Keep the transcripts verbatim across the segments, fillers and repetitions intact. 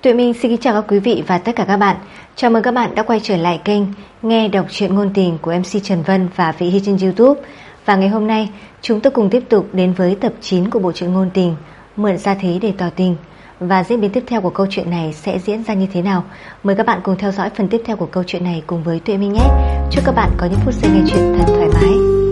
Tuệ Minh xin kính chào các quý vị và tất cả các bạn. Chào mừng các bạn đã quay trở lại kênh Nghe đọc truyện ngôn tình của em xê Trần Vân và Vị Hy trên YouTube. Và ngày hôm nay chúng tôi cùng tiếp tục đến với tập chín của bộ truyện ngôn tình Mượn gia thế để tỏ tình. Và diễn biến tiếp theo của câu chuyện này sẽ diễn ra như thế nào? Mời các bạn cùng theo dõi phần tiếp theo của câu chuyện này cùng với Tuệ Minh nhé. Chúc các bạn có những phút giây nghe chuyện thật thoải mái.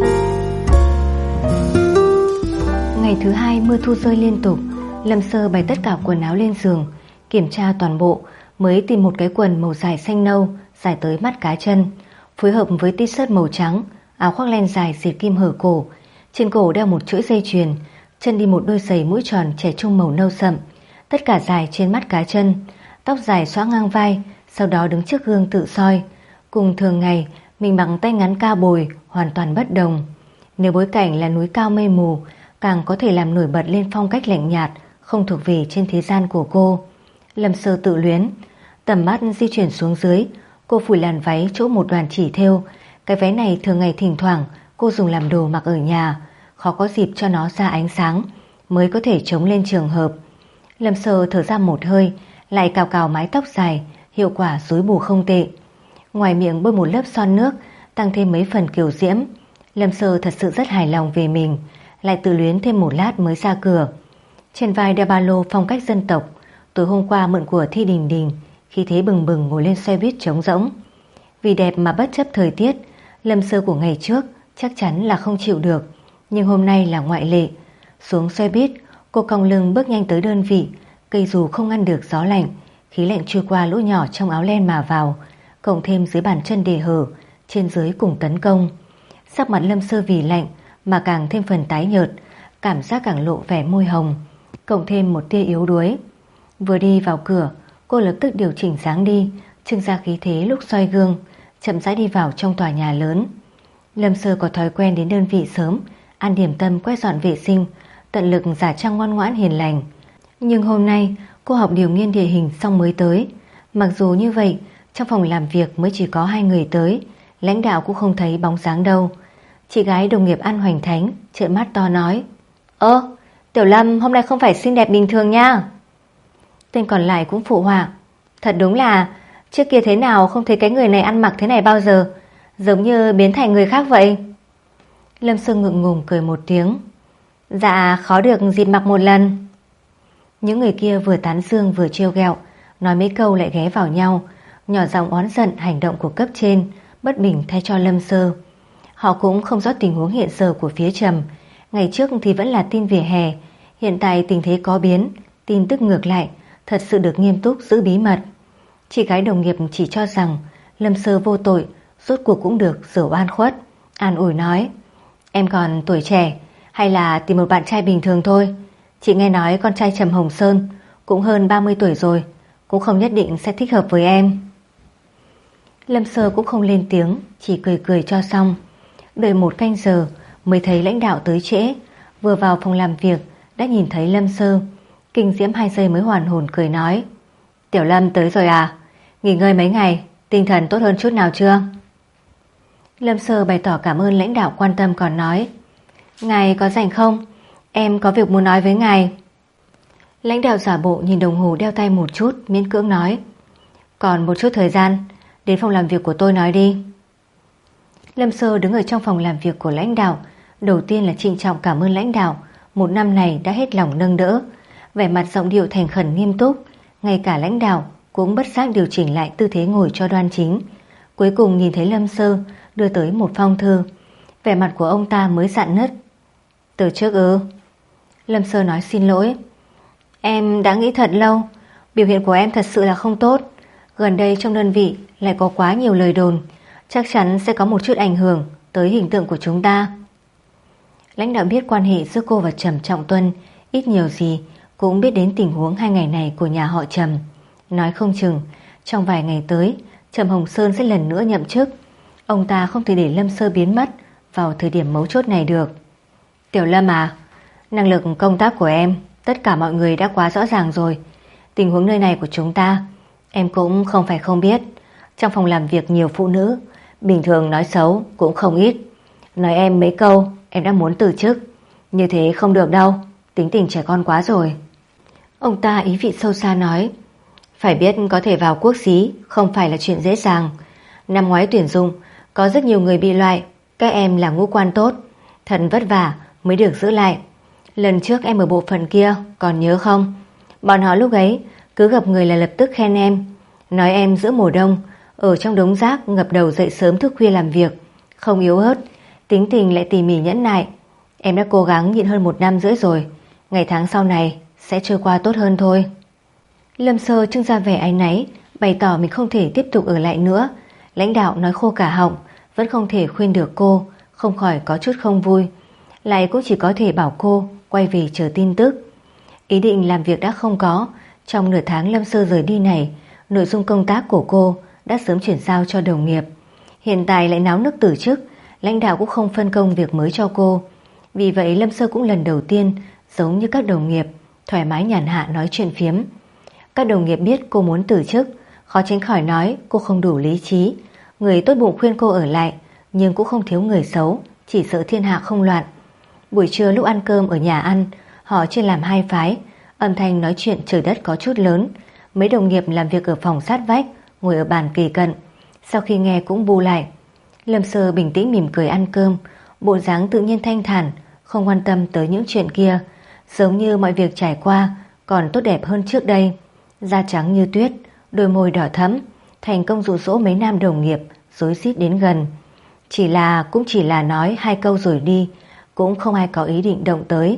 Ngày thứ hai mưa thu rơi liên tục. Lâm Sơ bày tất cả quần áo lên giường, kiểm tra toàn bộ mới tìm một cái quần màu dài xanh nâu dài tới mắt cá chân, phối hợp với t-shirt màu trắng, áo khoác len dài dệt kim hở cổ, trên cổ đeo một chuỗi dây chuyền, chân đi một đôi giày mũi tròn trẻ trung màu nâu sậm, tất cả dài trên mắt cá chân, tóc dài xõa ngang vai. Sau đó đứng trước gương tự soi. Cùng thường ngày mình bằng tay ngắn cao bồi hoàn toàn bất đồng. Nếu bối cảnh là núi cao mây mù, càng có thể làm nổi bật lên phong cách lạnh nhạt không thuộc về trên thế gian của cô. Lâm Sơ tự luyến, tầm mắt di chuyển xuống dưới. Cô phủi làn váy chỗ một đoàn chỉ thêu. Cái váy này thường ngày thỉnh thoảng cô dùng làm đồ mặc ở nhà, khó có dịp cho nó ra ánh sáng mới có thể chống lên trường hợp. Lâm Sơ thở ra một hơi, lại cào cào mái tóc dài, hiệu quả rối bù không tệ. Ngoài miệng bôi một lớp son nước, tăng thêm mấy phần kiều diễm. Lâm Sơ thật sự rất hài lòng về mình, lại tự luyến thêm một lát mới ra cửa. Trên vai đeo ba lô phong cách dân tộc, tối hôm qua mượn của Thi Đình Đình, khí thế bừng bừng ngồi lên xe buýt trống rỗng. Vì đẹp mà bất chấp thời tiết, Lâm Sơ của ngày trước chắc chắn là không chịu được, nhưng hôm nay là ngoại lệ. Xuống xe buýt, cô cong lưng bước nhanh tới đơn vị. Cây dù không ngăn được gió lạnh, khí lạnh trôi qua lỗ nhỏ trong áo len mà vào, cộng thêm dưới bàn chân để hở, trên dưới cùng tấn công. Sắc mặt Lâm Sơ vì lạnh mà càng thêm phần tái nhợt, cảm giác càng lộ vẻ môi hồng, cộng thêm một tia yếu đuối. Vừa đi vào cửa, cô lập tức điều chỉnh dáng đi, trưng ra khí thế lúc soi gương, chậm rãi đi vào trong tòa nhà lớn. Lâm Sơ có thói quen đến đơn vị sớm, ăn điểm tâm, quét dọn vệ sinh, tận lực giả trang ngoan ngoãn hiền lành. Nhưng hôm nay cô học điều nghiên địa hình xong mới tới. Mặc dù như vậy, trong phòng làm việc mới chỉ có hai người tới, lãnh đạo cũng không thấy bóng dáng đâu. Chị gái đồng nghiệp An Hoành Thánh trợn mắt to nói: Ơ, Tiểu Lâm hôm nay không phải xinh đẹp bình thường nha. Tên còn lại cũng phụ họa: Thật đúng là trước kia thế nào không thấy cái người này ăn mặc thế này bao giờ, giống như biến thành người khác vậy. Lâm Sơ ngượng ngùng cười một tiếng: Dạ khó được dịp mặc một lần. Những người kia vừa tán dương vừa trêu ghẹo, nói mấy câu lại ghé vào nhau, nhỏ giọng oán giận hành động của cấp trên, bất bình thay cho Lâm Sơ. Họ cũng không rõ tình huống hiện giờ của phía Trầm. Ngày trước thì vẫn là tin vỉa hè, hiện tại tình thế có biến, tin tức ngược lại, thật sự được nghiêm túc giữ bí mật. Chị gái đồng nghiệp chỉ cho rằng Lâm Sơ vô tội, rốt cuộc cũng được rửa oan khuất, an ủi nói: Em còn tuổi trẻ, hay là tìm một bạn trai bình thường thôi. Chị nghe nói con trai Trầm Hồng Sơn cũng hơn ba mươi tuổi rồi, cũng không nhất định sẽ thích hợp với em. Lâm Sơ cũng không lên tiếng, chỉ cười cười cho xong. Đợi một canh giờ mới thấy lãnh đạo tới trễ. Vừa vào phòng làm việc đã nhìn thấy Lâm Sơ, kinh diễm hai giây mới hoàn hồn cười nói: Tiểu Lâm tới rồi à? Nghỉ ngơi mấy ngày, tinh thần tốt hơn chút nào chưa? Lâm Sơ bày tỏ cảm ơn lãnh đạo quan tâm, còn nói: Ngài có rảnh không? Em có việc muốn nói với ngài. Lãnh đạo giả bộ nhìn đồng hồ đeo tay một chút, miễn cưỡng nói: Còn một chút thời gian, đến phòng làm việc của tôi nói đi. Lâm Sơ đứng ở trong phòng làm việc của lãnh đạo, đầu tiên là trịnh trọng cảm ơn lãnh đạo một năm này đã hết lòng nâng đỡ, vẻ mặt giọng điệu thành khẩn nghiêm túc. Ngay cả lãnh đạo cũng bất giác điều chỉnh lại tư thế ngồi cho đoan chính. Cuối cùng nhìn thấy Lâm Sơ đưa tới một phong thư, vẻ mặt của ông ta mới rạn nứt. Từ trước ư? Lâm Sơ nói xin lỗi: Em đã nghĩ thật lâu, biểu hiện của em thật sự là không tốt. Gần đây trong đơn vị lại có quá nhiều lời đồn, chắc chắn sẽ có một chút ảnh hưởng tới hình tượng của chúng ta. Lãnh đạo biết quan hệ giữa cô và Trầm Trọng Tuân, ít nhiều gì cũng biết đến tình huống hai ngày này của nhà họ Trầm. Nói không chừng trong vài ngày tới Trầm Hồng Sơn sẽ lần nữa nhậm chức. Ông ta không thể để Lâm Sơ biến mất vào thời điểm mấu chốt này được. Tiểu Lâm à, năng lực công tác của em tất cả mọi người đã quá rõ ràng rồi. Tình huống nơi này của chúng ta em cũng không phải không biết. Trong phòng làm việc nhiều phụ nữ, bình thường nói xấu cũng không ít. Nói em mấy câu em đã muốn từ chức. Như thế không được đâu, tính tình trẻ con quá rồi. Ông ta ý vị sâu xa nói: Phải biết có thể vào quốc xí không phải là chuyện dễ dàng. Năm ngoái tuyển dụng có rất nhiều người bị loại. Các em là ngũ quan tốt, thật vất vả mới được giữ lại. Lần trước em ở bộ phận kia còn nhớ không? Bọn họ lúc ấy cứ gặp người là lập tức khen em, nói em giữa mùa đông ở trong đống rác ngập đầu dậy sớm thức khuya làm việc, không yếu ớt, tính tình lại tỉ mỉ nhẫn nại. Em đã cố gắng nhịn hơn một năm rưỡi rồi, ngày tháng sau này sẽ trôi qua tốt hơn thôi. Lâm Sơ trưng ra vẻ áy náy, bày tỏ mình không thể tiếp tục ở lại nữa. Lãnh đạo nói khô cả họng, vẫn không thể khuyên được cô, không khỏi có chút không vui. Lại cũng chỉ có thể bảo cô quay về chờ tin tức. Ý định làm việc đã không có. Trong nửa tháng Lâm Sơ rời đi này, nội dung công tác của cô đã sớm chuyển giao cho đồng nghiệp. Hiện tại lại náo nức từ chức, lãnh đạo cũng không phân công việc mới cho cô. Vì vậy Lâm Sơ cũng lần đầu tiên giống như các đồng nghiệp, thoải mái nhàn hạ nói chuyện phiếm. Các đồng nghiệp biết cô muốn từ chức, khó tránh khỏi nói cô không đủ lý trí. Người tốt bụng khuyên cô ở lại, nhưng cũng không thiếu người xấu, chỉ sợ thiên hạ không loạn. Buổi trưa lúc ăn cơm ở nhà ăn, họ chia làm hai phái, âm thanh nói chuyện trời đất có chút lớn. Mấy đồng nghiệp làm việc ở phòng sát vách ngồi ở bàn kề cận, sau khi nghe cũng bu lại. Lâm Sơ bình tĩnh mỉm cười ăn cơm, bộ dáng tự nhiên thanh thản, không quan tâm tới những chuyện kia, giống như mọi việc trải qua còn tốt đẹp hơn trước đây. Da trắng như tuyết, đôi môi đỏ thẫm, thành công dụ dỗ mấy nam đồng nghiệp rối rít đến gần. Chỉ là cũng chỉ là nói hai câu rồi đi, cũng không ai có ý định động tới.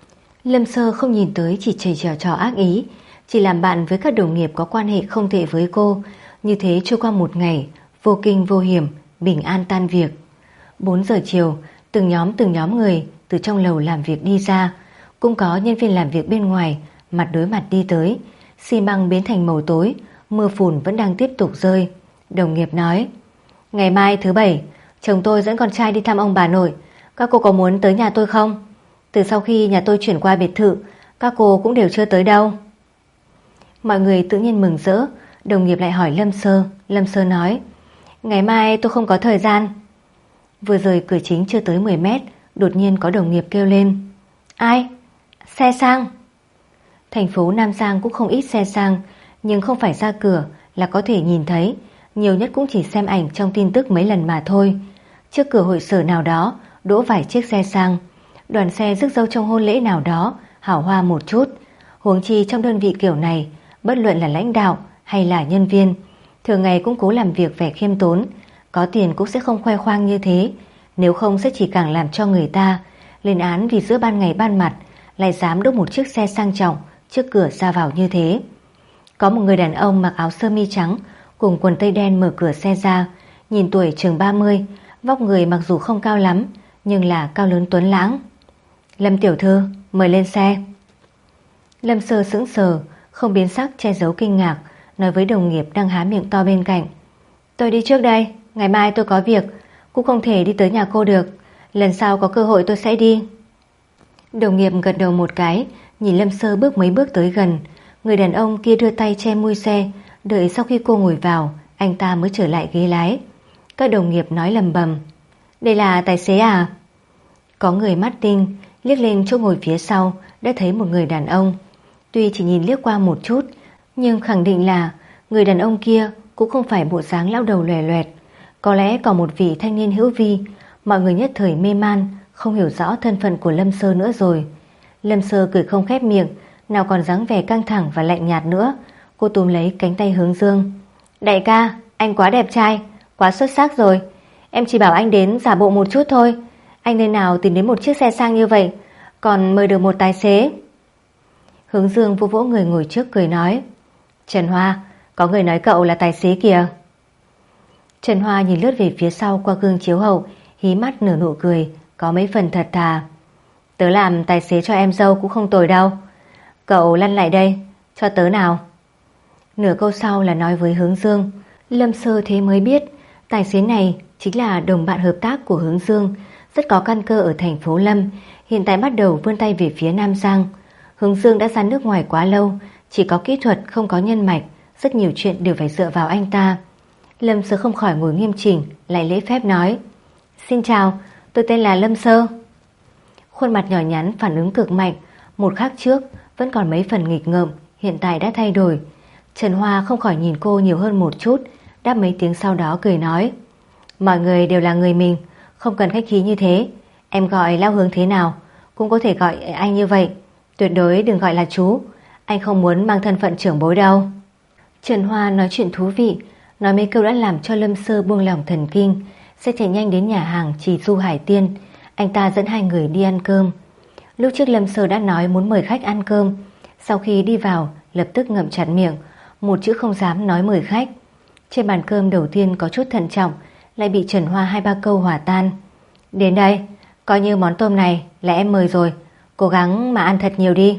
Lâm Sơ không nhìn tới, chỉ chầy trò trò ác ý, chỉ làm bạn với các đồng nghiệp có quan hệ không tệ với cô. Như thế trôi qua một ngày vô kinh vô hiểm, bình an tan việc. Bốn giờ chiều, từng nhóm từng nhóm người từ trong lầu làm việc đi ra, cũng có nhân viên làm việc bên ngoài mặt đối mặt đi tới. Xi măng biến thành màu tối, mưa phùn vẫn đang tiếp tục rơi. Đồng nghiệp nói: ngày mai thứ bảy, chồng tôi dẫn con trai đi thăm ông bà nội, các cô có muốn tới nhà tôi không? Từ sau khi nhà tôi chuyển qua biệt thự, các cô cũng đều chưa tới đâu. Mọi người tự nhiên mừng rỡ. Đồng nghiệp lại hỏi Lâm Sơ. Lâm Sơ nói: ngày mai tôi không có thời gian. Vừa rời cửa chính chưa tới mười mét, đột nhiên có đồng nghiệp kêu lên: ai? Xe sang. Thành phố Nam Giang cũng không ít xe sang, nhưng không phải ra cửa là có thể nhìn thấy, nhiều nhất cũng chỉ xem ảnh trong tin tức mấy lần mà thôi. Trước cửa hội sở nào đó đỗ vài chiếc xe sang, đoàn xe rước dâu trong hôn lễ nào đó hào hoa một chút. Huống chi trong đơn vị kiểu này, bất luận là lãnh đạo hay là nhân viên, thường ngày cũng cố làm việc vẻ khiêm tốn, có tiền cũng sẽ không khoe khoang như thế, nếu không sẽ chỉ càng làm cho người ta lên án vì giữa ban ngày ban mặt lại dám đỗ một chiếc xe sang trọng trước cửa ra vào như thế. Có một người đàn ông mặc áo sơ mi trắng cùng quần tây đen mở cửa xe ra, nhìn tuổi chừng ba mươi, vóc người mặc dù không cao lắm nhưng là cao lớn tuấn lãng. Lâm tiểu thư, mời lên xe. Lâm Sơ sững sờ, không biến sắc che giấu kinh ngạc, nói với đồng nghiệp đang há miệng to bên cạnh: tôi đi trước đây, ngày mai tôi có việc, cũng không thể đi tới nhà cô được, lần sau có cơ hội tôi sẽ đi. Đồng nghiệp gật đầu một cái, nhìn Lâm Sơ bước mấy bước tới gần. Người đàn ông kia đưa tay che mui xe, đợi sau khi cô ngồi vào, anh ta mới trở lại ghế lái. Các đồng nghiệp nói lầm bầm: đây là tài xế à? Có người mắt tinh liếc lên chỗ ngồi phía sau, đã thấy một người đàn ông. Tuy chỉ nhìn liếc qua một chút, nhưng khẳng định là người đàn ông kia cũng không phải bộ dáng lão đầu lòe loẹt. Có lẽ còn một vị thanh niên hữu vi. Mọi người nhất thời mê man, không hiểu rõ thân phận của Lâm Sơ nữa rồi. Lâm Sơ cười không khép miệng, nào còn dáng vẻ căng thẳng và lạnh nhạt nữa. Cô túm lấy cánh tay Hướng Dương: đại ca, anh quá đẹp trai, quá xuất sắc rồi. Em chỉ bảo anh đến giả bộ một chút thôi. Anh nơi nào tìm đến một chiếc xe sang như vậy, còn mời được một tài xế. Hướng Dương vỗ vỗ người ngồi trước cười nói: Trần Hoa, có người nói cậu là tài xế kìa. Trần Hoa nhìn lướt về phía sau qua gương chiếu hậu, hí mắt nở nụ cười, có mấy phần thật thà. Tớ làm tài xế cho em dâu cũng không tồi đâu. Cậu lăn lại đây, cho tớ nào. Nửa câu sau là nói với Hướng Dương. Lâm Sơ thế mới biết tài xế này chính là đồng bạn hợp tác của Hướng Dương, rất có căn cơ ở thành phố Lâm, hiện tại bắt đầu vươn tay về phía Nam Giang. Hướng Dương đã ra nước ngoài quá lâu, chỉ có kỹ thuật không có nhân mạch, rất nhiều chuyện đều phải dựa vào anh ta. Lâm Sơ không khỏi ngồi nghiêm chỉnh, lại lễ phép nói: Xin chào, tôi tên là Lâm Sơ. Khuôn mặt nhỏ nhắn phản ứng cực mạnh, một khắc trước vẫn còn mấy phần nghịch ngợm, hiện tại đã thay đổi. Trần Hoa không khỏi nhìn cô nhiều hơn một chút, đáp mấy tiếng sau đó cười nói: Mọi người đều là người mình, không cần khách khí như thế. Em gọi Lao Hướng thế nào cũng có thể gọi anh như vậy, tuyệt đối đừng gọi là chú. Anh không muốn mang thân phận trưởng bối đâu. Trần Hoa nói chuyện thú vị, nói mấy câu đã làm cho Lâm Sơ buông lỏng thần kinh, sẽ chạy nhanh đến nhà hàng Trì Du Hải Tiên. Anh ta dẫn hai người đi ăn cơm. Lúc trước Lâm Sơ đã nói muốn mời khách ăn cơm, sau khi đi vào lập tức ngậm chặt miệng, một chữ không dám nói mời khách. Trên bàn cơm đầu tiên có chút thận trọng, lại bị Trần Hoa hai ba câu hòa tan. Đến đây, coi như món tôm này là em mời rồi, cố gắng mà ăn thật nhiều đi.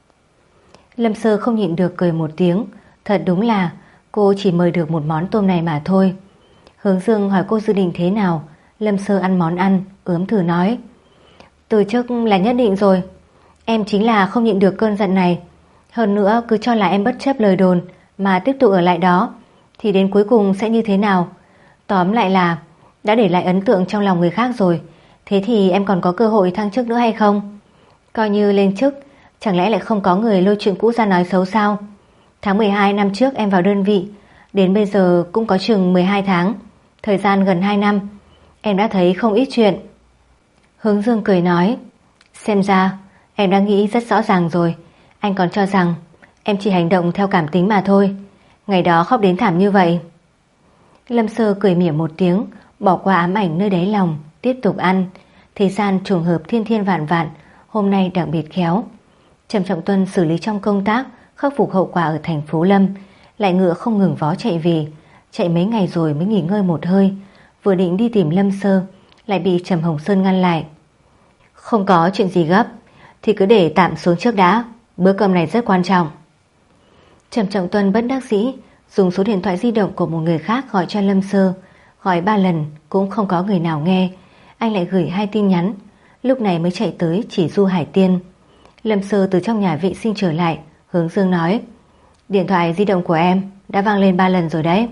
Lâm Sơ không nhịn được cười một tiếng. Thật đúng là cô chỉ mời được một món tôm này mà thôi. Hướng Dương hỏi cô dự định thế nào. Lâm Sơ ăn món ăn, ướm thử nói: Từ trước là nhất định rồi. Em chính là không nhịn được cơn giận này. Hơn nữa cứ cho là em bất chấp lời đồn mà tiếp tục ở lại đó, thì đến cuối cùng sẽ như thế nào? Tóm lại là đã để lại ấn tượng trong lòng người khác rồi. Thế thì em còn có cơ hội thăng chức nữa hay không? Coi như lên chức, chẳng lẽ lại không có người lôi chuyện cũ ra nói xấu sao? Tháng mười hai năm trước em vào đơn vị, đến bây giờ cũng có chừng mười hai tháng, thời gian gần hai năm. Em đã thấy không ít chuyện. Hướng Dương cười nói: Xem ra em đã nghĩ rất rõ ràng rồi. Anh còn cho rằng em chỉ hành động theo cảm tính mà thôi. Ngày đó khóc đến thảm như vậy. Lâm Sơ cười mỉa một tiếng, bỏ qua ám ảnh nơi đáy lòng, tiếp tục ăn. Thế gian trùng hợp thiên thiên vạn vạn, hôm nay đặc biệt khéo. Trầm Trọng Tuân xử lý trong công tác, khắc phục hậu quả ở thành phố Lâm, lại ngựa không ngừng vó chạy về. Chạy mấy ngày rồi mới nghỉ ngơi một hơi, vừa định đi tìm Lâm Sơ lại bị Trầm Hồng Sơn ngăn lại. Không có chuyện gì gấp thì cứ để tạm xuống trước đã, bữa cơm này rất quan trọng. Trầm Trọng Tuân bất đắc dĩ dùng số điện thoại di động của một người khác gọi cho Lâm Sơ, gọi ba lần cũng không có người nào nghe. Anh lại gửi hai tin nhắn, lúc này mới chạy tới Chỉ Du Hải Tiên. Lâm Sơ từ trong nhà vệ sinh trở lại. Hướng Dương nói: Điện thoại di động của em đã vang lên ba lần rồi đấy.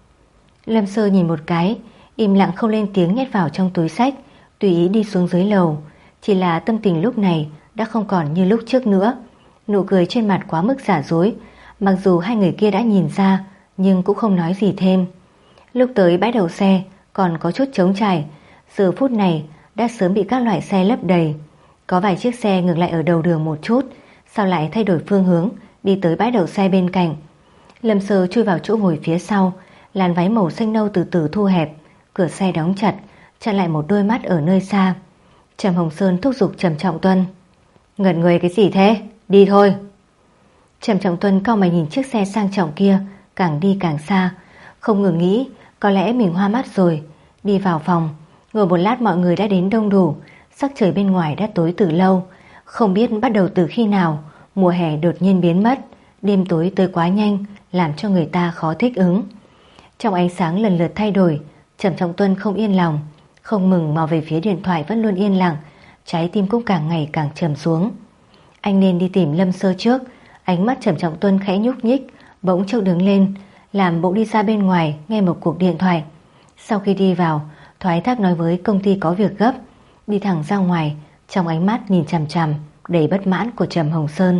Lâm Sơ nhìn một cái, im lặng không lên tiếng, nhét vào trong túi xách, tùy ý đi xuống dưới lầu. Chỉ là tâm tình lúc này đã không còn như lúc trước nữa. Nụ cười trên mặt quá mức giả dối. Mặc dù hai người kia đã nhìn ra, nhưng cũng không nói gì thêm. Lúc tới bãi đậu xe còn có chút trống trải, giờ phút này đã sớm bị các loại xe lấp đầy. Có vài chiếc xe ngừng lại ở đầu đường một chút, sau lại thay đổi phương hướng, đi tới bãi đậu xe bên cạnh. Lâm Sơ chui vào chỗ ngồi phía sau, làn váy màu xanh nâu từ từ thu hẹp, cửa xe đóng chặt, chặn lại một đôi mắt ở nơi xa. Trầm Hồng Sơn thúc giục Trầm Trọng Tuân: Ngẩn người cái gì thế, đi thôi. Trầm Trọng Tuân cau mày nhìn chiếc xe sang trọng kia, càng đi càng xa, không ngừng nghĩ có lẽ mình hoa mắt rồi. Đi vào phòng, ngồi một lát mọi người đã đến đông đủ. Sắc trời bên ngoài đã tối từ lâu, không biết bắt đầu từ khi nào mùa hè đột nhiên biến mất. Đêm tối tới quá nhanh, làm cho người ta khó thích ứng. Trong ánh sáng lần lượt thay đổi, Trầm Trọng Tuân không yên lòng, không mừng mò về phía điện thoại vẫn luôn yên lặng, trái tim cũng càng ngày càng trầm xuống. Anh nên đi tìm Lâm Sơ trước. Ánh mắt Trầm Trọng Tuân khẽ nhúc nhích, bỗng chốc đứng lên, làm bộ đi ra bên ngoài nghe một cuộc điện thoại. Sau khi đi vào, thoái thác nói với công ty có việc gấp, đi thẳng ra ngoài, trong ánh mắt nhìn chằm chằm đầy bất mãn của Trầm Hồng Sơn.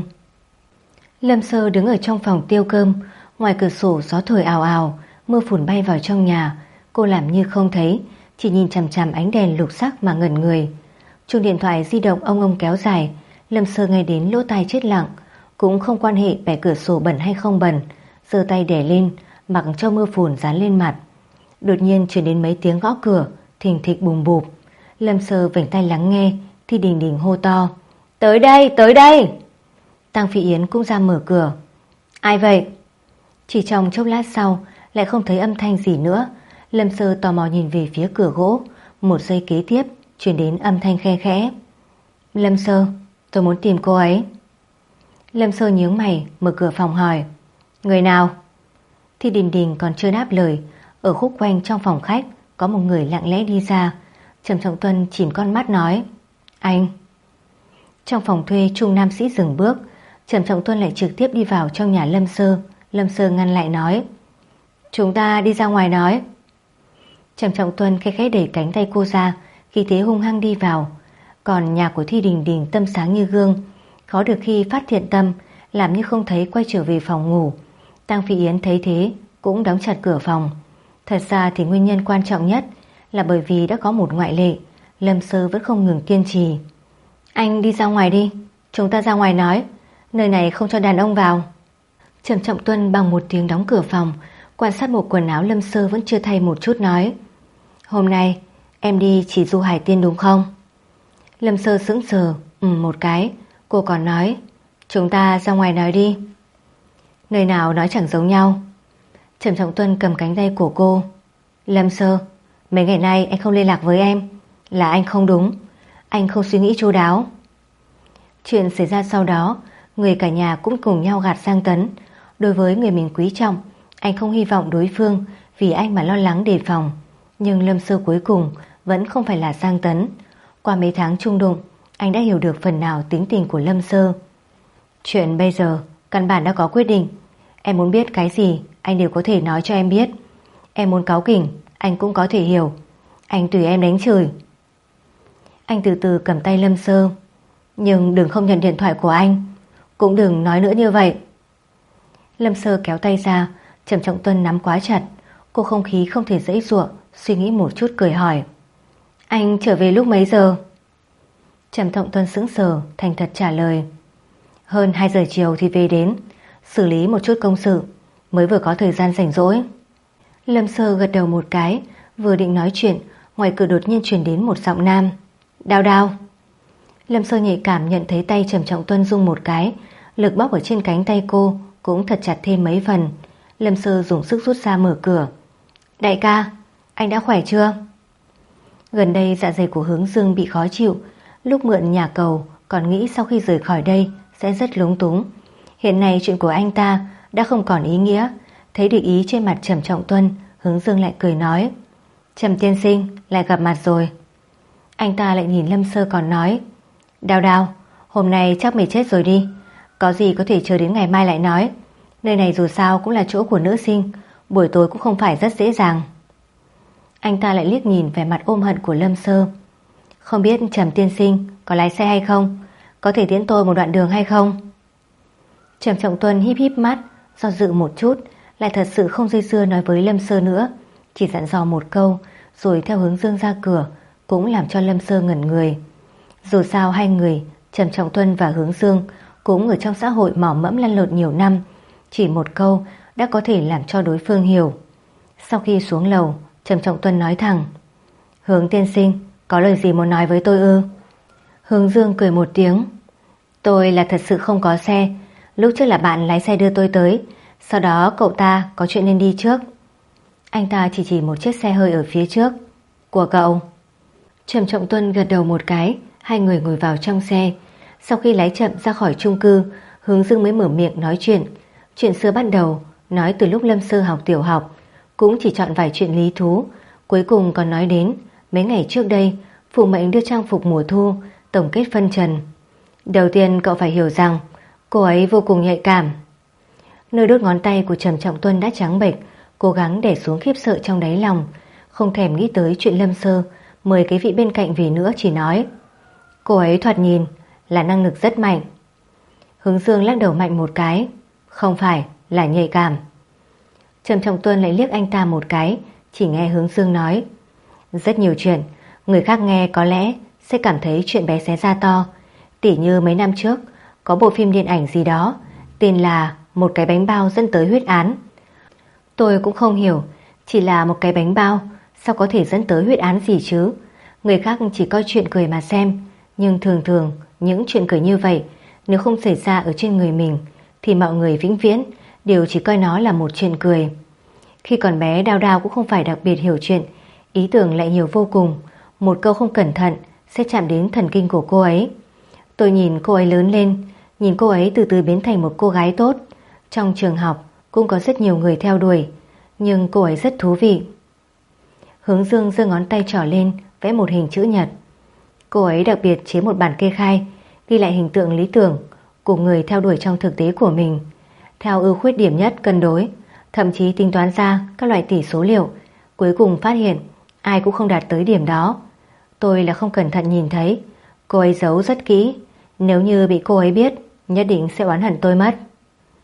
Lâm Sơ đứng ở trong phòng tiêu cơm, ngoài cửa sổ gió thổi ào ào, mưa phùn bay vào trong nhà. Cô làm như không thấy, chỉ nhìn chằm chằm ánh đèn lục sắc mà ngẩn người. Chuông điện thoại di động ông ông kéo dài, Lâm Sơ nghe đến lỗ tai chết lặng, cũng không quan hệ bẻ cửa sổ bẩn hay không bẩn, giơ tay đè lên, mặc cho mưa phùn dán lên mặt. Đột nhiên truyền đến mấy tiếng gõ cửa, thình thịch bùm bụp. Lâm Sơ vểnh tay lắng nghe, thì Đình Đình hô to: Tới đây, tới đây. Tăng Phi Yến cũng ra mở cửa. Ai vậy? Chỉ trong chốc lát sau lại không thấy âm thanh gì nữa. Lâm Sơ tò mò nhìn về phía cửa gỗ. Một giây kế tiếp truyền đến âm thanh khe khẽ: Lâm Sơ, tôi muốn tìm cô ấy. Lâm Sơ nhướng mày mở cửa phòng hỏi: Người nào? Thì Đình Đình còn chưa đáp lời, ở khúc quanh trong phòng khách có một người lặng lẽ đi ra. Trầm Trọng Tuân chìm con mắt nói: Anh. Trong phòng thuê Trung nam sĩ dừng bước, Trầm Trọng Tuân lại trực tiếp đi vào trong nhà Lâm Sơ. Lâm Sơ ngăn lại nói: Chúng ta đi ra ngoài nói. Trầm Trọng Tuân khẽ khẽ đẩy cánh tay cô ra, khi thế hung hăng đi vào. Còn nhà của Thi Đình Đình tâm sáng như gương, khó được khi phát thiện tâm, làm như không thấy, quay trở về phòng ngủ. Tang Phi Yến thấy thế cũng đóng chặt cửa phòng. Thật ra thì nguyên nhân quan trọng nhất là bởi vì đã có một ngoại lệ. Lâm Sơ vẫn không ngừng kiên trì. Anh đi ra ngoài đi, chúng ta ra ngoài nói, nơi này không cho đàn ông vào. Trầm Trọng Tuân bằng một tiếng đóng cửa phòng, quan sát bộ quần áo Lâm Sơ vẫn chưa thay một chút nói: Hôm nay em đi chỉ du Hải Tiên đúng không? Lâm Sơ sững sờ, ừ một cái. Cô còn nói: Chúng ta ra ngoài nói đi. Nơi nào nói chẳng giống nhau. Trầm Trọng Tuân cầm cánh tay của cô. Lâm Sơ, mấy ngày nay anh không liên lạc với em, là anh không đúng, anh không suy nghĩ chu đáo. Chuyện xảy ra sau đó, người cả nhà cũng cùng nhau gạt Giang Tấn. Đối với người mình quý trọng, anh không hy vọng đối phương vì anh mà lo lắng đề phòng. Nhưng Lâm Sơ cuối cùng vẫn không phải là Giang Tấn. Qua mấy tháng chung đụng, anh đã hiểu được phần nào tính tình của Lâm Sơ. Chuyện bây giờ căn bản đã có quyết định. Em muốn biết cái gì anh đều có thể nói cho em biết. Em muốn cáu kỉnh anh cũng có thể hiểu. Anh tùy em đánh chửi. Anh từ từ cầm tay Lâm Sơ. Nhưng đừng không nhận điện thoại của anh, cũng đừng nói nữa như vậy. Lâm Sơ kéo tay ra. Trầm Trọng Tuân nắm quá chặt. Cô không khí không thể dãy giụa, suy nghĩ một chút cười hỏi: Anh trở về lúc mấy giờ? Trầm Trọng Tuân sững sờ, thành thật trả lời: Hơn hai giờ chiều thì về đến, xử lý một chút công sự, mới vừa có thời gian rảnh rỗi. Lâm Sơ gật đầu một cái. Vừa định nói chuyện, ngoài cửa đột nhiên truyền đến một giọng nam: Đao Đao. Lâm Sơ nhạy cảm nhận thấy tay Trầm Trọng Tuân rung một cái, lực bóp ở trên cánh tay cô cũng thật chặt thêm mấy phần. Lâm Sơ dùng sức rút ra mở cửa. Đại ca, anh đã khỏe chưa? Gần đây dạ dày của Hướng Dương bị khó chịu. Lúc mượn nhà cầu còn nghĩ sau khi rời khỏi đây sẽ rất lúng túng. Hiện nay chuyện của anh ta đã không còn ý nghĩa. Thấy được ý trên mặt Trầm Trọng Tuân, Hướng Dương lại cười nói: Trầm tiên sinh, lại gặp mặt rồi. Anh ta lại nhìn Lâm Sơ còn nói: Đao Đao, hôm nay chắc mày chết rồi đi. Có gì có thể chờ đến ngày mai lại nói. Nơi này dù sao cũng là chỗ của nữ sinh, buổi tối cũng không phải rất dễ dàng. Anh ta lại liếc nhìn vẻ mặt ôm hận của Lâm Sơ. Không biết Trầm tiên sinh có lái xe hay không, có thể tiễn tôi một đoạn đường hay không? Trầm Trọng Tuân híp híp mắt, do dự một chút, lại thật sự không dây dưa nói với Lâm Sơ nữa, chỉ dặn dò một câu rồi theo Hướng Dương ra cửa, cũng làm cho Lâm Sơ ngẩn người. Dù sao hai người, Trầm Trọng Tuân và Hướng Dương, cũng ở trong xã hội mỏ mẫm lăn lộn nhiều năm, chỉ một câu đã có thể làm cho đối phương hiểu. Sau khi xuống lầu, Trầm Trọng Tuân nói thẳng: Hướng tiên sinh, có lời gì muốn nói với tôi ư? Hướng Dương cười một tiếng: Tôi là thật sự không có xe. Lúc trước là bạn lái xe đưa tôi tới, sau đó cậu ta có chuyện nên đi trước. Anh ta chỉ chỉ một chiếc xe hơi ở phía trước. Của cậu? Trầm Trọng Tuân gật đầu một cái. Hai người ngồi vào trong xe. Sau khi lái chậm ra khỏi chung cư, Hướng Dương mới mở miệng nói chuyện. Chuyện xưa bắt đầu, nói từ lúc Lâm Sơ học tiểu học, cũng chỉ chọn vài chuyện lý thú. Cuối cùng còn nói đến mấy ngày trước đây phụ mệnh đưa trang phục mùa thu, tổng kết phân trần. Đầu tiên cậu phải hiểu rằng cô ấy vô cùng nhạy cảm. Nơi đốt ngón tay của Trầm Trọng Tuân đã trắng bệch, cố gắng để xuống khiếp sợ trong đáy lòng, không thèm nghĩ tới chuyện Lâm Sơ mời cái vị bên cạnh về nữa, chỉ nói: Cô ấy thoạt nhìn là năng lực rất mạnh. Hướng Dương lắc đầu mạnh một cái: Không phải, là nhạy cảm. Trầm Trọng Tuân lại liếc anh ta một cái, chỉ nghe Hướng Dương nói: Rất nhiều chuyện, người khác nghe có lẽ sẽ cảm thấy chuyện bé xé ra to. Tỉ như mấy năm trước có bộ phim điện ảnh gì đó, tên là Một cái bánh bao dẫn tới huyết án. Tôi cũng không hiểu, chỉ là một cái bánh bao, sao có thể dẫn tới huyết án gì chứ? Người khác chỉ coi chuyện cười mà xem, nhưng thường thường những chuyện cười như vậy nếu không xảy ra ở trên người mình thì mọi người vĩnh viễn đều chỉ coi nó là một chuyện cười. Khi còn bé, Đao Đao cũng không phải đặc biệt hiểu chuyện, ý tưởng lại nhiều vô cùng. Một câu không cẩn thận sẽ chạm đến thần kinh của cô ấy. Tôi nhìn cô ấy lớn lên, nhìn cô ấy từ từ biến thành một cô gái tốt. Trong trường học cũng có rất nhiều người theo đuổi, nhưng cô ấy rất thú vị. Hướng Dương giơ ngón tay trỏ lên, vẽ một hình chữ nhật. Cô ấy đặc biệt chế một bản kê khai, ghi lại hình tượng lý tưởng của người theo đuổi trong thực tế của mình, theo ưu khuyết điểm nhất cân đối, thậm chí tính toán ra các loại tỷ số liệu. Cuối cùng phát hiện ai cũng không đạt tới điểm đó. Tôi là không cẩn thận nhìn thấy, cô ấy giấu rất kỹ. Nếu như bị cô ấy biết, nhất định sẽ oán hận tôi mất.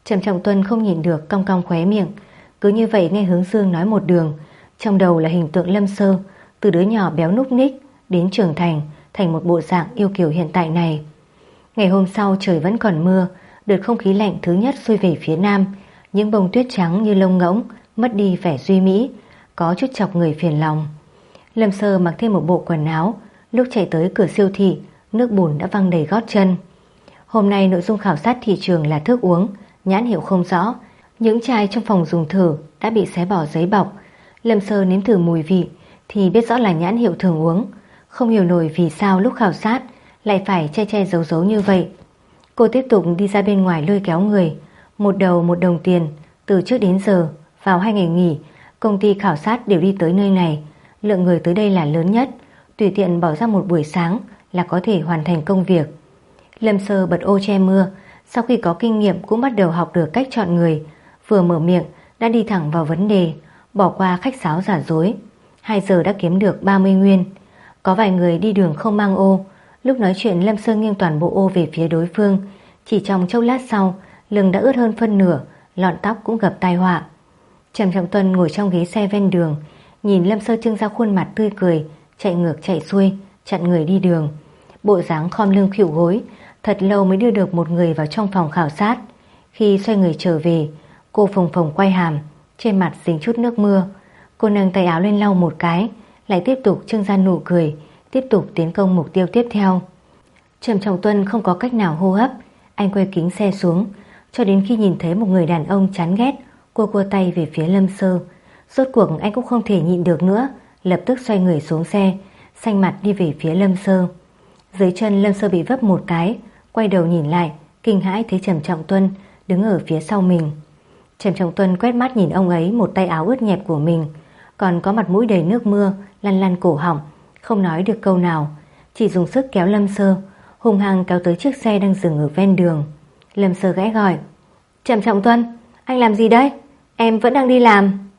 Trầm Trọng Tuân không nhìn được cong cong khóe miệng. Cứ như vậy nghe Hướng Dương nói một đường, trong đầu là hình tượng Lâm Sơ, từ đứa nhỏ béo núc ních đến trưởng thành, thành một bộ dạng yêu kiều hiện tại này. Ngày hôm sau trời vẫn còn mưa, đợt không khí lạnh thứ nhất xuôi về phía nam, những bông tuyết trắng như lông ngỗng mất đi vẻ duy mỹ, có chút chọc người phiền lòng. Lâm Sơ mặc thêm một bộ quần áo, lúc chạy tới cửa siêu thị, nước bùn đã văng đầy gót chân. Hôm nay nội dung khảo sát thị trường là thức uống, nhãn hiệu không rõ, những chai trong phòng dùng thử đã bị xé bỏ giấy bọc. Lâm Sơ nếm thử mùi vị thì biết rõ là nhãn hiệu thường uống, không hiểu nổi vì sao lúc khảo sát lại phải che che giấu giấu như vậy. Cô tiếp tục đi ra bên ngoài lôi kéo người, một đầu một đồng tiền. Từ trước đến giờ, vào hai ngày nghỉ, công ty khảo sát đều đi tới nơi này, lượng người tới đây là lớn nhất, tùy tiện bỏ ra một buổi sáng là có thể hoàn thành công việc. Lâm Sơ bật ô che mưa, sau khi có kinh nghiệm cũng bắt đầu học được cách chọn người, vừa mở miệng đã đi thẳng vào vấn đề, bỏ qua khách sáo giả dối. Hai giờ đã kiếm được ba mươi nguyên. Có vài người đi đường không mang ô, lúc nói chuyện Lâm Sơ nghiêng toàn bộ ô về phía đối phương, chỉ trong chốc lát sau, lưng đã ướt hơn phân nửa, lọn tóc cũng gặp tai họa. Trầm Trọng Tuân ngồi trong ghế xe ven đường, nhìn Lâm Sơ trưng ra khuôn mặt tươi cười, chạy ngược chạy xuôi, chặn người đi đường. Bộ dáng khom lưng khuỵu gối, thật lâu mới đưa được một người vào trong phòng khảo sát. Khi xoay người trở về, cô phồng phồng quay hàm, trên mặt dính chút nước mưa. Cô nâng tay áo lên lau một cái, lại tiếp tục trưng ra nụ cười, tiếp tục tiến công mục tiêu tiếp theo. Trầm Trọng Tuân không có cách nào hô hấp, anh quay kính xe xuống, cho đến khi nhìn thấy một người đàn ông chán ghét, cô cua tay về phía Lâm Sơ. Rốt cuộc anh cũng không thể nhịn được nữa, lập tức xoay người xuống xe, xanh mặt đi về phía Lâm Sơ. Dưới chân Lâm Sơ bị vấp một cái, quay đầu nhìn lại, kinh hãi thấy Trầm Trọng Tuân đứng ở phía sau mình. Trầm Trọng Tuân quét mắt nhìn ông ấy, một tay áo ướt nhẹp của mình, còn có mặt mũi đầy nước mưa, lăn lăn cổ họng, không nói được câu nào, chỉ dùng sức kéo Lâm Sơ, hung hăng kéo tới chiếc xe đang dừng ở ven đường. Lâm Sơ gãi gọi: Trầm Trọng Tuân, anh làm gì đấy? Em vẫn đang đi làm.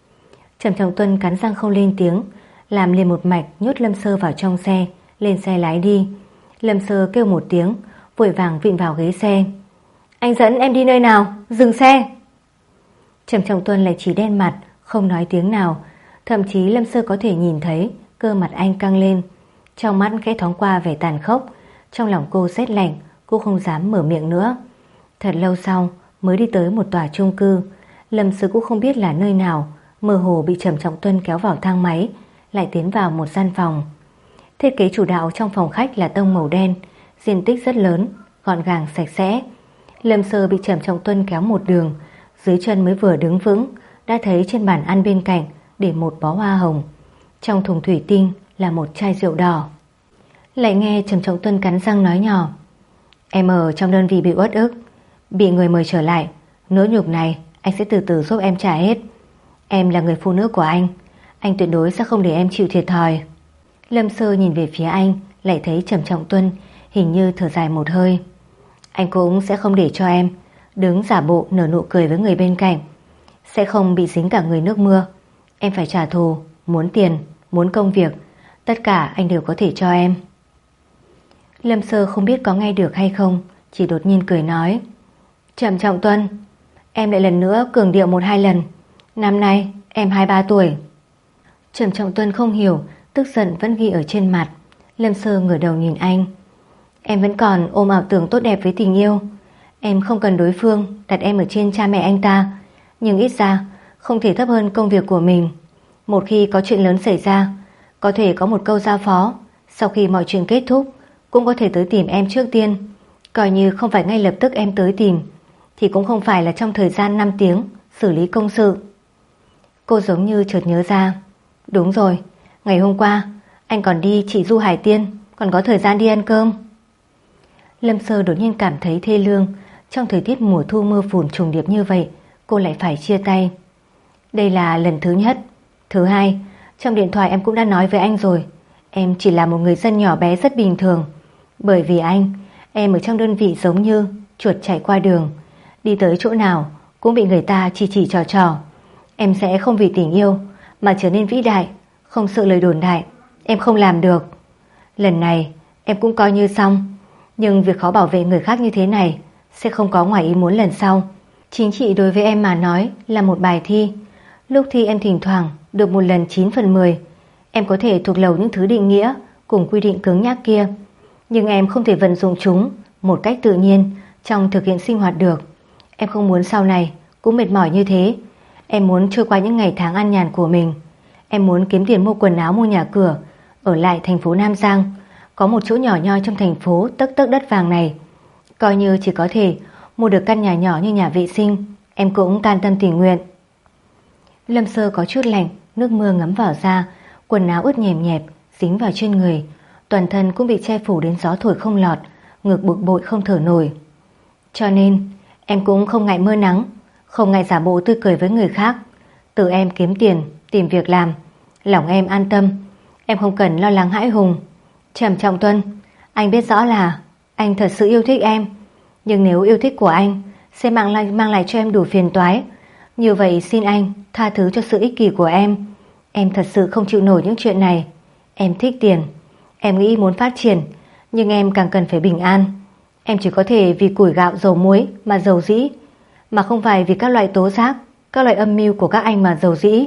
Trầm Trọng Tuân cắn răng không lên tiếng, làm liền một mạch nhốt Lâm Sơ vào trong xe, lên xe lái đi. Lâm Sơ kêu một tiếng, vội vàng vịn vào ghế xe. Anh dẫn em đi nơi nào? Dừng xe. Trầm Trọng Tuân lại chỉ đen mặt, không nói tiếng nào. Thậm chí Lâm Sơ có thể nhìn thấy cơ mặt anh căng lên, trong mắt khẽ thoáng qua vẻ tàn khốc. Trong lòng cô rét lạnh, cô không dám mở miệng nữa. Thật lâu sau mới đi tới một tòa chung cư. Lâm Sơ cũng không biết là nơi nào, mơ hồ bị Trầm Trọng Tuân kéo vào thang máy, lại tiến vào một gian phòng. Thiết kế chủ đạo trong phòng khách là tông màu đen, diện tích rất lớn, gọn gàng sạch sẽ. Lâm Sơ bị Trầm Trọng Tuân kéo một đường, dưới chân mới vừa đứng vững, đã thấy trên bàn ăn bên cạnh để một bó hoa hồng, trong thùng thủy tinh là một chai rượu đỏ. Lại nghe Trầm Trọng Tuân cắn răng nói nhỏ: Em ở trong đơn vị bị uất ức, bị người mời trở lại, nỗi nhục này anh sẽ từ từ giúp em trả hết. Em là người phụ nữ của anh, anh tuyệt đối sẽ không để em chịu thiệt thòi. Lâm Sơ nhìn về phía anh, lại thấy Trầm Trọng Tuân hình như thở dài một hơi. Anh cũng sẽ không để cho em đứng giả bộ nở nụ cười với người bên cạnh, sẽ không bị dính cả người nước mưa. Em phải trả thù, muốn tiền, muốn công việc, tất cả anh đều có thể cho em. Lâm Sơ không biết có nghe được hay không, chỉ đột nhiên cười nói: Trầm Trọng Tuân, em lại lần nữa cường điệu một hai lần. Năm nay em hai mươi ba tuổi. Trầm Trọng Tuân không hiểu, tức giận vẫn ghi ở trên mặt. Lâm Sơ ngửa đầu nhìn anh: Em vẫn còn ôm ảo tưởng tốt đẹp với tình yêu. Em không cần đối phương đặt em ở trên cha mẹ anh ta, nhưng ít ra không thể thấp hơn công việc của mình. Một khi có chuyện lớn xảy ra, có thể có một câu giao phó, sau khi mọi chuyện kết thúc cũng có thể tới tìm em trước tiên. Coi như không phải ngay lập tức em tới tìm, thì cũng không phải là trong thời gian năm tiếng xử lý công sự. Cô giống như chợt nhớ ra: Đúng rồi, ngày hôm qua anh còn đi chỉ du Hải Tiên, còn có thời gian đi ăn cơm. Lâm Sơ đột nhiên cảm thấy thê lương. Trong thời tiết mùa thu mưa phùn trùng điệp như vậy, cô lại phải chia tay. Đây là lần thứ nhất. Thứ hai, trong điện thoại em cũng đã nói với anh rồi, em chỉ là một người dân nhỏ bé rất bình thường. Bởi vì anh, em ở trong đơn vị giống như chuột chạy qua đường, đi tới chỗ nào cũng bị người ta chỉ chỉ trò trò. Em sẽ không vì tình yêu mà trở nên vĩ đại, không sợ lời đồn đại. Em không làm được. Lần này em cũng coi như xong, nhưng việc khó bảo vệ người khác như thế này sẽ không có ngoài ý muốn lần sau. Chính trị đối với em mà nói là một bài thi. Lúc thi em thỉnh thoảng được một lần chín phần mười. Em có thể thuộc lầu những thứ định nghĩa cùng quy định cứng nhắc kia, nhưng em không thể vận dụng chúng một cách tự nhiên trong thực hiện sinh hoạt được. Em không muốn sau này cũng mệt mỏi như thế. Em muốn trôi qua những ngày tháng an nhàn của mình. Em muốn kiếm tiền mua quần áo, mua nhà cửa, ở lại thành phố Nam Giang, có một chỗ nhỏ nhoi trong thành phố tấc tấc đất vàng này. Coi như chỉ có thể mua được căn nhà nhỏ như nhà vệ sinh, em cũng can tâm tình nguyện. Lâm Sơ có chút lạnh, nước mưa ngấm vào da, quần áo ướt nhèm nhẹp dính vào trên người, toàn thân cũng bị che phủ đến gió thổi không lọt, ngực bực bội không thở nổi. Cho nên em cũng không ngại mưa nắng, không ngại giả bộ tươi cười với người khác. Tự em kiếm tiền, tìm việc làm, lòng em an tâm. Em không cần lo lắng hãi hùng. Trầm Trọng Tuân, anh biết rõ là anh thật sự yêu thích em, nhưng nếu yêu thích của anh sẽ mang lại, mang lại cho em đủ phiền toái, như vậy xin anh tha thứ cho sự ích kỷ của em. Em thật sự không chịu nổi những chuyện này. Em thích tiền, em nghĩ muốn phát triển, nhưng em càng cần phải bình an. Em chỉ có thể vì củi gạo dầu muối mà giàu dĩ, mà không phải vì các loại tố giác, các loại âm mưu của các anh mà giàu dĩ.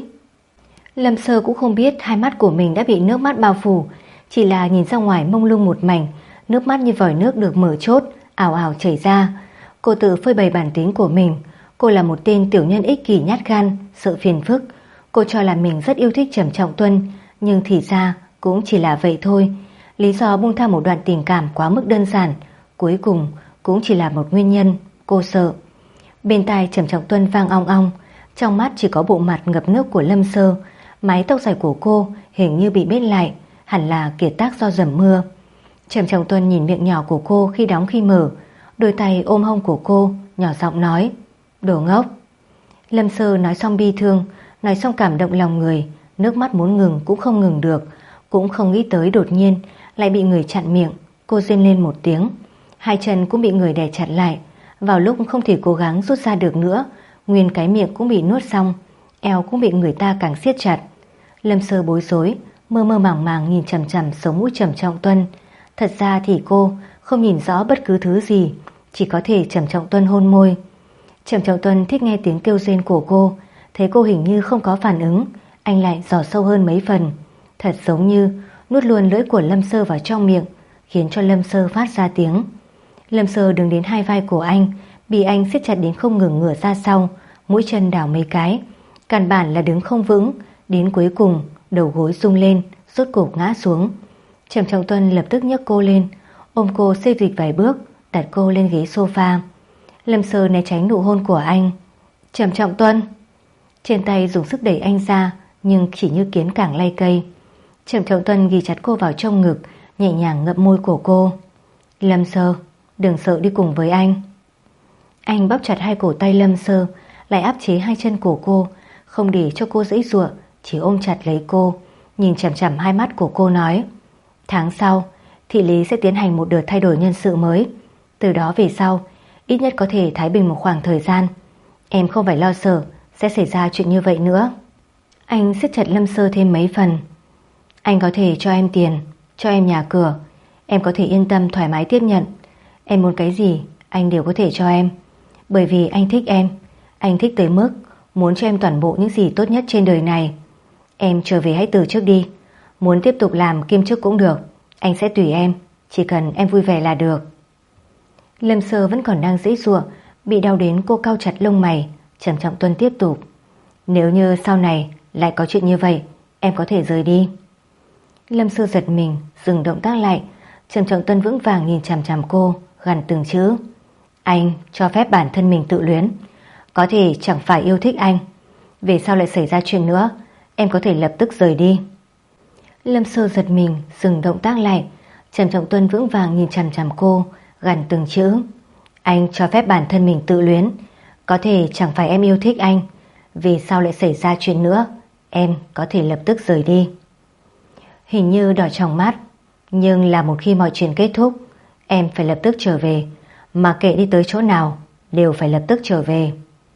Lâm Sơ cũng không biết hai mắt của mình đã bị nước mắt bao phủ, chỉ là nhìn ra ngoài mông lung một mảnh, nước mắt như vòi nước được mở chốt, ào ào chảy ra. Cô tự phơi bày bản tính của mình. Cô là một tên tiểu nhân ích kỷ nhát gan, sợ phiền phức. Cô cho là mình rất yêu thích Trầm Trọng Tuân, nhưng thì ra cũng chỉ là vậy thôi. Lý do buông tha một đoạn tình cảm quá mức đơn giản, cuối cùng cũng chỉ là một nguyên nhân, cô sợ. Bên tai Trầm Trọng Tuân vang ong ong, trong mắt chỉ có bộ mặt ngập nước của Lâm Sơ. Mái tóc dài của cô hình như bị bết lại, hẳn là kiệt tác do dầm mưa. Trầm Trọng Tuân nhìn miệng nhỏ của cô khi đóng khi mở, đôi tay ôm hông của cô, nhỏ giọng nói: Đồ ngốc. Lâm Sơ nói xong bi thương, nói xong cảm động lòng người, nước mắt muốn ngừng cũng không ngừng được, cũng không nghĩ tới đột nhiên lại bị người chặn miệng. Cô rên lên một tiếng, hai chân cũng bị người đè chặt lại. Vào lúc không thể cố gắng rút ra được nữa, nguyên cái miệng cũng bị nuốt xong, eo cũng bị người ta càng siết chặt. Lâm Sơ bối rối, mơ mơ màng màng nhìn chằm chằm sống mũi Trầm Trọng Tuân. Thật ra thì cô không nhìn rõ bất cứ thứ gì, chỉ có thể Trầm Trọng Tuân hôn môi. Trầm Trọng Tuân thích nghe tiếng kêu rên của cô, thấy cô hình như không có phản ứng, anh lại dò sâu hơn mấy phần, thật giống như nuốt luôn lưỡi của Lâm Sơ vào trong miệng, khiến cho Lâm Sơ phát ra tiếng. Lâm Sơ đứng đến hai vai của anh, bị anh siết chặt đến không ngừng ngửa ra sau, mũi chân đảo mấy cái, căn bản là đứng không vững, đến cuối cùng đầu gối rung lên, rốt cục ngã xuống. Trầm Trọng Tuân lập tức nhấc cô lên, ôm cô xê dịch vài bước, đặt cô lên ghế sofa. Lâm Sơ né tránh nụ hôn của anh. Trầm Trọng Tuân. Trên tay dùng sức đẩy anh ra, nhưng chỉ như kiến cảng lay cây. Trầm Trọng Tuân ghi chặt cô vào trong ngực, nhẹ nhàng ngậm môi của cô. Lâm Sơ, đừng sợ đi cùng với anh. Anh bóp chặt hai cổ tay Lâm Sơ, lại áp chế hai chân của cô, không để cho cô giãy giụa, chỉ ôm chặt lấy cô, nhìn chằm chằm hai mắt của cô nói: Tháng sau, thị lý sẽ tiến hành một đợt thay đổi nhân sự mới. Từ đó về sau, ít nhất có thể thái bình một khoảng thời gian. Em không phải lo sợ sẽ xảy ra chuyện như vậy nữa. Anh siết chặt Lâm Sơ thêm mấy phần. Anh có thể cho em tiền, cho em nhà cửa, em có thể yên tâm thoải mái tiếp nhận. Em muốn cái gì anh đều có thể cho em, bởi vì anh thích em. Anh thích tới mức muốn cho em toàn bộ những gì tốt nhất trên đời này. Em trở về hãy từ trước đi, muốn tiếp tục làm kiêm chức cũng được, anh sẽ tùy em, chỉ cần em vui vẻ là được. Lâm Sơ vẫn còn đang giãy giụa, bị đau đến cô cau chặt lông mày. Trầm Trọng Tuân tiếp tục: Nếu như sau này lại có chuyện như vậy, em có thể rời đi. Lâm Sơ giật mình, dừng động tác lại. Trầm Trọng Tuân vững vàng nhìn chằm chằm cô, gằn từng chữ: Anh cho phép bản thân mình tự luyến, có thể chẳng phải yêu thích anh. Về sau lại xảy ra chuyện nữa, em có thể lập tức rời đi. Lâm Sơ giật mình, dừng động tác lại. Trầm Trọng Tuân vững vàng nhìn chằm chằm cô, gằn từng chữ: Anh cho phép bản thân mình tự luyến, có thể chẳng phải em yêu thích anh. Về sau lại xảy ra chuyện nữa, em có thể lập tức rời đi. Hình như đỏ trong mắt, nhưng là một khi mọi chuyện kết thúc, em phải lập tức trở về, mà kệ đi tới chỗ nào đều phải lập tức trở về.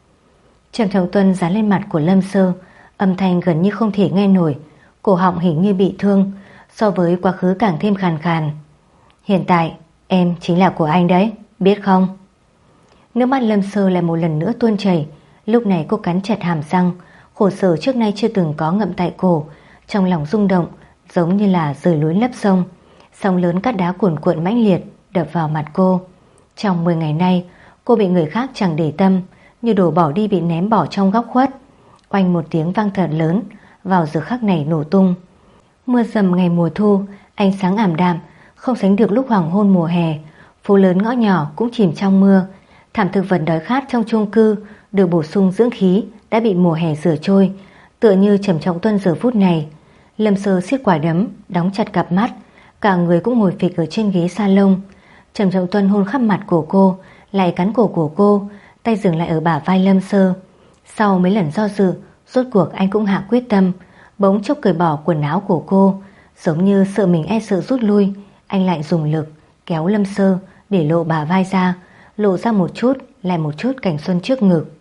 Trầm Trọng Tuân dán lên mặt của Lâm Sơ, âm thanh gần như không thể nghe nổi, cổ họng hình như bị thương, so với quá khứ càng thêm khàn khàn. Hiện tại em chính là của anh đấy, biết không? Nước mắt Lâm Sơ lại một lần nữa tuôn chảy. Lúc này cô cắn chặt hàm răng, khổ sở trước nay chưa từng có ngậm tại cổ, trong lòng rung động giống như là rời núi lấp sông. Sóng lớn cát đá cuồn cuộn mãnh liệt đập vào mặt cô. Trong mười ngày nay, cô bị người khác chẳng để tâm, như đồ bỏ đi bị ném bỏ trong góc khuất. Oanh một tiếng vang thật lớn, vào giờ khắc này nổ tung. Mưa rầm ngày mùa thu, ánh sáng ảm đạm, không sánh được lúc hoàng hôn mùa hè. Phố lớn ngõ nhỏ cũng chìm trong mưa. Thảm thực vật đói khát trong chung cư được bổ sung dưỡng khí đã bị mùa hè rửa trôi, tựa như Trầm Trọng Tuân giờ phút này. Lâm Sơ siết quả đấm, đóng chặt cặp mắt, cả người cũng ngồi phịch ở trên ghế salon. Trầm Trọng Tuân hôn khắp mặt của cô, lại cắn cổ của cô, tay dừng lại ở bả vai Lâm Sơ. Sau mấy lần do dự, rốt cuộc anh cũng hạ quyết tâm, bỗng chốc cởi bỏ quần áo của cô, giống như sợ mình e sợ rút lui. Anh lại dùng lực kéo Lâm Sơ để lộ bả vai ra, lộ ra một chút lại một chút cảnh xuân trước ngực.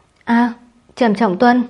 A, Trầm Trọng Tuân!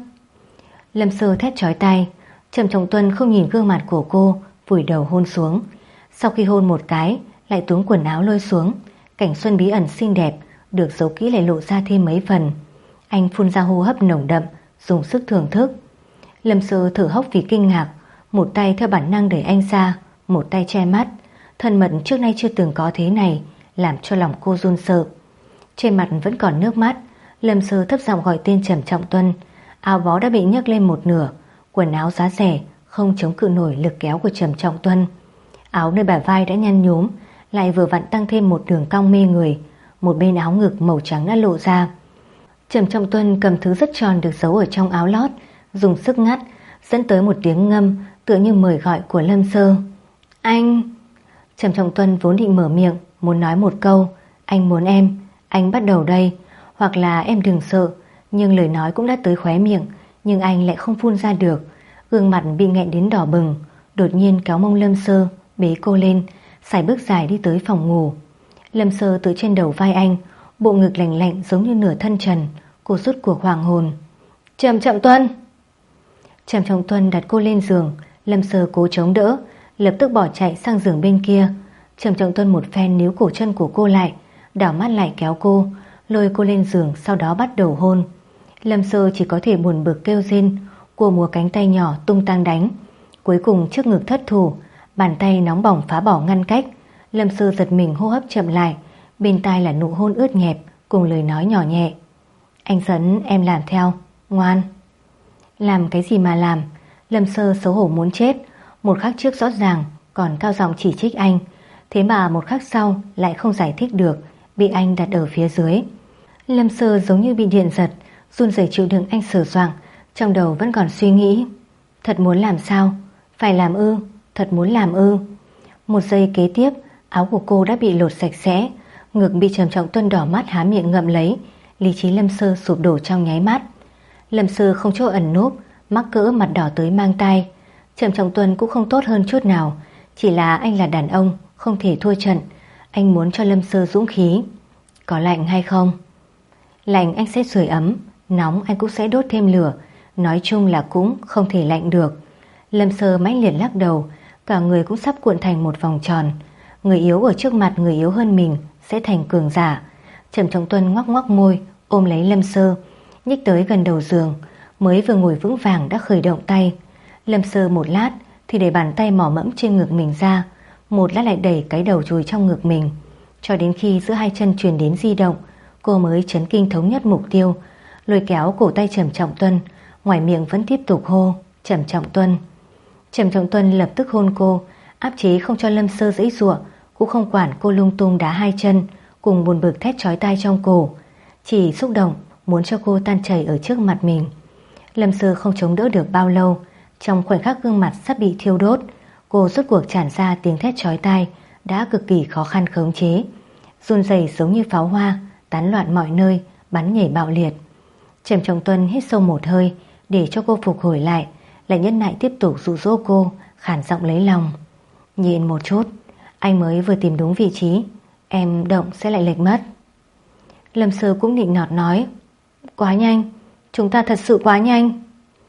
Lâm Sơ thét chói tai. Trầm Trọng Tuân không nhìn gương mặt của cô, vùi đầu hôn xuống. Sau khi hôn một cái, lại túm quần áo lôi xuống. Cảnh xuân bí ẩn xinh đẹp được giấu kỹ lại lộ ra thêm mấy phần. Anh phun ra hô hấp nồng đậm, dùng sức thưởng thức. Lâm Sơ thở hốc vì kinh ngạc, một tay theo bản năng đẩy anh ra, một tay che mắt. Thân mật trước nay chưa từng có thế này, làm cho lòng cô run sợ. Trên mặt vẫn còn nước mắt. Lâm Sơ thấp giọng gọi tên Trầm Trọng Tuân. Áo bó đã bị nhấc lên một nửa, quần áo giá rẻ không chống cự nổi lực kéo của Trầm Trọng Tuân. Áo nơi bả vai đã nhăn nhúm, lại vừa vặn tăng thêm một đường cong mê người. Một bên áo ngực màu trắng đã lộ ra. Trầm Trọng Tuân cầm thứ rất tròn được giấu ở trong áo lót, dùng sức ngắt, dẫn tới một tiếng ngâm tựa như mời gọi của Lâm Sơ. Anh! Trầm Trọng Tuân vốn định mở miệng, muốn nói một câu, anh muốn em, anh bắt đầu đây, hoặc là em đừng sợ, nhưng lời nói cũng đã tới khóe miệng, nhưng anh lại không phun ra được. Gương mặt bị nghẹn đến đỏ bừng, đột nhiên kéo mông Lâm Sơ, bế cô lên, sải bước dài đi tới phòng ngủ. Lâm Sơ tự trên đầu vai anh, bộ ngực lạnh lạnh giống như nửa thân trần. Cô rút cuộc hoàng hồn. Trầm Trọng Tuân! Trầm Trọng Tuân đặt cô lên giường. Lâm Sơ cố chống đỡ, lập tức bỏ chạy sang giường bên kia. Trầm Trọng Tuân một phen níu cổ chân của cô lại, đảo mắt lại kéo cô, lôi cô lên giường, sau đó bắt đầu hôn. Lâm Sơ chỉ có thể buồn bực kêu rên. Cô múa cánh tay nhỏ tung tăng đánh. Cuối cùng trước ngực thất thủ, bàn tay nóng bỏng phá bỏ ngăn cách. Lâm Sơ giật mình, hô hấp chậm lại, bên tai là nụ hôn ướt nhẹp cùng lời nói nhỏ nhẹ. Anh dẫn em làm theo, ngoan. Làm cái gì mà làm? Lâm Sơ xấu hổ muốn chết. Một khắc trước rõ ràng còn cao giọng chỉ trích anh, thế mà một khắc sau lại không giải thích được, bị anh đặt ở phía dưới. Lâm Sơ giống như bị điện giật, run rẩy chịu đựng anh sờ soạng, trong đầu vẫn còn suy nghĩ. Thật muốn làm sao? Phải làm ư? Thật muốn làm ư? Một giây kế tiếp, áo của cô đã bị lột sạch sẽ, ngực bị Trầm Trọng Tuân đỏ mắt há miệng ngậm lấy. Lý trí Lâm Sơ sụp đổ trong nháy mắt. Lâm Sơ không chỗ ẩn núp, mắc cỡ mặt đỏ tới mang tai. Trầm Trọng Tuân cũng không tốt hơn chút nào, chỉ là anh là đàn ông, không thể thua trận. Anh muốn cho Lâm Sơ dũng khí. Có lạnh hay không? Lạnh anh sẽ sưởi ấm, nóng anh cũng sẽ đốt thêm lửa, nói chung là cũng không thể lạnh được. Lâm Sơ mãnh liệt lắc đầu, cả người cũng sắp cuộn thành một vòng tròn. Người yếu ở trước mặt người yếu hơn mình sẽ thành cường giả. Trầm Trọng Tuân ngoắc ngoắc môi, ôm lấy Lâm Sơ, nhích tới gần đầu giường. Mới vừa ngồi vững vàng đã khởi động tay. Lâm Sơ một lát thì đẩy bàn tay mỏ mẫm trên ngực mình ra, một lát lại đẩy cái đầu chùi trong ngực mình, cho đến khi giữa hai chân truyền đến di động, cô mới chấn kinh thống nhất mục tiêu, lôi kéo cổ tay Trầm Trọng Tuân, ngoài miệng vẫn tiếp tục hô Trầm Trọng Tuân. Trầm Trọng Tuân lập tức hôn cô, áp chế không cho Lâm Sơ giãy giụa, cũng không quản cô lung tung đá hai chân, cùng buồn bực thét chói tai trong cổ, chỉ xúc động muốn cho cô tan chảy ở trước mặt mình. Lâm Sơ không chống đỡ được bao lâu, trong khoảnh khắc gương mặt sắp bị thiêu đốt, cô rốt cuộc tràn ra tiếng thét chói tai đã cực kỳ khó khăn khống chế, run rẩy giống như pháo hoa tán loạn mọi nơi, bắn nhảy bạo liệt. Trầm Trọng Tuân hít sâu một hơi để cho cô phục hồi lại, lại nhẫn nại tiếp tục dụ dỗ cô, khản giọng lấy lòng. Nhịn một chút, anh mới vừa tìm đúng vị trí, em động sẽ lại lệch mất. Lâm Sơ cũng nịnh nọt nói, quá nhanh, chúng ta thật sự quá nhanh.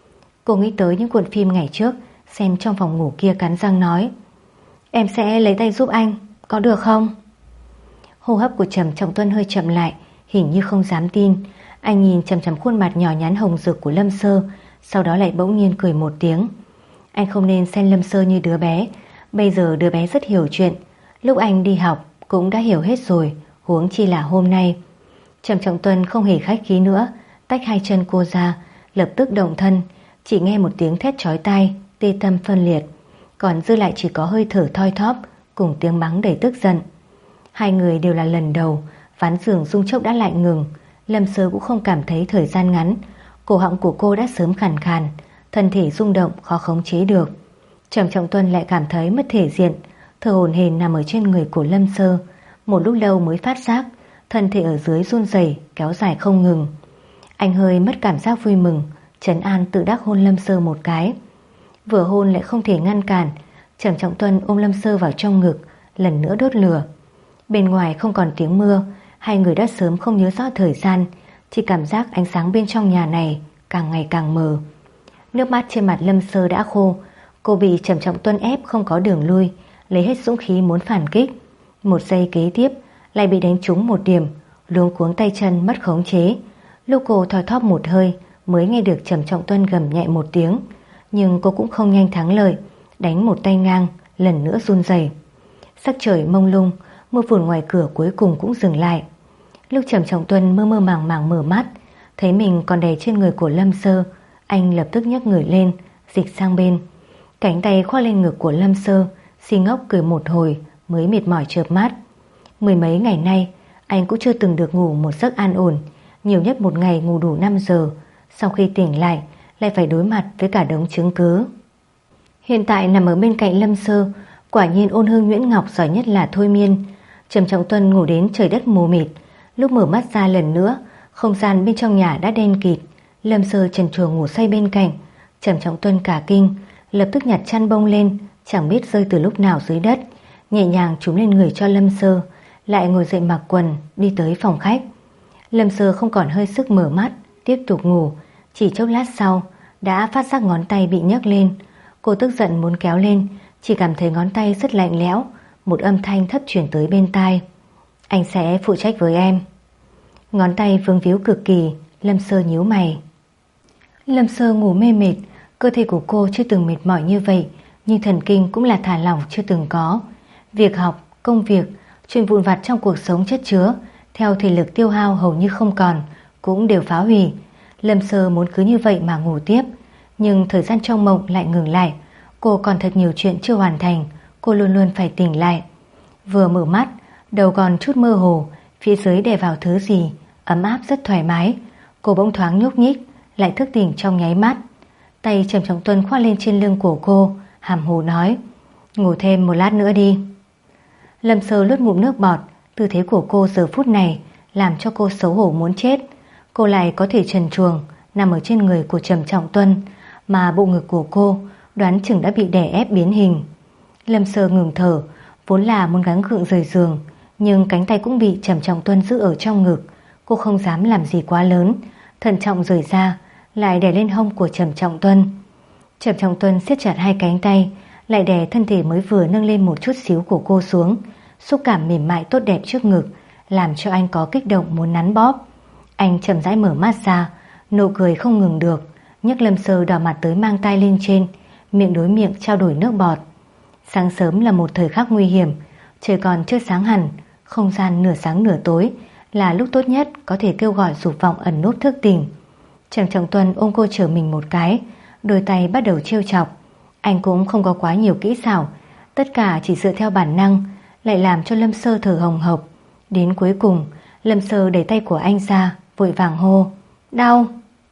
Cô nghĩ tới những cuộn phim ngày trước xem trong phòng ngủ kia, cắn răng nói, em sẽ lấy tay giúp anh, có được không? Hô hấp của Trầm Trọng Tuân hơi chậm lại, hình như không dám tin. Anh nhìn chằm chằm khuôn mặt nhỏ nhắn hồng rực của Lâm Sơ, sau đó lại bỗng nhiên cười một tiếng. Anh không nên xem Lâm Sơ như đứa bé. Bây giờ đứa bé rất hiểu chuyện. Lúc anh đi học cũng đã hiểu hết rồi, huống chi là hôm nay. Trầm Trọng Tuân không hề khách khí nữa, tách hai chân cô ra, lập tức động thân. Chỉ nghe một tiếng thét chói tai, tê tâm phân liệt, còn dư lại chỉ có hơi thở thoi thóp cùng tiếng mắng đầy tức giận. Hai người đều là lần đầu, ván giường rung chốc đã lại ngừng. Lâm Sơ cũng không cảm thấy thời gian ngắn, cổ họng của cô đã sớm khàn khàn, thân thể rung động khó khống chế được. Trầm Trọng Tuân lại cảm thấy mất thể diện, thở hổn hển nằm ở trên người của Lâm Sơ. Một lúc lâu mới phát giác thân thể ở dưới run rẩy kéo dài không ngừng. Anh hơi mất cảm giác vui mừng, trấn an tự đắc hôn Lâm Sơ một cái. Vừa hôn lại không thể ngăn cản, Trầm Trọng Tuân ôm Lâm Sơ vào trong ngực, lần nữa đốt lửa. Bên ngoài không còn tiếng mưa, hai người đã sớm không nhớ rõ thời gian, chỉ cảm giác ánh sáng bên trong nhà này càng ngày càng mờ. Nước mắt trên mặt Lâm Sơ đã khô, cô bị Trầm Trọng Tuân ép không có đường lui, lấy hết dũng khí muốn phản kích. Một giây kế tiếp lại bị đánh trúng một điểm, luống cuống tay chân mất khống chế. Lúc cô thoi thóp một hơi mới nghe được Trầm Trọng Tuân gầm nhẹ một tiếng, nhưng cô cũng không nhanh thắng lợi, đánh một tay ngang, lần nữa run rẩy. Sắc trời mông lung, mưa phùn ngoài cửa cuối cùng cũng dừng lại. Lúc Trầm Trọng Tuân mơ mơ màng màng mở mắt, thấy mình còn đè trên người của Lâm Sơ, anh lập tức nhấc người lên, dịch sang bên. Cánh tay khoác lên ngực của Lâm Sơ, si ngốc cười một hồi mới mệt mỏi chợp mắt. Mười mấy ngày nay anh cũng chưa từng được ngủ một giấc an ổn, nhiều nhất một ngày ngủ đủ năm giờ. Sau khi tỉnh lại lại phải đối mặt với cả đống chứng cứ. Hiện tại nằm ở bên cạnh Lâm Sơ, quả nhiên Ôn Hương Nguyễn Ngọc giỏi nhất là thôi miên. Trầm Trọng Tuân ngủ đến trời đất mù mịt, lúc mở mắt ra lần nữa, không gian bên trong nhà đã đen kịt. Lâm Sơ trần truồng ngủ say bên cạnh. Trầm Trọng Tuân cả kinh, lập tức nhặt chăn bông lên, chẳng biết rơi từ lúc nào dưới đất, nhẹ nhàng trúm lên người cho Lâm Sơ, lại ngồi dậy mặc quần đi tới phòng khách. Lâm Sơ không còn hơi sức mở mắt, tiếp tục ngủ. Chỉ chốc lát sau đã phát giác ngón tay bị nhấc lên. Cô tức giận muốn kéo lên, chỉ cảm thấy ngón tay rất lạnh lẽo. Một âm thanh thấp chuyển tới bên tai: "Anh sẽ phụ trách với em." Ngón tay vương víu cực kỳ. Lâm Sơ nhíu mày. Lâm Sơ ngủ mê mệt, cơ thể của cô chưa từng mệt mỏi như vậy, nhưng thần kinh cũng là thả lỏng chưa từng có. Việc học, công việc, chuyện vụn vặt trong cuộc sống chất chứa, theo thể lực tiêu hao hầu như không còn, cũng đều phá hủy. Lâm Sơ muốn cứ như vậy mà ngủ tiếp, nhưng thời gian trong mộng lại ngừng lại. Cô còn thật nhiều chuyện chưa hoàn thành, cô luôn luôn phải tỉnh lại. Vừa mở mắt, đầu còn chút mơ hồ, phía dưới đè vào thứ gì ấm áp rất thoải mái. Cô bỗng thoáng nhúc nhích, lại thức tỉnh trong nháy mắt. Tay Trầm Trọng Tuân khoác lên trên lưng của cô, hàm hồ nói: "Ngủ thêm một lát nữa đi." Lâm Sơ lướt ngụm nước bọt. Tư thế của cô giờ phút này làm cho cô xấu hổ muốn chết. Cô lại có thể trần truồng nằm ở trên người của Trầm Trọng Tuân, mà bộ ngực của cô đoán chừng đã bị đè ép biến hình. Lâm Sơ ngừng thở, vốn là muốn gắng gượng rời giường, nhưng cánh tay cũng bị Trầm Trọng Tuân giữ ở trong ngực. Cô không dám làm gì quá lớn, thận trọng rời ra, lại đè lên hông của Trầm Trọng Tuân. Trầm Trọng Tuân siết chặt hai cánh tay, lại đè thân thể mới vừa nâng lên một chút xíu của cô xuống. Xúc cảm mềm mại tốt đẹp trước ngực làm cho anh có kích động muốn nắn bóp. Anh chậm rãi mở mắt ra, nụ cười không ngừng được, nhấc Lâm Sơ đỏ mặt tới mang tay lên trên, miệng đối miệng trao đổi nước bọt. Sáng sớm là một thời khắc nguy hiểm, trời còn chưa sáng hẳn, không gian nửa sáng nửa tối là lúc tốt nhất có thể kêu gọi dục vọng ẩn núp thức tỉnh. Trầm Trọng Tuân ôm cô trở mình một cái, đôi tay bắt đầu trêu chọc. Anh cũng không có quá nhiều kỹ xảo, tất cả chỉ dựa theo bản năng, lại làm cho Lâm Sơ thở hồng hộc. Đến cuối cùng, Lâm Sơ đẩy tay của anh ra, vội vàng hô: "Đau!"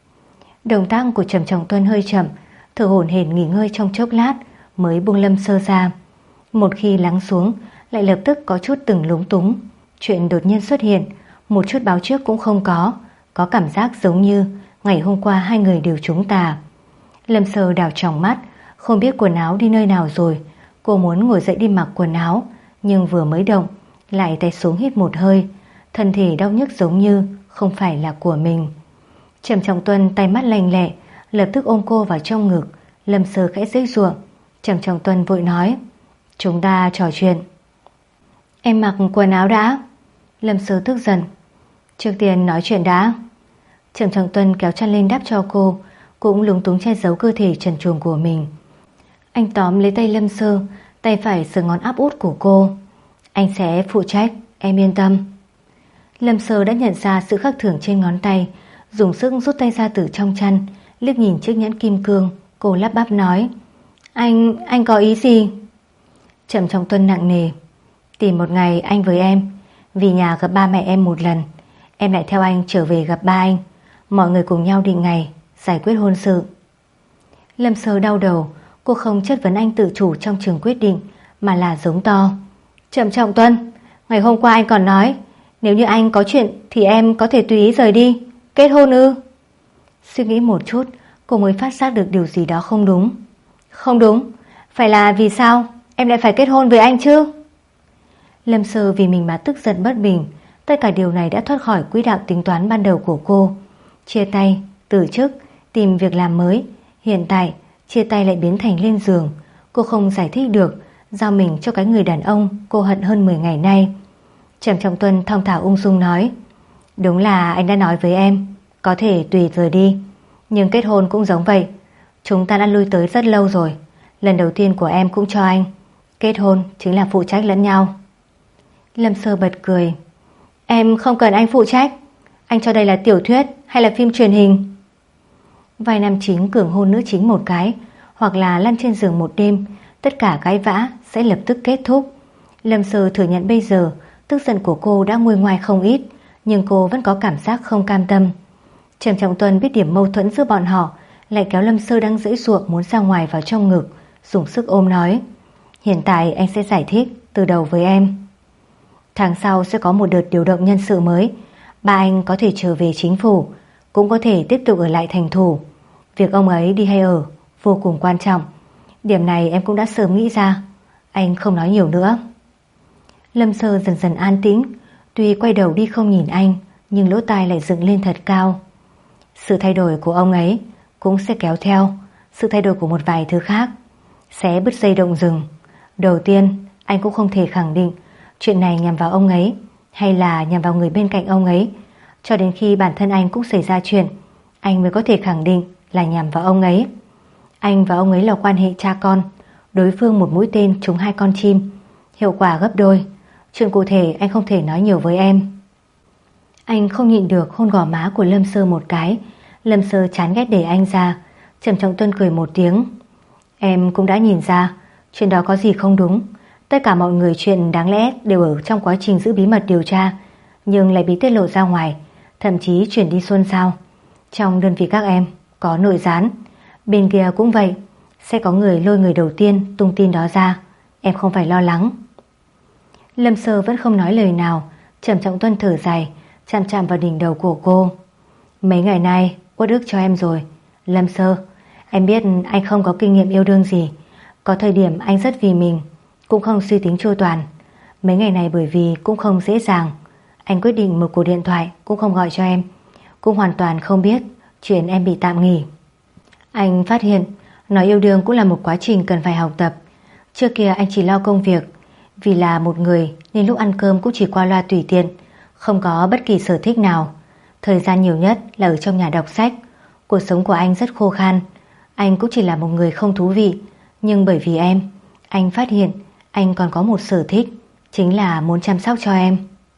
Động tác của Trầm Trọng Tuân hơi chậm, thở hổn hển nghỉ ngơi trong chốc lát mới buông Lâm Sơ ra. Một khi lắng xuống, lại lập tức có chút từng lúng túng. Chuyện đột nhiên xuất hiện, một chút báo trước cũng không có, có cảm giác giống như ngày hôm qua hai người đều trúng tà. Lâm Sơ đảo tròng mắt, không biết quần áo đi nơi nào rồi. Cô muốn ngồi dậy đi mặc quần áo, nhưng vừa mới động lại tay xuống hít một hơi, thân thể đau nhức giống như không phải là của mình. Trầm Trọng Tuân tay mắt lanh lẹ, lập tức ôm cô vào trong ngực. Lâm Sơ khẽ giãy giụa. Trầm Trọng Tuân vội nói: "Chúng ta trò chuyện." "Em mặc quần áo đã." Lâm Sơ tức giận: Trước tiên nói chuyện đã. Trầm Trọng Tuân kéo chăn lên đắp cho cô, cũng lúng túng che giấu cơ thể trần truồng của mình. Anh tóm lấy tay Lâm Sơ, tay phải sờ ngón áp út của cô. Anh sẽ phụ trách, em yên tâm. Lâm Sơ đã nhận ra sự khác thường trên ngón tay, dùng sức rút tay ra từ trong chăn, liếc nhìn chiếc nhẫn kim cương. Cô lắp bắp nói: Anh, anh có ý gì? Trầm Trọng Tuân nặng nề: Tìm một ngày anh với em, vì nhà gặp ba mẹ em một lần, em lại theo anh trở về gặp ba anh, mọi người cùng nhau định ngày giải quyết hôn sự. Lâm Sơ đau đầu. Cô không chất vấn anh tự chủ trong trường quyết định, mà là giống to: Trầm Trọng Tuân, ngày hôm qua anh còn nói nếu như anh có chuyện thì em có thể tùy ý rời đi. Kết hôn ư? Suy nghĩ một chút, cô mới phát giác được điều gì đó không đúng. Không đúng? Phải là vì sao em lại phải kết hôn với anh chứ? Lâm Sơ vì mình mà tức giận bất bình. Tất cả điều này đã thoát khỏi quỹ đạo tính toán ban đầu của cô. Chia tay, từ chức, tìm việc làm mới. Hiện tại chia tay lại biến thành lên giường. Cô không giải thích được, giao mình cho cái người đàn ông cô hận hơn mười ngày nay. Trầm Trọng Tuân thong thả ung dung nói: Đúng là anh đã nói với em có thể tùy rời đi, nhưng kết hôn cũng giống vậy. Chúng ta đã lui tới rất lâu rồi. Lần đầu tiên của em cũng cho anh. Kết hôn chính là phụ trách lẫn nhau. Lâm Sơ bật cười: Em không cần anh phụ trách. Anh cho đây là tiểu thuyết hay là phim truyền hình? Vai nam chính cường hôn nữ chính một cái, hoặc là lăn trên giường một đêm, tất cả cãi vã sẽ lập tức kết thúc. Lâm Sơ thừa nhận bây giờ tức giận của cô đã nguôi ngoai không ít, nhưng cô vẫn có cảm giác không cam tâm. Trầm Trọng Tuân biết điểm mâu thuẫn giữa bọn họ, lại kéo Lâm Sơ đang giãy giụa muốn ra ngoài vào trong ngực, dùng sức ôm nói: Hiện tại anh sẽ giải thích từ đầu với em. Tháng sau sẽ có một đợt điều động nhân sự mới. Ba anh có thể trở về chính phủ, cũng có thể tiếp tục ở lại thành thủ. Việc ông ấy đi hay ở vô cùng quan trọng. Điểm này em cũng đã sớm nghĩ ra. Anh không nói nhiều nữa. Lâm Sơ dần dần an tĩnh. Tuy quay đầu đi không nhìn anh, nhưng lỗ tai lại dựng lên thật cao. Sự thay đổi của ông ấy cũng sẽ kéo theo sự thay đổi của một vài thứ khác, sẽ bứt dây động rừng. Đầu tiên, anh cũng không thể khẳng định chuyện này nhằm vào ông ấy hay là nhằm vào người bên cạnh ông ấy. Cho đến khi bản thân anh cũng xảy ra chuyện, anh mới có thể khẳng định là nhằm vào ông ấy. Anh và ông ấy là quan hệ cha con, đối phương một mũi tên trúng hai con chim, hiệu quả gấp đôi. Chuyện cụ thể anh không thể nói nhiều với em. Anh không nhịn được hôn gò má của Lâm Sơ một cái. Lâm Sơ chán ghét để anh ra. Trầm Trọng Tuân cười một tiếng: Em cũng đã nhìn ra chuyện đó có gì không đúng. Tất cả mọi người chuyện đáng lẽ đều ở trong quá trình giữ bí mật điều tra, nhưng lại bị tiết lộ ra ngoài, thậm chí chuyển đi xôn xao. Trong đơn vị các em có nội gián, bên kia cũng vậy, sẽ có người lôi người đầu tiên tung tin đó ra. Em không phải lo lắng. Lâm Sơ vẫn không nói lời nào. Trầm Trọng Tuân thở dài, chạm chạm vào đỉnh đầu của cô: Mấy ngày nay uất ức cho em rồi. Lâm Sơ, em biết anh không có kinh nghiệm yêu đương gì. Có thời điểm anh rất vì mình, cũng không suy tính chu toàn. Mấy ngày này bởi vì cũng không dễ dàng, anh quyết định một cuộc điện thoại cũng không gọi cho em, cũng hoàn toàn không biết chuyện em bị tạm nghỉ. Anh phát hiện nói yêu đương cũng là một quá trình cần phải học tập. Trước kia anh chỉ lo công việc, vì là một người nên lúc ăn cơm cũng chỉ qua loa tùy tiện, không có bất kỳ sở thích nào. Thời gian nhiều nhất là ở trong nhà đọc sách. Cuộc sống của anh rất khô khan. Anh cũng chỉ là một người không thú vị. Nhưng bởi vì em, anh phát hiện anh còn có một sở thích, chính là muốn chăm sóc cho em.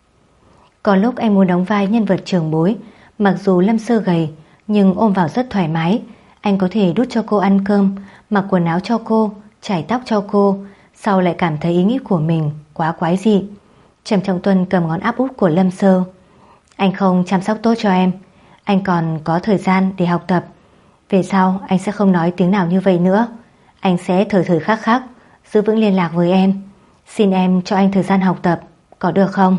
Có lúc anh muốn đóng vai nhân vật trưởng bối. Mặc dù Lâm Sơ gầy, nhưng ôm vào rất thoải mái. Anh có thể đút cho cô ăn cơm, mặc quần áo cho cô, chải tóc cho cô, sau lại cảm thấy ý nghĩ của mình quá quái dị. Trầm Trọng Tuân cầm ngón áp út của Lâm Sơ: Anh không chăm sóc tốt cho em, anh còn có thời gian để học tập. Về sau anh sẽ không nói tiếng nào như vậy nữa. Anh sẽ thời thời khắc khắc giữ vững liên lạc với em. Xin em cho anh thời gian học tập, có được không?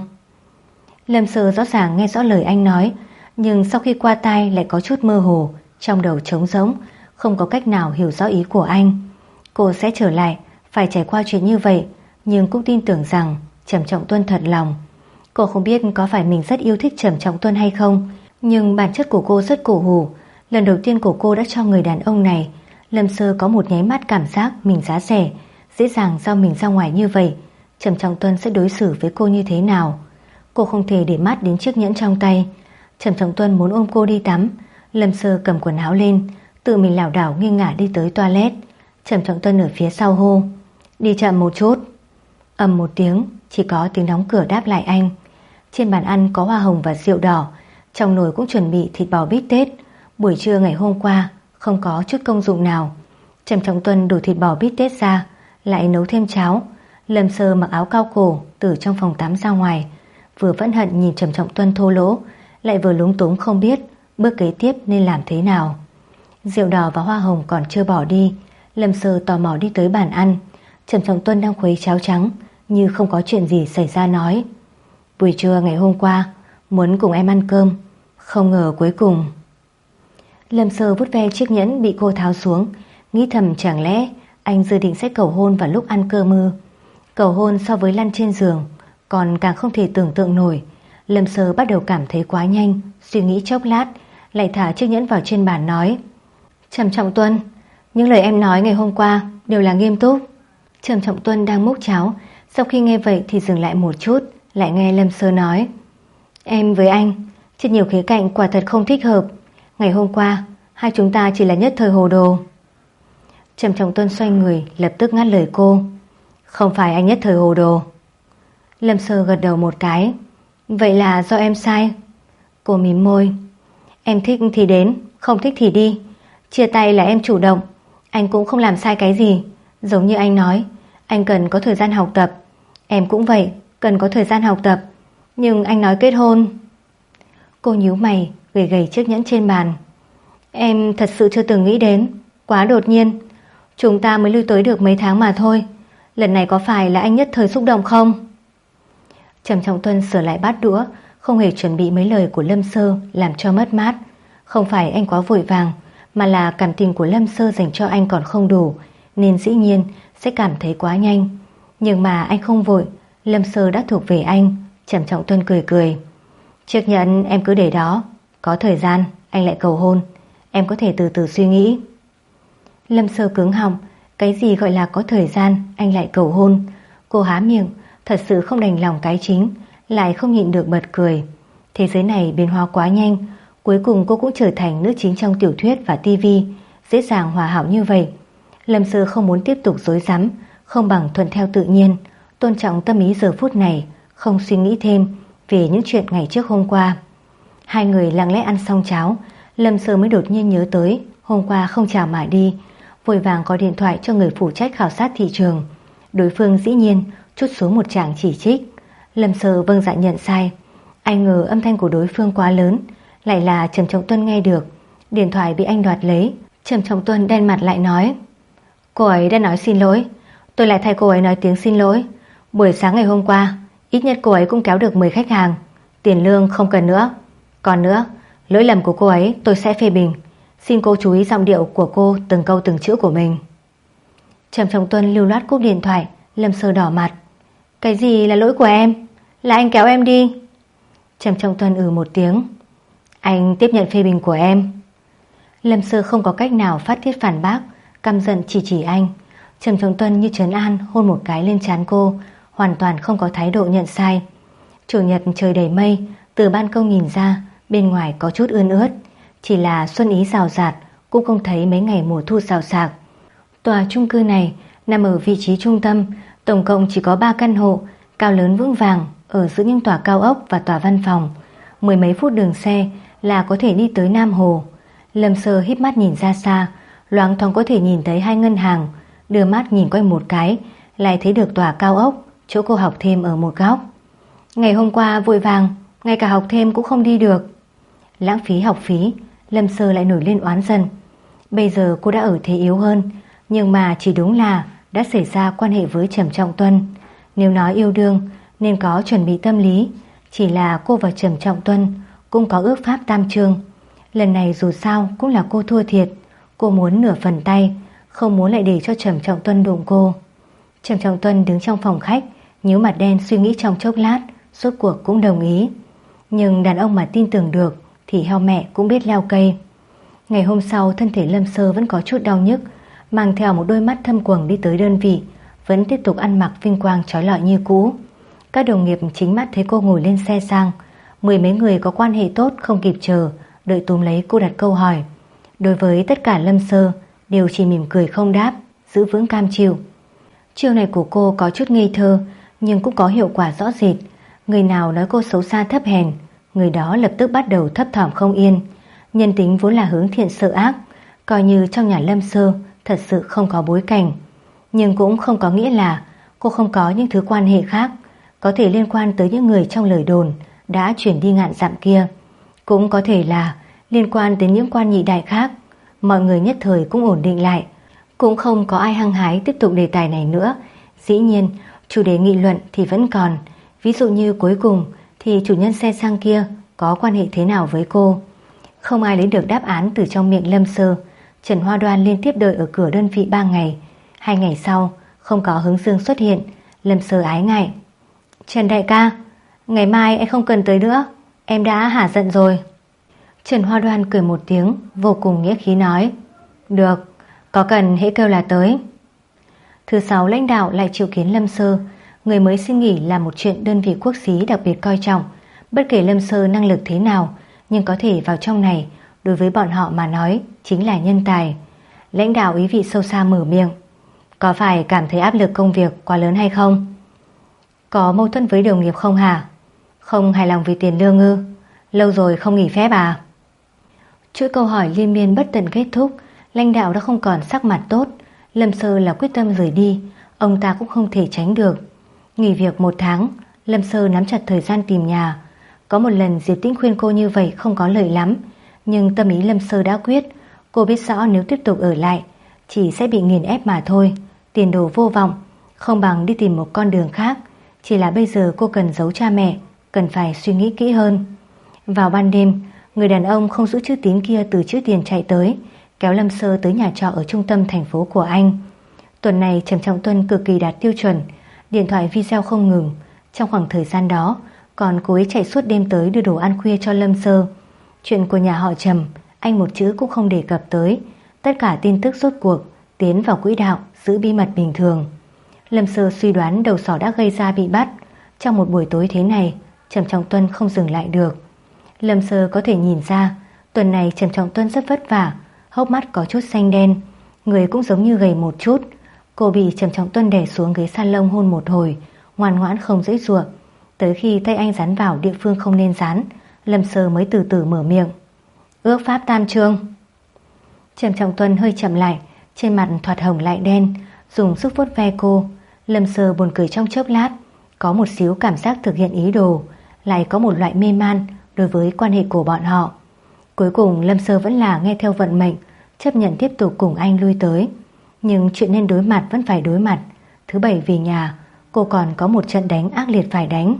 Lâm Sơ rõ ràng nghe rõ lời anh nói, nhưng sau khi qua tai lại có chút mơ hồ, trong đầu trống rỗng, không có cách nào hiểu rõ ý của anh. Cô sẽ trở lại, phải trải qua chuyện như vậy, nhưng cũng tin tưởng rằng Trầm Trọng Tuân thật lòng. Cô không biết có phải mình rất yêu thích Trầm Trọng Tuân hay không, nhưng bản chất của cô rất cổ hủ. Lần đầu tiên của cô đã cho người đàn ông này, Lâm Sơ có một nháy mắt cảm giác mình giá rẻ, dễ dàng giao mình ra ngoài như vậy. Trầm Trọng Tuân sẽ đối xử với cô như thế nào? Cô không thể để mắt đến chiếc nhẫn trong tay. Trầm Trọng Tuân muốn ôm cô đi tắm. Lâm Sơ cầm quần áo lên, tự mình lảo đảo nghiêng ngả đi tới toilet. Trầm Trọng Tuân ở phía sau hô: "Đi chậm một chút." Ầm một tiếng, chỉ có tiếng đóng cửa đáp lại anh. Trên bàn ăn có hoa hồng và rượu đỏ, trong nồi cũng chuẩn bị thịt bò bít tết. Buổi trưa ngày hôm qua không có chút công dụng nào. Trầm Trọng Tuân đổ thịt bò bít tết ra, lại nấu thêm cháo. Lâm Sơ mặc áo cao cổ từ trong phòng tắm ra ngoài, vừa phẫn hận nhìn Trầm Trọng Tuân thô lỗ, lại vừa lúng túng không biết bước kế tiếp nên làm thế nào. Rượu đỏ và hoa hồng còn chưa bỏ đi, Lâm Sơ tò mò đi tới bàn ăn. Trầm Trọng Tuân đang khuấy cháo trắng, như không có chuyện gì xảy ra nói: "Buổi trưa ngày hôm qua muốn cùng em ăn cơm, không ngờ cuối cùng..." Lâm Sơ vuốt ve chiếc nhẫn bị cô tháo xuống, nghĩ thầm chẳng lẽ anh dự định sẽ cầu hôn vào lúc ăn cơm ư? Cầu hôn so với lăn trên giường còn càng không thể tưởng tượng nổi. Lâm Sơ bắt đầu cảm thấy quá nhanh, suy nghĩ chốc lát lại thả chiếc nhẫn vào trên bàn nói: "Trầm Trọng Tuân, những lời em nói ngày hôm qua đều là nghiêm túc." Trầm Trọng Tuân đang múc cháo, sau khi nghe vậy thì dừng lại một chút, lại nghe Lâm Sơ nói: "Em với anh trên nhiều khía cạnh quả thật không thích hợp. Ngày hôm qua hai chúng ta chỉ là nhất thời hồ đồ." Trầm Trọng Tuân xoay người lập tức ngắt lời cô: "Không phải anh nhất thời hồ đồ." Lâm Sơ gật đầu một cái: "Vậy là do em sai." Cô mím môi: "Em thích thì đến, không thích thì đi. Chia tay là em chủ động, anh cũng không làm sai cái gì. Giống như anh nói, anh cần có thời gian học tập, em cũng vậy, cần có thời gian học tập. Nhưng anh nói kết hôn." Cô nhíu mày gầy gầy chiếc nhẫn trên bàn: "Em thật sự chưa từng nghĩ đến, quá đột nhiên. Chúng ta mới lưu tới được mấy tháng mà thôi. Lần này có phải là anh nhất thời xúc động không?" Trầm Trọng Tuân sửa lại bát đũa, không hề chuẩn bị mấy lời của Lâm Sơ làm cho mất mát. Không phải anh quá vội vàng, mà là cảm tình của Lâm Sơ dành cho anh còn không đủ, nên dĩ nhiên sẽ cảm thấy quá nhanh. Nhưng mà anh không vội, Lâm Sơ đã thuộc về anh. Trầm Trọng Tuân cười cười: "Chiếc nhẫn em cứ để đó, có thời gian anh lại cầu hôn, em có thể từ từ suy nghĩ." Lâm Sơ cứng họng: cái gì gọi là có thời gian anh lại cầu hôn? Cô há miệng, thật sự không đành lòng cái chính, lại không nhịn được bật cười. Thế giới này biến hóa quá nhanh, cuối cùng cô cũng trở thành nữ chính trong tiểu thuyết và tivi, dễ dàng hòa hảo như vậy. Lâm Sơ không muốn tiếp tục rối rắm, không bằng thuận theo tự nhiên, tôn trọng tâm ý giờ phút này, không suy nghĩ thêm về những chuyện ngày trước hôm qua. Hai người lặng lẽ ăn xong cháo, Lâm Sơ mới đột nhiên nhớ tới hôm qua không chào mà đi, vội vàng gọi điện thoại cho người phụ trách khảo sát thị trường. Đối phương dĩ nhiên trút xuống một tràng chỉ trích. Lâm Sơ vâng dạ nhận sai. Anh ngờ âm thanh của đối phương quá lớn, lại là Trầm Trọng Tuân nghe được. Điện thoại bị anh đoạt lấy. Trầm Trọng Tuân đen mặt lại nói: "Cô ấy đã nói xin lỗi, tôi lại thay cô ấy nói tiếng xin lỗi. Buổi sáng ngày hôm qua ít nhất cô ấy cũng kéo được mười khách hàng, tiền lương không cần nữa. Còn nữa, lỗi lầm của cô ấy tôi sẽ phê bình. Xin cô chú ý giọng điệu của cô từng câu từng chữ của mình." Trầm Trọng Tuân lưu loát cúp điện thoại. Lâm Sơ đỏ mặt: "Cái gì là lỗi của em? Là anh kéo em đi." Trầm Trọng Tuân ừ một tiếng: "Anh tiếp nhận phê bình của em." Lâm Sơ không có cách nào phát tiết phản bác, căm giận chỉ chỉ anh. Trầm Trọng Tuân như trấn an hôn một cái lên trán cô, hoàn toàn không có thái độ nhận sai. Chủ nhật trời đầy mây, từ ban công nhìn ra, bên ngoài có chút ươn ướt, chỉ là xuân ý rào rạt, cũng không thấy mấy ngày mùa thu xào xạc. Tòa chung cư này nằm ở vị trí trung tâm, tổng cộng chỉ có ba căn hộ, cao lớn vững vàng, ở giữa những tòa cao ốc và tòa văn phòng. Mười mấy phút đường xe là có thể đi tới Nam Hồ. Lâm Sơ híp mắt nhìn ra xa, loáng thoáng có thể nhìn thấy hai ngân hàng. Đưa mắt nhìn quanh một cái, lại thấy được tòa cao ốc, chỗ cô học thêm ở một góc. Ngày hôm qua vội vàng, ngay cả học thêm cũng không đi được. Lãng phí học phí. Lâm Sơ lại nổi lên oán giận. Bây giờ cô đã ở thế yếu hơn, nhưng mà chỉ đúng là đã xảy ra quan hệ với Trầm Trọng Tuân. Nếu nói yêu đương nên có chuẩn bị tâm lý, chỉ là cô và Trầm Trọng Tuân cũng có ước pháp tam chương. Lần này dù sao cũng là cô thua thiệt. Cô muốn nửa phần tay, không muốn lại để cho Trầm Trọng Tuân đụng cô. Trầm Trọng Tuân đứng trong phòng khách, nhíu mặt đen suy nghĩ trong chốc lát, rốt cuộc cũng đồng ý. Nhưng đàn ông mà tin tưởng được thì heo mẹ cũng biết leo cây. Ngày hôm sau, thân thể Lâm Sơ vẫn có chút đau nhức, mang theo một đôi mắt thâm quầng đi tới đơn vị, vẫn tiếp tục ăn mặc vinh quang trói lọi như cũ. Các đồng nghiệp chính mắt thấy cô ngồi lên xe sang. Mười mấy người có quan hệ tốt không kịp chờ, đợi túm lấy cô đặt câu hỏi. Đối với tất cả Lâm Sơ đều chỉ mỉm cười không đáp, giữ vững cam chịu. Chiêu này của cô có chút ngây thơ, nhưng cũng có hiệu quả rõ rệt. Người nào nói cô xấu xa thấp hèn, người đó lập tức bắt đầu thấp thỏm không yên. Nhân tính vốn là hướng thiện sợ ác, coi như trong nhà Lâm Sơ thật sự không có bối cảnh. Nhưng cũng không có nghĩa là cô không có những thứ quan hệ khác có thể liên quan tới những người trong lời đồn đã chuyển đi ngàn dặm kia. Cũng có thể là liên quan đến những quan nhị đại khác. Mọi người nhất thời cũng ổn định lại, cũng không có ai hăng hái tiếp tục đề tài này nữa. Dĩ nhiên chủ đề nghị luận thì vẫn còn. Ví dụ như cuối cùng thì chủ nhân xe sang kia có quan hệ thế nào với cô. Không ai lấy được đáp án từ trong miệng Lâm Sơ. Trần Hoa Đoan liên tiếp đợi ở cửa đơn vị ba ngày. Hai ngày sau không có Hướng Dương xuất hiện. Lâm Sơ ái ngại: Trần đại ca, ngày mai anh không cần tới nữa, em đã hả giận rồi. Trần Hoa Đoan cười một tiếng, vô cùng nghĩa khí nói: Được, có cần hãy kêu là tới. Thứ sáu lãnh đạo lại triệu kiến Lâm Sơ. Người mới xin nghỉ là một chuyện đơn vị quốc xí đặc biệt coi trọng. Bất kể Lâm Sơ năng lực thế nào, nhưng có thể vào trong này, đối với bọn họ mà nói chính là nhân tài. Lãnh đạo ý vị sâu xa mở miệng: Có phải cảm thấy áp lực công việc quá lớn hay không? Có mâu thuẫn với đồng nghiệp không hả? Không hài lòng vì tiền lương ư? Lâu rồi không nghỉ phép à? Chuỗi câu hỏi liên miên bất tận kết thúc. Lãnh đạo đã không còn sắc mặt tốt. Lâm Sơ là quyết tâm rời đi, ông ta cũng không thể tránh được. Nghỉ việc một tháng, Lâm Sơ nắm chặt thời gian tìm nhà. Có một lần Diệp Tĩnh khuyên cô như vậy không có lợi lắm, nhưng tâm ý Lâm Sơ đã quyết. Cô biết rõ nếu tiếp tục ở lại chỉ sẽ bị nghiền ép mà thôi, tiền đồ vô vọng, không bằng đi tìm một con đường khác. Chỉ là bây giờ cô cần giấu cha mẹ, cần phải suy nghĩ kỹ hơn. Vào ban đêm, người đàn ông không giữ chữ tín kia từ chữ tiền chạy tới, kéo Lâm Sơ tới nhà trọ ở trung tâm thành phố của anh. Tuần này Trầm Trọng Tuân cực kỳ đạt tiêu chuẩn, điện thoại video không ngừng. Trong khoảng thời gian đó còn cố ý chạy suốt đêm tới đưa đồ ăn khuya cho Lâm Sơ. Chuyện của nhà họ Trầm anh một chữ cũng không đề cập tới. Tất cả tin tức rốt cuộc tiến vào quỹ đạo, giữ bí mật bình thường. Lâm Sơ suy đoán đầu sỏ đã gây ra bị bắt. Trong một buổi tối thế này, Trầm Trọng Tuân không dừng lại được. Lâm Sơ có thể nhìn ra tuần này Trầm Trọng Tuân rất vất vả, hốc mắt có chút xanh đen, người cũng giống như gầy một chút. Cô bị Trầm Trọng Tuân đè xuống ghế salon hôn một hồi, ngoan ngoãn không giãy giụa. Tới khi tay anh dán vào địa phương không nên dán, Lâm Sơ mới từ từ mở miệng: Ước pháp tam chương. Trầm Trọng Tuân hơi chậm lại, trên mặt thoạt hồng lại đen, dùng sức vuốt ve cô. Lâm Sơ buồn cười trong chốc lát, có một xíu cảm giác thực hiện ý đồ, lại có một loại mê man đối với quan hệ của bọn họ. Cuối cùng Lâm Sơ vẫn là nghe theo vận mệnh, chấp nhận tiếp tục cùng anh lui tới. Nhưng chuyện nên đối mặt vẫn phải đối mặt. Thứ bảy về nhà, cô còn có một trận đánh ác liệt phải đánh.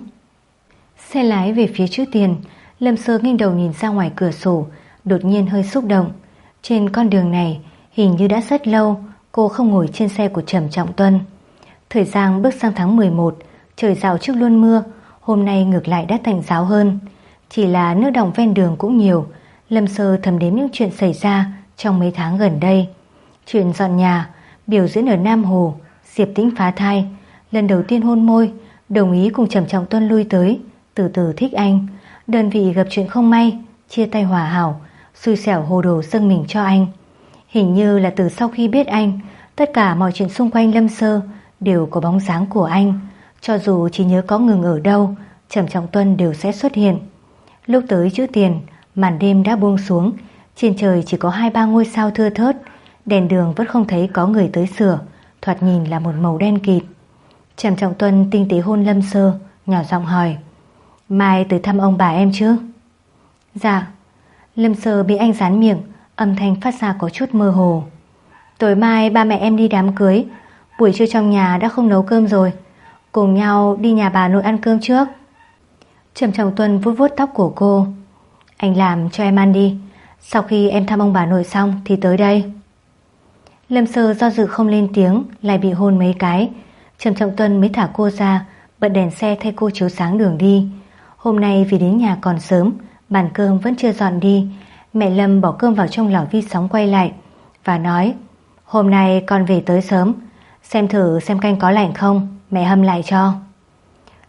Xe lái về phía chữ tiền, Lâm Sơ nghiêng đầu nhìn ra ngoài cửa sổ, đột nhiên hơi xúc động. Trên con đường này hình như đã rất lâu cô không ngồi trên xe của Trầm Trọng Tuân. Thời gian bước sang tháng mười một, trời dạo trước luôn mưa, hôm nay ngược lại đã tạnh ráo hơn. Chỉ là nước đọng ven đường cũng nhiều. Lâm Sơ thầm đếm những chuyện xảy ra trong mấy tháng gần đây. Chuyện dọn nhà, biểu diễn ở Nam Hồ, Diệp Tĩnh phá thai, lần đầu tiên hôn môi, đồng ý cùng Trầm Trọng Tuân lui tới, từ từ thích anh. Đơn vị gặp chuyện không may, chia tay hòa hảo, xui xẻo hồ đồ dâng mình cho anh. Hình như là từ sau khi biết anh, tất cả mọi chuyện xung quanh Lâm Sơ đều có bóng dáng của anh. Cho dù chỉ nhớ có ngừng ở đâu, Trầm Trọng Tuân đều sẽ xuất hiện. Lúc tới chữ tiền, màn đêm đã buông xuống, trên trời chỉ có hai ba ngôi sao thưa thớt, đèn đường vẫn không thấy có người tới sửa, thoạt nhìn là một màu đen kịt. Trầm Trọng Tuân tinh tế hôn Lâm Sơ, nhỏ giọng hỏi: Mai tới thăm ông bà em chứ? Dạ. Lâm Sơ bị anh dán miệng, âm thanh phát ra có chút mơ hồ. Tối mai ba mẹ em đi đám cưới, buổi trưa trong nhà đã không nấu cơm rồi, cùng nhau đi nhà bà nội ăn cơm trước. Trầm Trọng Tuân vuốt vuốt tóc của cô. Anh làm cho em ăn đi, sau khi em thăm ông bà nội xong thì tới đây. Lâm Sơ do dự không lên tiếng, lại bị hôn mấy cái. Trầm Trọng Tuân mới thả cô ra, bật đèn xe thay cô chiếu sáng đường đi. Hôm nay vì đến nhà còn sớm, bàn cơm vẫn chưa dọn đi. Mẹ Lâm bỏ cơm vào trong lò vi sóng quay lại và nói: Hôm nay con về tới sớm, xem thử xem canh có lạnh không, mẹ hâm lại cho.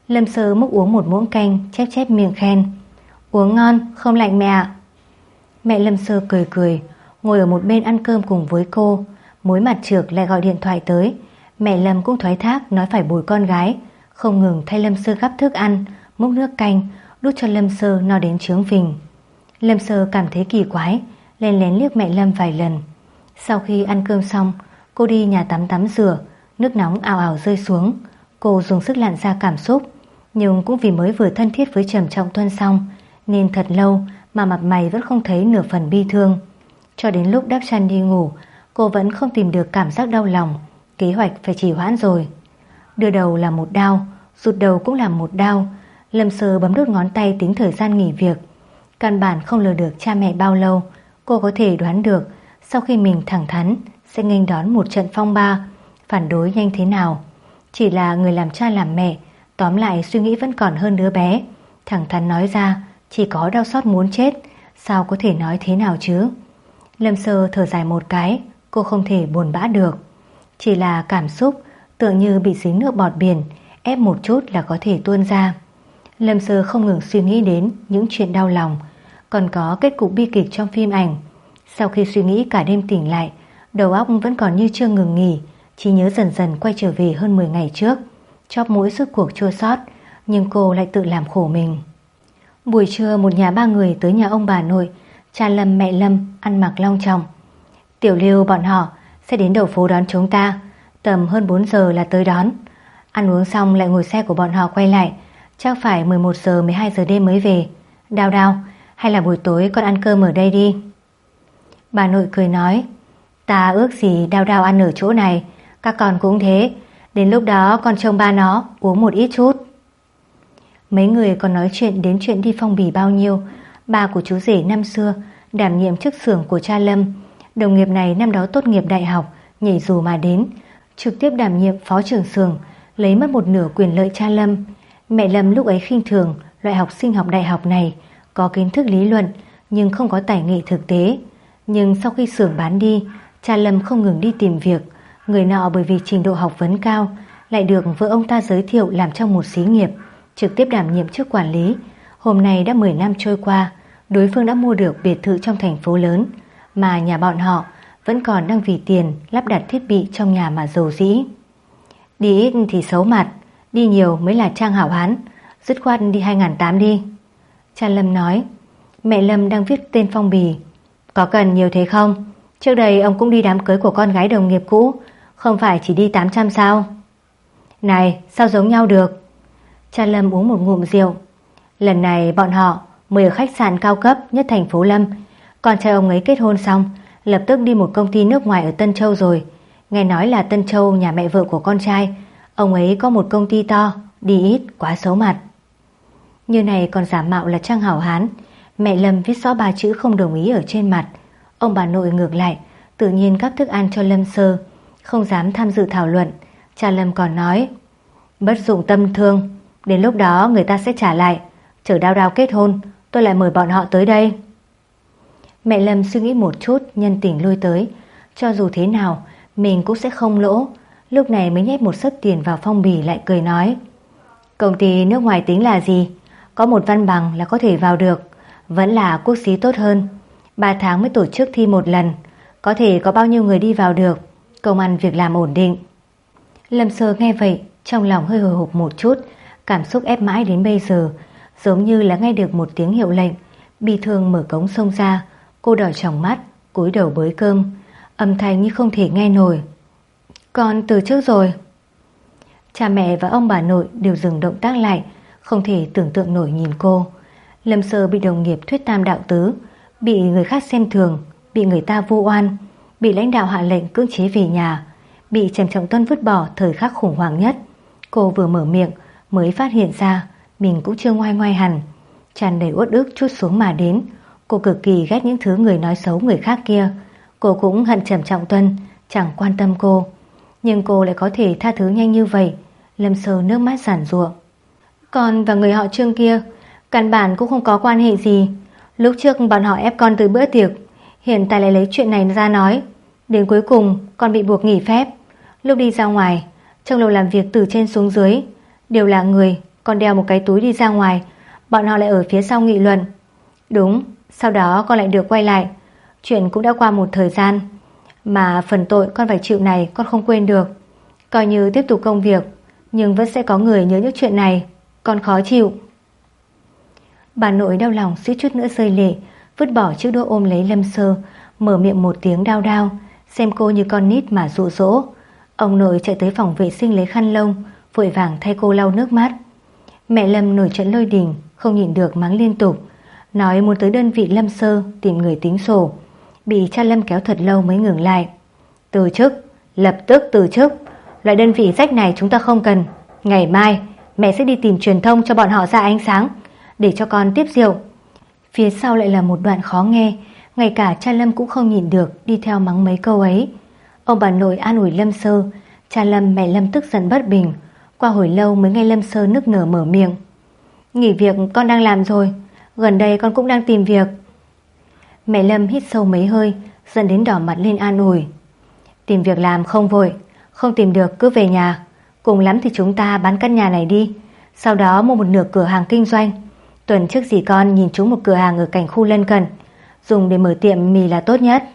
Lâm Sơ múc uống một muỗng canh, chép chép miệng khen. Uống ngon, không lạnh mẹ ạ. Mẹ Lâm Sơ cười cười, ngồi ở một bên ăn cơm cùng với cô. Mối mặt trược lại gọi điện thoại tới. Mẹ Lâm cũng thoái thác nói phải bồi con gái, không ngừng thay Lâm Sơ gắp thức ăn, múc nước canh, đút cho Lâm Sơ no đến trướng phình. Lâm Sơ cảm thấy kỳ quái, lén lén liếc mẹ Lâm vài lần. Sau khi ăn cơm xong, cô đi nhà tắm tắm rửa, nước nóng ào ào rơi xuống. Cô dùng sức lặn ra cảm xúc, nhưng cũng vì mới vừa thân thiết với Trầm Trọng Tuân xong, nên thật lâu mà mặt mày vẫn không thấy nửa phần bi thương. Cho đến lúc đắp chăn đi ngủ, cô vẫn không tìm được cảm giác đau lòng. Kế hoạch phải trì hoãn rồi. Đưa đầu là một đau, rụt đầu cũng là một đau. Lâm Sơ bấm đốt ngón tay tính thời gian nghỉ việc. Căn bản không lừa được cha mẹ bao lâu. Cô có thể đoán được sau khi mình thẳng thắn sẽ nghênh đón một trận phong ba, phản đối nhanh thế nào. Chỉ là người làm cha làm mẹ, tóm lại suy nghĩ vẫn còn hơn đứa bé. Thẳng thắn nói ra chỉ có đau xót muốn chết, sao có thể nói thế nào chứ. Lâm Sơ thở dài một cái, cô không thể buồn bã được. Chỉ là cảm xúc tựa như bị dính nước bọt biển, ép một chút là có thể tuôn ra. Lâm Sơ không ngừng suy nghĩ đến những chuyện đau lòng, còn có kết cục bi kịch trong phim ảnh. Sau khi suy nghĩ cả đêm tỉnh lại, đầu óc vẫn còn như chưa ngừng nghỉ, trí nhớ dần dần quay trở về hơn mười ngày trước. Chóp mũi suốt cuộc chua xót, nhưng cô lại tự làm khổ mình. Buổi trưa một nhà ba người tới nhà ông bà nội, cha Lâm mẹ Lâm ăn mặc long trọng. Tiểu Lưu bọn họ sẽ đến đầu phố đón chúng ta, tầm hơn bốn giờ là tới đón. Ăn uống xong lại ngồi xe của bọn họ quay lại, chắc phải mười một giờ mười hai giờ đêm mới về. Đào Đào, hay là buổi tối con ăn cơm ở đây đi. Bà nội cười nói, ta ước gì Đào Đào ăn ở chỗ này, các con cũng thế. Đến lúc đó con trông ba nó uống một ít chút. Mấy người còn nói chuyện đến chuyện đi phong bì bao nhiêu. Ba của chú rể năm xưa đảm nhiệm chức xưởng của cha Lâm. Đồng nghiệp này năm đó tốt nghiệp đại học, nhảy dù mà đến, trực tiếp đảm nhiệm phó trưởng xưởng, lấy mất một nửa quyền lợi cha Lâm. Mẹ Lâm lúc ấy khinh thường loại học sinh học đại học này, có kiến thức lý luận nhưng không có tài nghệ thực tế. Nhưng sau khi xưởng bán đi, cha Lâm không ngừng đi tìm việc. Người nọ bởi vì trình độ học vấn cao, lại được vợ ông ta giới thiệu làm trong một xí nghiệp, trực tiếp đảm nhiệm chức quản lý. Hôm nay đã mười năm trôi qua, đối phương đã mua được biệt thự trong thành phố lớn, mà nhà bọn họ vẫn còn đang vì tiền lắp đặt thiết bị trong nhà mà giàu dĩ. Đi ít thì xấu mặt, đi nhiều mới là trang hảo hán, dứt khoát đi hai nghìn tám đi. Cha Lâm nói. Mẹ Lâm đang viết tên phong bì. Có cần nhiều thế không? Trước đây ông cũng đi đám cưới của con gái đồng nghiệp cũ, không phải chỉ đi tám trăm sao? Này, sao giống nhau được? Cha Lâm uống một ngụm rượu. Lần này bọn họ mời ở khách sạn cao cấp nhất thành phố Lâm. Con trai ông ấy kết hôn xong, lập tức đi một công ty nước ngoài ở Tân Châu rồi. Nghe nói là Tân Châu nhà mẹ vợ của con trai, ông ấy có một công ty to, đi ít quá xấu mặt. Như này còn giả mạo là trang hảo hán. Mẹ Lâm viết rõ ba chữ không đồng ý ở trên mặt. Ông bà nội ngược lại tự nhiên gắp thức ăn cho Lâm Sơ, không dám tham dự thảo luận. Cha Lâm còn nói, bất dụng tâm thương, đến lúc đó người ta sẽ trả lại. Chờ Đào Đào kết hôn, tôi lại mời bọn họ tới đây. Mẹ Lâm suy nghĩ một chút, nhân tình lui tới, cho dù thế nào mình cũng sẽ không lỗ. Lúc này mới nhét một xấp tiền vào phong bì, lại cười nói, công ty nước ngoài tính là gì, có một văn bằng là có thể vào được, vẫn là quốc xí tốt hơn. Ba tháng mới tổ chức thi một lần, có thể có bao nhiêu người đi vào được, công ăn việc làm ổn định. Lâm Sơ nghe vậy, trong lòng hơi hồi hộp một chút, cảm xúc ép mãi đến bây giờ, giống như là nghe được một tiếng hiệu lệnh. Bi thương mở cống xông ra, cô đỏ tròng mắt, cúi đầu bới cơm, âm thanh như không thể nghe nổi. Con từ trước rồi. Cha mẹ và ông bà nội đều dừng động tác lại, không thể tưởng tượng nổi nhìn cô. Lâm Sơ bị đồng nghiệp thuyết tam đạo tứ, bị người khác xem thường, bị người ta vu oan, bị lãnh đạo hạ lệnh cưỡng chế về nhà, bị Trầm Trọng Tuân vứt bỏ thời khắc khủng hoảng nhất. Cô vừa mở miệng mới phát hiện ra mình cũng chưa ngoai ngoai hẳn, tràn đầy uất ức trút xuống mà đến. Cô cực kỳ ghét những thứ người nói xấu người khác kia. Cô cũng hận Trầm Trọng Tuân chẳng quan tâm cô, nhưng cô lại có thể tha thứ nhanh như vậy. Lâm Sơ nước mắt giản giụa. Con và người họ Trương kia căn bản cũng không có quan hệ gì. Lúc trước bọn họ ép con từ bữa tiệc, hiện tại lại lấy chuyện này ra nói. Đến cuối cùng con bị buộc nghỉ phép. Lúc đi ra ngoài, trong lầu làm việc từ trên xuống dưới đều là người con đeo một cái túi đi ra ngoài, bọn họ lại ở phía sau nghị luận. Đúng, sau đó con lại được quay lại. Chuyện cũng đã qua một thời gian, mà phần tội con phải chịu này con không quên được. Coi như tiếp tục công việc, nhưng vẫn sẽ có người nhớ những chuyện này, con khó chịu. Bà nội đau lòng suýt chút nữa rơi lệ, vứt bỏ chiếc đũa ôm lấy Lâm Sơ, mở miệng một tiếng đau đau, xem cô như con nít mà dụ dỗ. Ông nội chạy tới phòng vệ sinh lấy khăn lông, vội vàng thay cô lau nước mắt. Mẹ Lâm nổi trận lôi đình, không nhịn được mắng liên tục, nói muốn tới đơn vị Lâm Sơ tìm người tính sổ. Bị cha Lâm kéo thật lâu mới ngừng lại. Từ chức, lập tức từ chức. Loại đơn vị rách này chúng ta không cần. Ngày mai mẹ sẽ đi tìm truyền thông cho bọn họ ra ánh sáng, để cho con tiếp rượu. Phía sau lại là một đoạn khó nghe, ngay cả cha Lâm cũng không nhịn được đi theo mắng mấy câu ấy. Ông bà nội an ủi Lâm Sơ, cha Lâm mẹ Lâm tức giận bất bình. Qua hồi lâu mới nghe Lâm Sơ nức nở mở miệng. Nghỉ việc con đang làm rồi, gần đây con cũng đang tìm việc. Mẹ Lâm hít sâu mấy hơi, dẫn đến đỏ mặt lên an ủi. Tìm việc làm không vội, không tìm được cứ về nhà. Cùng lắm thì chúng ta bán căn nhà này đi, sau đó mua một nửa cửa hàng kinh doanh. Tuần trước dì con nhìn trúng một cửa hàng ở cảnh khu lân cận, dùng để mở tiệm mì là tốt nhất.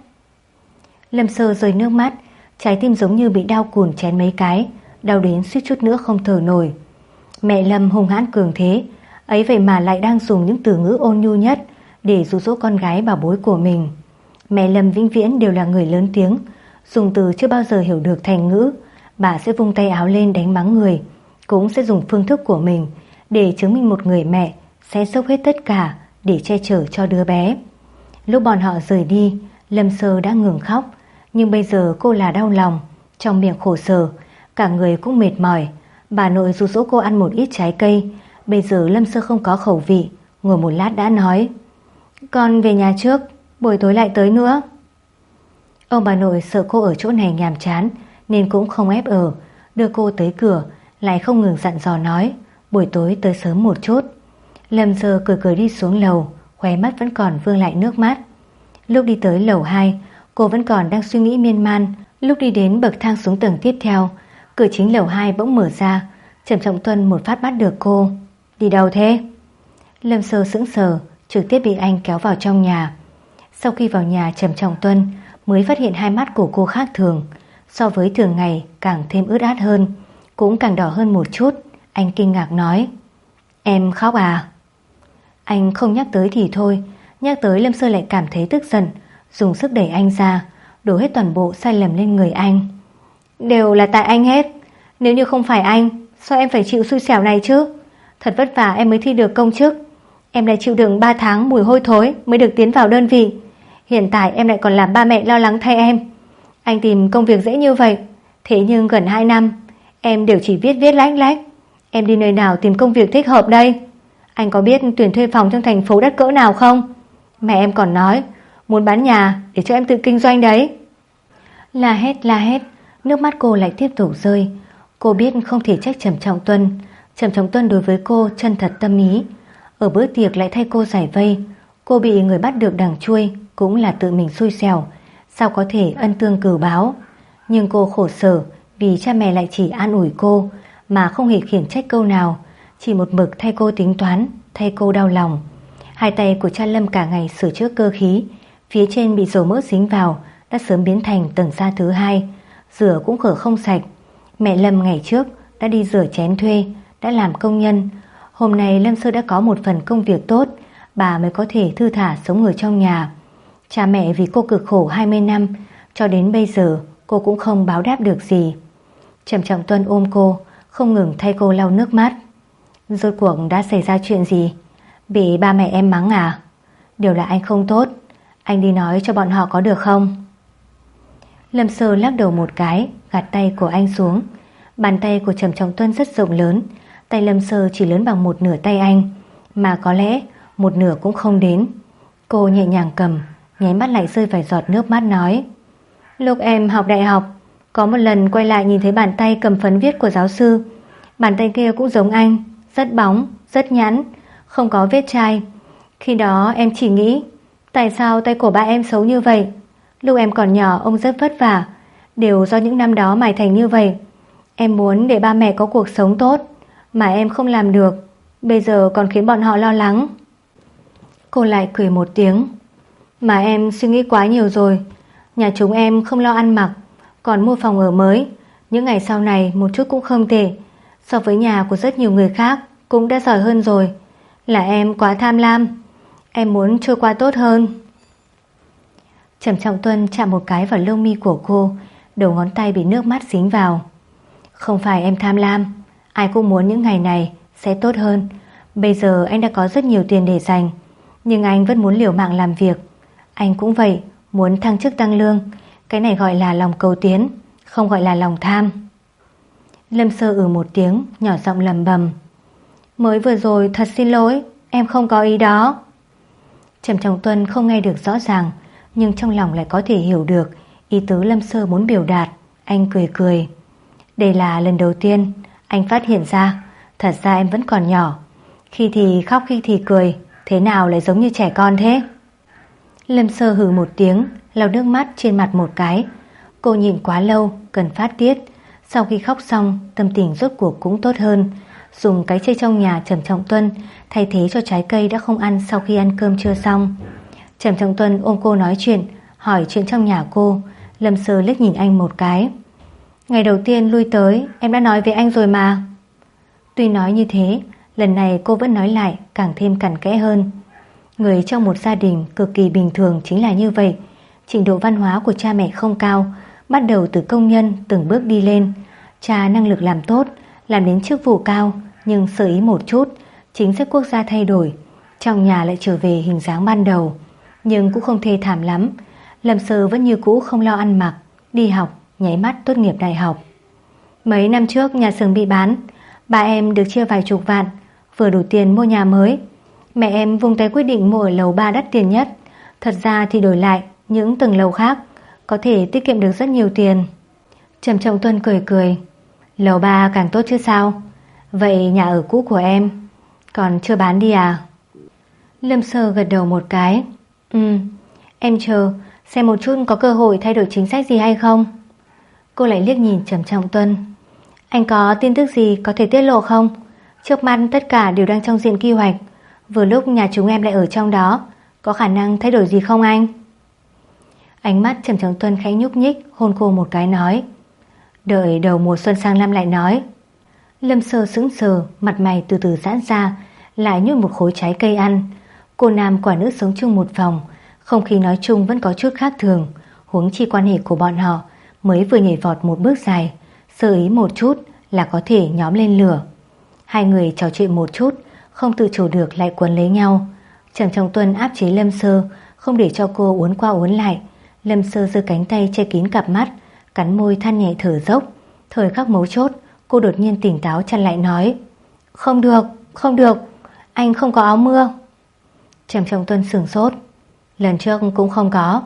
Lâm Sơ rơi nước mắt, trái tim giống như bị đau cùn chén mấy cái, đau đến suýt chút nữa không thở nổi. Mẹ Lâm hung hãn cường thế, ấy vậy mà lại đang dùng những từ ngữ ôn nhu nhất để dụ dỗ con gái bảo bối của mình. Mẹ Lâm vĩnh viễn đều là người lớn tiếng, dùng từ chưa bao giờ hiểu được thành ngữ. Bà sẽ vung tay áo lên đánh mắng người, cũng sẽ dùng phương thức của mình để chứng minh một người mẹ sẽ dốc hết tất cả để che chở cho đứa bé. Lúc bọn họ rời đi, Lâm Sơ đã ngừng khóc, nhưng bây giờ cô là đau lòng, trong miệng khổ sở, cả người cũng mệt mỏi. Bà nội dụ dỗ cô ăn một ít trái cây. Bây giờ Lâm Sơ không có khẩu vị, ngồi một lát đã nói, con về nhà trước, buổi tối lại tới nữa. Ông bà nội sợ cô ở chỗ này nhàm chán nên cũng không ép ở, đưa cô tới cửa, lại không ngừng dặn dò nói, buổi tối tới sớm một chút. Lâm Sơ cười cười đi xuống lầu, khóe mắt vẫn còn vương lại nước mắt. Lúc đi tới lầu hai, cô vẫn còn đang suy nghĩ miên man. Lúc đi đến bậc thang xuống tầng tiếp theo, cửa chính lầu hai bỗng mở ra. Trầm Trọng Tuân một phát bắt được cô. Đi đâu thế? Lâm Sơ sững sờ, trực tiếp bị anh kéo vào trong nhà. Sau khi vào nhà, Trầm Trọng Tuân mới phát hiện hai mắt của cô khác thường, so với thường ngày càng thêm ướt át hơn, cũng càng đỏ hơn một chút. Anh kinh ngạc nói, em khóc à? Anh không nhắc tới thì thôi, nhắc tới Lâm Sơ lại cảm thấy tức giận, dùng sức đẩy anh ra, đổ hết toàn bộ sai lầm lên người anh. Đều là tại anh hết. Nếu như không phải anh, sao em phải chịu xui xẻo này chứ? Thật vất vả em mới thi được công chức, em lại chịu đựng ba tháng mùi hôi thối mới được tiến vào đơn vị. Hiện tại em lại còn làm ba mẹ lo lắng thay em. Anh tìm công việc dễ như vậy, thế nhưng gần hai năm em đều chỉ viết viết lách lách. Em đi nơi nào tìm công việc thích hợp đây? Anh có biết tuyển thuê phòng trong thành phố đắt cỡ nào không? Mẹ em còn nói muốn bán nhà để cho em tự kinh doanh đấy. La hét la hét, nước mắt cô lại tiếp tục rơi. Cô biết không thể trách Trầm Trọng Tuân. Trầm Trọng Tuân đối với cô chân thật tâm ý, ở bữa tiệc lại thay cô giải vây. Cô bị người bắt được đằng chuôi cũng là tự mình xui xẻo, sao có thể ân tương cửu báo. Nhưng cô khổ sở vì cha mẹ lại chỉ an ủi cô mà không hề khiển trách câu nào, chỉ một mực thay cô tính toán, thay cô đau lòng. Hai tay của cha Lâm cả ngày sửa chữa cơ khí, phía trên bị dầu mỡ dính vào đã sớm biến thành tầng da thứ hai, rửa cũng khở không sạch. Mẹ Lâm ngày trước đã đi rửa chén thuê, đã làm công nhân. Hôm nay Lâm Sơ đã có một phần công việc tốt, bà mới có thể thư thả sống ở trong nhà. Cha mẹ vì cô cực khổ hai mươi năm, cho đến bây giờ cô cũng không báo đáp được gì. Trầm Trọng Tuân ôm cô, không ngừng thay cô lau nước mắt. Rốt cuộc đã xảy ra chuyện gì? Bị ba mẹ em mắng à? Đều là anh không tốt, anh đi nói cho bọn họ có được không? Lâm Sơ lắc đầu một cái, gạt tay của anh xuống. Bàn tay của Trầm Trọng Tuân rất rộng lớn, tay Lâm Sơ chỉ lớn bằng một nửa tay anh, mà có lẽ một nửa cũng không đến. Cô nhẹ nhàng cầm, nháy mắt lại rơi vài giọt nước mắt nói, lúc em học đại học, có một lần quay lại nhìn thấy bàn tay cầm phấn viết của giáo sư. Bàn tay kia cũng giống anh, rất bóng, rất nhẵn, không có vết chai. Khi đó em chỉ nghĩ, tại sao tay của ba em xấu như vậy? Lúc em còn nhỏ ông rất vất vả, đều do những năm đó mài thành như vậy. Em muốn để ba mẹ có cuộc sống tốt, Mà em không làm được, bây giờ còn khiến bọn họ lo lắng. Cô lại cười một tiếng. Mà em suy nghĩ quá nhiều rồi. Nhà chúng em không lo ăn mặc, còn mua phòng ở mới. Những ngày sau này một chút cũng không tệ. So với nhà của rất nhiều người khác cũng đã giỏi hơn rồi. Là em quá tham lam. Em muốn trôi qua tốt hơn. Trầm Trọng Tuân chạm một cái vào lông mi của cô, đầu ngón tay bị nước mắt dính vào. Không phải em tham lam, ai cũng muốn những ngày này sẽ tốt hơn. Bây giờ anh đã có rất nhiều tiền để dành, nhưng anh vẫn muốn liều mạng làm việc. Anh cũng vậy, muốn thăng chức tăng lương. Cái này gọi là lòng cầu tiến, không gọi là lòng tham. Lâm Sơ ừ một tiếng, nhỏ giọng lầm bầm. Mới vừa rồi thật xin lỗi, em không có ý đó. Trầm Trọng Tuân không nghe được rõ ràng, nhưng trong lòng lại có thể hiểu được ý tứ Lâm Sơ muốn biểu đạt. Anh cười cười. Đây là lần đầu tiên anh phát hiện ra thật ra em vẫn còn nhỏ. Khi thì khóc khi thì cười, thế nào lại giống như trẻ con thế? Lâm Sơ hừ một tiếng, lau nước mắt trên mặt một cái. Cô nhịn quá lâu, cần phát tiết. Sau khi khóc xong, tâm tình rốt cuộc cũng tốt hơn. Dùng cái chây trong nhà Trầm Trọng Tuân thay thế cho trái cây đã không ăn sau khi ăn cơm trưa xong. Trầm Trọng Tuân ôm cô nói chuyện, hỏi chuyện trong nhà cô. Lâm Sơ liếc nhìn anh một cái. Ngày đầu tiên lui tới, em đã nói với anh rồi mà. Tuy nói như thế, lần này cô vẫn nói lại càng thêm cặn kẽ hơn. Người trong một gia đình cực kỳ bình thường chính là như vậy. Trình độ văn hóa của cha mẹ không cao, bắt đầu từ công nhân từng bước đi lên. Cha năng lực làm tốt, làm đến chức vụ cao, nhưng sơ ý một chút, chính sách quốc gia thay đổi, trong nhà lại trở về hình dáng ban đầu. Nhưng cũng không thê thảm lắm. Lâm Sơ vẫn như cũ không lo ăn mặc, đi học, nháy mắt tốt nghiệp đại học. Mấy năm trước nhà xưởng bị bán, ba em được chia vài chục vạn, vừa đủ tiền mua nhà mới. Mẹ em vung tay quyết định mua ở lầu ba đắt tiền nhất. Thật ra thì đổi lại những tầng lầu khác có thể tiết kiệm được rất nhiều tiền. Trầm Trọng Tuân cười cười. Lầu ba càng tốt chứ sao? Vậy nhà ở cũ của em còn chưa bán đi à? Lâm Sơ gật đầu một cái. Ừ, em chờ xem một chút có cơ hội thay đổi chính sách gì hay không. Cô lại liếc nhìn Trầm Trọng Tuân. Anh có tin tức gì có thể tiết lộ không? Trước mắt tất cả đều đang trong diện quy hoạch, vừa lúc nhà chúng em lại ở trong đó, có khả năng thay đổi gì không anh? Ánh mắt Trầm Trọng Tuân khẽ nhúc nhích, hôn cô một cái nói. Đợi đầu mùa xuân sang năm lại nói. Lâm Sơ sững sờ, mặt mày từ từ giãn ra, lại nhút một khối trái cây ăn. Cô nam quả nữ sống chung một phòng, không khí nói chung vẫn có chút khác thường, huống chi quan hệ của bọn họ mới vừa nhảy vọt một bước dài, sơ ý một chút là có thể nhóm lên lửa. Hai người trò chuyện một chút, không tự chủ được lại quấn lấy nhau. Trầm Trọng Tuân áp chế Lâm Sơ, không để cho cô uốn qua uốn lại. Lâm Sơ giơ cánh tay che kín cặp mắt, cắn môi than nhẹ thở dốc. Thời khắc mấu chốt, cô đột nhiên tỉnh táo chặn lại nói. Không được, không được, anh không có áo mưa. Trầm Trọng Tuân sửng sốt. Lần trước cũng không có.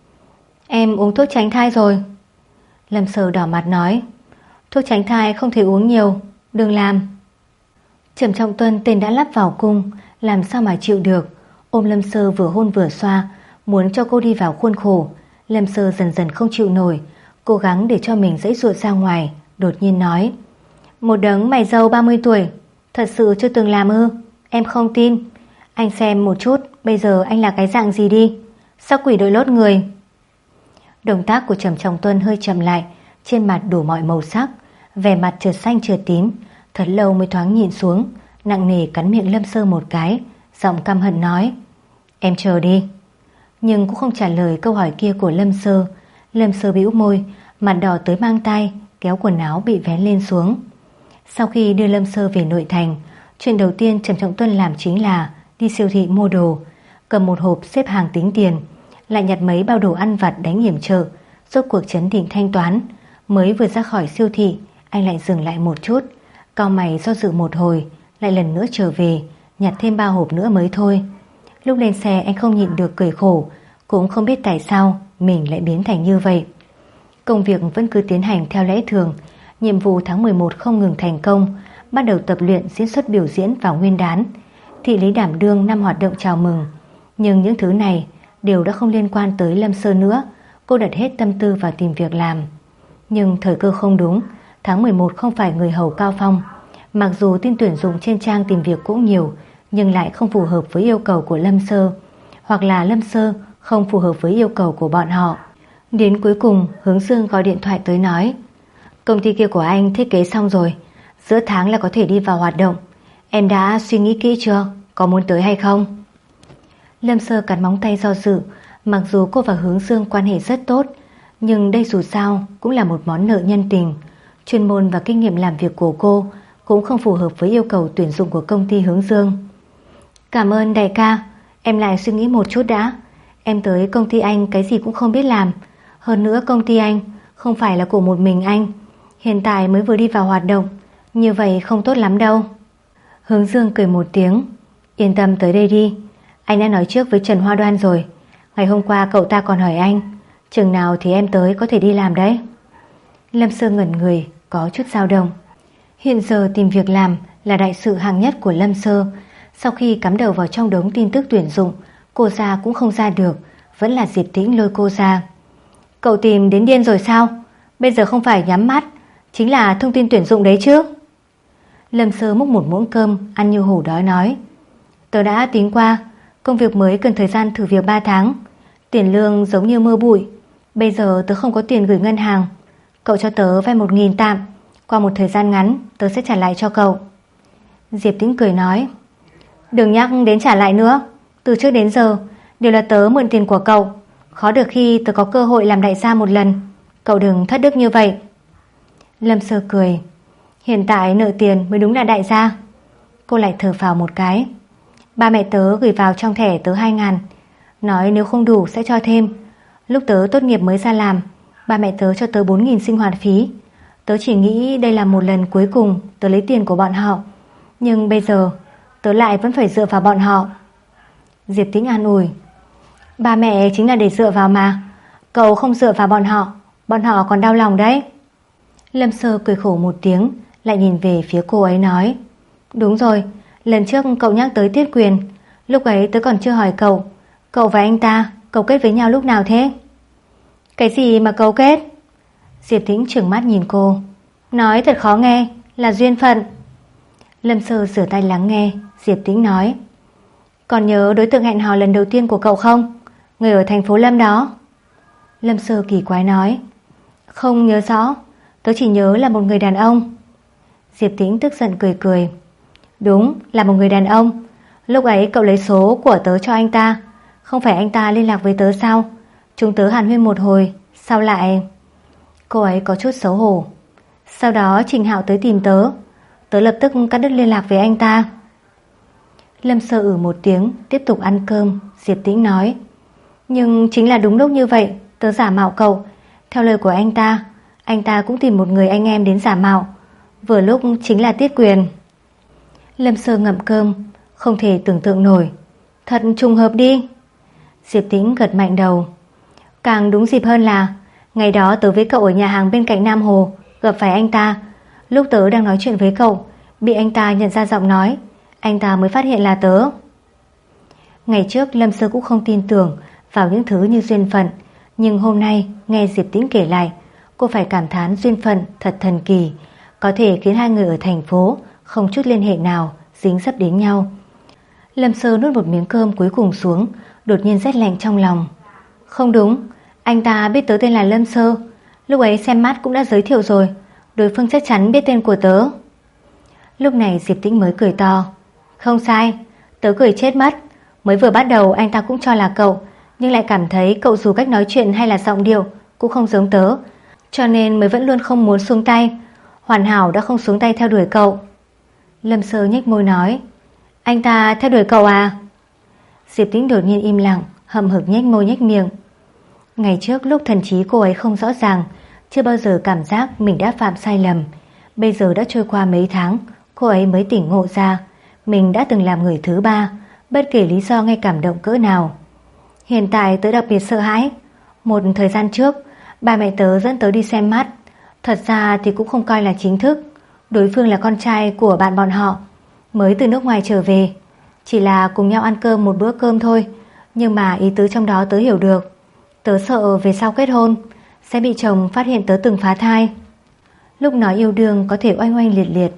Em uống thuốc tránh thai rồi. Lâm Sơ đỏ mặt nói. Thuốc tránh thai không thể uống nhiều, đừng làm. Trầm Trọng Tuân tên đã lắp vào cung, làm sao mà chịu được. Ôm Lâm Sơ vừa hôn vừa xoa, muốn cho cô đi vào khuôn khổ. Lâm Sơ dần dần không chịu nổi, cố gắng để cho mình giãy giụa ra ngoài, đột nhiên nói. Một đấng mày râu ba mươi tuổi, thật sự chưa từng làm ư? Em không tin. Anh xem một chút bây giờ anh là cái dạng gì đi. Sao quỷ đội lốt người? Động tác của Trầm Trọng Tuân hơi chậm lại, trên mặt đủ mọi màu sắc, vẻ mặt chợt xanh chợt tím. Thật lâu mới thoáng nhìn xuống, nặng nề cắn miệng Lâm Sơ một cái, giọng căm hận nói. Em chờ đi. Nhưng cũng không trả lời câu hỏi kia của Lâm Sơ. Lâm Sơ bĩu môi, mặt đỏ tới mang tai, kéo quần áo bị vén lên xuống. Sau khi đưa Lâm Sơ về nội thành, chuyện đầu tiên Trầm Trọng Tuân làm chính là đi siêu thị mua đồ, cầm một hộp xếp hàng tính tiền, lại nhặt mấy bao đồ ăn vặt đánh hiểm trợ, rốt cuộc chấn định thanh toán. Mới vừa ra khỏi siêu thị, anh lại dừng lại một chút, cau mày do dự một hồi, lại lần nữa trở về, nhặt thêm ba hộp nữa mới thôi. Lúc lên xe anh không nhịn được cười khổ, cũng không biết tại sao mình lại biến thành như vậy. Công việc vẫn cứ tiến hành theo lẽ thường. Nhiệm vụ tháng mười một không ngừng thành công, bắt đầu tập luyện diễn xuất biểu diễn vào Nguyên đán. Thị lý đảm đương năm hoạt động chào mừng. Nhưng những thứ này đều đã không liên quan tới Lâm Sơ nữa. Cô đặt hết tâm tư vào tìm việc làm. Nhưng thời cơ không đúng, tháng mười một không phải người hầu cao phong. Mặc dù tin tuyển dụng trên trang tìm việc cũng nhiều, nhưng lại không phù hợp với yêu cầu của Lâm Sơ, hoặc là Lâm Sơ không phù hợp với yêu cầu của bọn họ. Đến cuối cùng, Hướng Dương gọi điện thoại tới nói: công ty kia của anh thiết kế xong rồi, giữa tháng là có thể đi vào hoạt động. Em đã suy nghĩ kỹ chưa? Có muốn tới hay không? Lâm Sơ cắn móng tay do dự. Mặc dù cô và Hướng Dương quan hệ rất tốt, nhưng đây dù sao cũng là một món nợ nhân tình. Chuyên môn và kinh nghiệm làm việc của cô cũng không phù hợp với yêu cầu tuyển dụng của công ty Hướng Dương. Cảm ơn đại ca, em lại suy nghĩ một chút đã. Em tới công ty anh cái gì cũng không biết làm. Hơn nữa công ty anh không phải là của một mình anh, hiện tại mới vừa đi vào hoạt động, như vậy không tốt lắm đâu. Hướng Dương cười một tiếng: yên tâm tới đây đi, anh đã nói trước với Trần Hoa Đoan rồi. Ngày hôm qua cậu ta còn hỏi anh chừng nào thì em tới có thể đi làm đấy. Lâm Sơ ngẩn người, có chút dao động. Hiện giờ tìm việc làm là đại sự hàng nhất của Lâm Sơ. Sau khi cắm đầu vào trong đống tin tức tuyển dụng, cô ra cũng không ra được, vẫn là Diệp Tĩnh lôi cô ra. Cậu tìm đến điên rồi sao? Bây giờ không phải nhắm mắt chính là thông tin tuyển dụng đấy chứ? Lâm Sơ múc một muỗng cơm ăn như hổ đói nói: tớ đã tính qua, công việc mới cần thời gian thử việc ba tháng, tiền lương giống như mưa bụi. Bây giờ tớ không có tiền gửi ngân hàng, cậu cho tớ vay một nghìn tạm, qua một thời gian ngắn tớ sẽ trả lại cho cậu. Diệp Tĩnh cười nói: đừng nhắc đến trả lại nữa, từ trước đến giờ đều là tớ mượn tiền của cậu, khó được khi tớ có cơ hội làm đại gia một lần, cậu đừng thất đức như vậy. Lâm Sơ cười: hiện tại nợ tiền mới đúng là đại gia. Cô lại thở phào một cái: ba mẹ tớ gửi vào trong thẻ tớ hai ngàn, nói nếu không đủ sẽ cho thêm. Lúc tớ tốt nghiệp mới ra làm, ba mẹ tớ cho tớ bốn nghìn sinh hoạt phí. Tớ chỉ nghĩ đây là một lần cuối cùng tớ lấy tiền của bọn họ, nhưng bây giờ tớ lại vẫn phải dựa vào bọn họ. Diệp Tĩnh an ủi: ba mẹ chính là để dựa vào mà, cậu không dựa vào bọn họ, bọn họ còn đau lòng đấy. Lâm Sơ cười khổ một tiếng, lại nhìn về phía cô ấy nói: đúng rồi, lần trước cậu nhắc tới Tiết Quyền, lúc ấy tớ còn chưa hỏi cậu, cậu và anh ta cấu kết với nhau lúc nào thế? Cái gì mà cấu kết? Diệp Tĩnh trừng mắt nhìn cô, nói thật khó nghe, là duyên phận. Lâm Sơ sửa tay lắng nghe. Diệp Tĩnh nói: còn nhớ đối tượng hẹn hò lần đầu tiên của cậu không? Người ở thành phố Lâm đó. Lâm Sơ kỳ quái nói: không nhớ rõ, tớ chỉ nhớ là một người đàn ông. Diệp Tĩnh tức giận cười cười: đúng là một người đàn ông. Lúc ấy cậu lấy số của tớ cho anh ta, không phải anh ta liên lạc với tớ sao? Chúng tớ hàn huyên một hồi, sao lại... Cô ấy có chút xấu hổ. Sau đó Trình Hạo tới tìm tớ, tớ lập tức cắt đứt liên lạc với anh ta. Lâm Sơ ử một tiếng, tiếp tục ăn cơm. Diệp Tĩnh nói: nhưng chính là đúng lúc như vậy tớ giả mạo cậu. Theo lời của anh ta, anh ta cũng tìm một người anh em đến giả mạo, vừa lúc chính là Tiết Quyền. Lâm Sơ ngậm cơm, không thể tưởng tượng nổi. Thật trùng hợp đi. Diệp Tĩnh gật mạnh đầu. Càng đúng dịp hơn là ngày đó tớ với cậu ở nhà hàng bên cạnh Nam Hồ gặp phải anh ta. Lúc tớ đang nói chuyện với cậu, bị anh ta nhận ra giọng nói, anh ta mới phát hiện là tớ. Ngày trước Lâm Sơ cũng không tin tưởng vào những thứ như duyên phận, nhưng hôm nay nghe Diệp Tĩnh kể lại, cô phải cảm thán duyên phận thật thần kỳ, có thể khiến hai người ở thành phố không chút liên hệ nào dính dấp đến nhau. Lâm Sơ nuốt một miếng cơm cuối cùng xuống, đột nhiên rét lạnh trong lòng. Không đúng, anh ta biết tớ tên là Lâm Sơ, lúc ấy xem mắt cũng đã giới thiệu rồi, đối phương chắc chắn biết tên của tớ. Lúc này Diệp Tĩnh mới cười to. Không sai, tớ cười chết mất. Mới vừa bắt đầu anh ta cũng cho là cậu, nhưng lại cảm thấy cậu dù cách nói chuyện hay là giọng điệu cũng không giống tớ, cho nên mới vẫn luôn không muốn xuống tay. Hoàn hảo đã không xuống tay theo đuổi cậu. Lâm Sơ nhếch môi nói: anh ta theo đuổi cậu à? Diệp Tĩnh đột nhiên im lặng, hậm hực nhếch môi nhếch miệng. Ngày trước lúc thần trí cô ấy không rõ ràng, chưa bao giờ cảm giác mình đã phạm sai lầm. Bây giờ đã trôi qua mấy tháng, cô ấy mới tỉnh ngộ ra mình đã từng làm người thứ ba, bất kể lý do ngay cảm động cỡ nào. Hiện tại tớ đặc biệt sợ hãi. Một thời gian trước, ba mẹ tớ dẫn tớ đi xem mắt. Thật ra thì cũng không coi là chính thức, đối phương là con trai của bạn bọn họ, mới từ nước ngoài trở về, chỉ là cùng nhau ăn cơm một bữa cơm thôi. Nhưng mà ý tứ trong đó tớ hiểu được. Tớ sợ về sau kết hôn sẽ bị chồng phát hiện tớ từng phá thai. Lúc nói yêu đương có thể oanh oanh liệt liệt,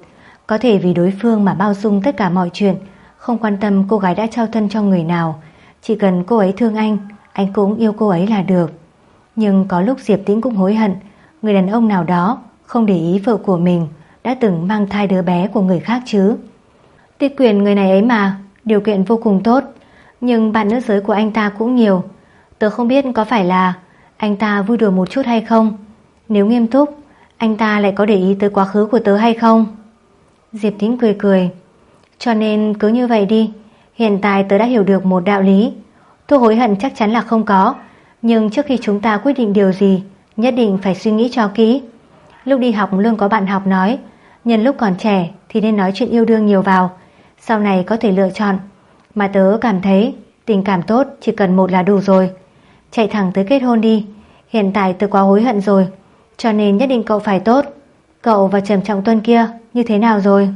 Có thể vì đối phương mà bao dung tất cả mọi chuyện, không quan tâm cô gái đã trao thân cho người nào. Chỉ cần cô ấy thương anh, anh cũng yêu cô ấy là được. Nhưng có lúc Diệp Tĩnh cũng hối hận, người đàn ông nào đó không để ý vợ của mình đã từng mang thai đứa bé của người khác chứ. Tiết Quyền người này ấy mà, điều kiện vô cùng tốt, nhưng bạn nữ giới của anh ta cũng nhiều. Tớ không biết có phải là anh ta vui đùa một chút hay không. Nếu nghiêm túc, anh ta lại có để ý tới quá khứ của tớ hay không? Diệp Tĩnh cười cười. Cho nên cứ như vậy đi. Hiện tại tớ đã hiểu được một đạo lý. Thuốc hối hận chắc chắn là không có, nhưng trước khi chúng ta quyết định điều gì, nhất định phải suy nghĩ cho kỹ. Lúc đi học luôn có bạn học nói, nhân lúc còn trẻ thì nên nói chuyện yêu đương nhiều vào, sau này có thể lựa chọn. Mà tớ cảm thấy tình cảm tốt chỉ cần một là đủ rồi. Chạy thẳng tới kết hôn đi. Hiện tại tớ quá hối hận rồi, cho nên nhất định cậu phải tốt. Cậu và Trầm Trọng Tuân kia như thế nào rồi?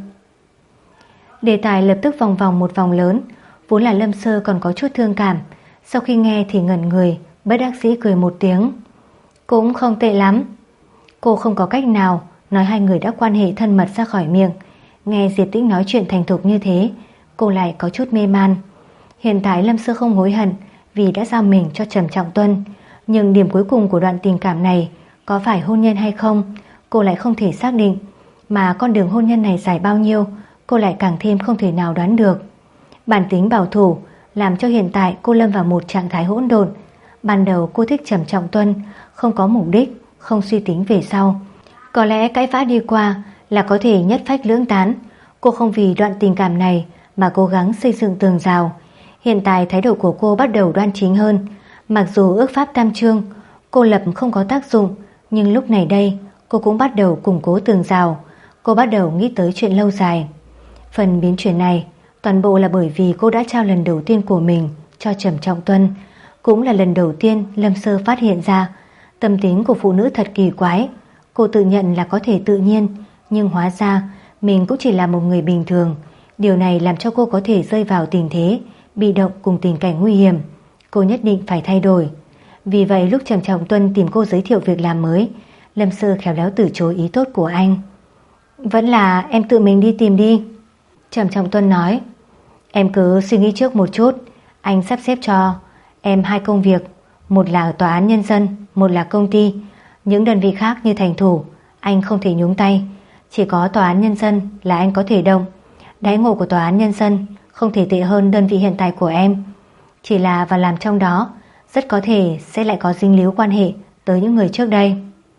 Đề tài lập tức vòng vòng một vòng lớn. Vốn là Lâm Sơ còn có chút thương cảm, sau khi nghe thì ngẩn người, bất đắc dĩ cười một tiếng. Cũng không tệ lắm. Cô không có cách nào nói hai người đã quan hệ thân mật ra khỏi miệng. Nghe Diệp Tĩnh nói chuyện thành thục như thế, cô lại có chút mê man. Hiện tại Lâm Sơ không hối hận vì đã giao mình cho Trầm Trọng Tuân, nhưng điểm cuối cùng của đoạn tình cảm này có phải hôn nhân hay không, cô lại không thể xác định. Mà con đường hôn nhân này dài bao nhiêu, cô lại càng thêm không thể nào đoán được. Bản tính bảo thủ làm cho hiện tại cô lâm vào một trạng thái hỗn độn. Ban đầu cô thích Trầm Trọng Tuân, không có mục đích, không suy tính về sau. Có lẽ cãi vã đi qua là có thể nhất phách lưỡng tán. Cô không vì đoạn tình cảm này mà cố gắng xây dựng tường rào. Hiện tại thái độ của cô bắt đầu đoan chính hơn. Mặc dù ước pháp tam chương cô lập không có tác dụng, nhưng lúc này đây cô cũng bắt đầu củng cố tường rào. Cô bắt đầu nghĩ tới chuyện lâu dài. Phần biến chuyển này toàn bộ là bởi vì cô đã trao lần đầu tiên của mình cho Trầm Trọng Tuân. Cũng là lần đầu tiên Lâm Sơ phát hiện ra tâm tính của phụ nữ thật kỳ quái. Cô tự nhận là có thể tự nhiên, nhưng hóa ra mình cũng chỉ là một người bình thường. Điều này làm cho cô có thể rơi vào tình thế bị động cùng tình cảnh nguy hiểm. Cô nhất định phải thay đổi. Vì vậy lúc Trầm Trọng Tuân tìm cô giới thiệu việc làm mới, Lâm Sơ khéo léo từ chối ý tốt của anh. Vẫn là em tự mình đi tìm đi. Trầm Trọng Tuân nói. Em cứ suy nghĩ trước một chút. Anh sắp xếp cho em hai công việc, một là ở tòa án nhân dân, một là công ty. Những đơn vị khác như thành thủ anh không thể nhúng tay, chỉ có tòa án nhân dân là anh có thể động. Đãi ngộ của tòa án nhân dân không thể tệ hơn đơn vị hiện tại của em, chỉ là vào làm trong đó rất có thể sẽ lại có dính líu quan hệ tới những người trước đây.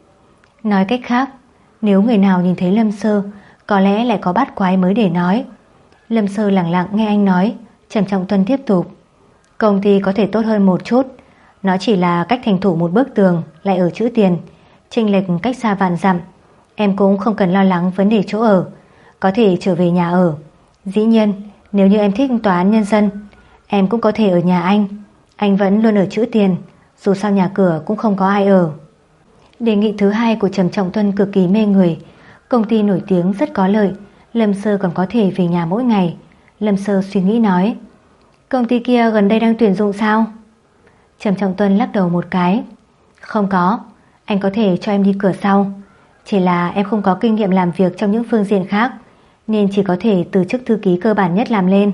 Nói cách khác, nếu người nào nhìn thấy Lâm Sơ có lẽ lại có bắt quái mới để nói. Lâm Sơ lặng lặng nghe anh nói. Trầm Trọng Tuân tiếp tục. Công ty có thể tốt hơn một chút, nó chỉ là cách thành thủ một bức tường lại ở chữ tiền, chênh lệch cách xa vạn dặm. Em cũng không cần lo lắng vấn đề chỗ ở, có thể trở về nhà ở. Dĩ nhiên nếu như em thích tòa án nhân dân, em cũng có thể ở nhà anh. Anh vẫn luôn ở chữ tiền, dù sao nhà cửa cũng không có ai ở. Đề nghị thứ hai của Trầm Trọng Tuân cực kỳ mê người. Công ty nổi tiếng rất có lợi, Lâm Sơ còn có thể về nhà mỗi ngày. Lâm Sơ suy nghĩ nói. Công ty kia gần đây đang tuyển dụng sao? Trầm Trọng Tuân lắc đầu một cái. Không có, anh có thể cho em đi cửa sau. Chỉ là em không có kinh nghiệm làm việc trong những phương diện khác, nên chỉ có thể từ chức thư ký cơ bản nhất làm lên.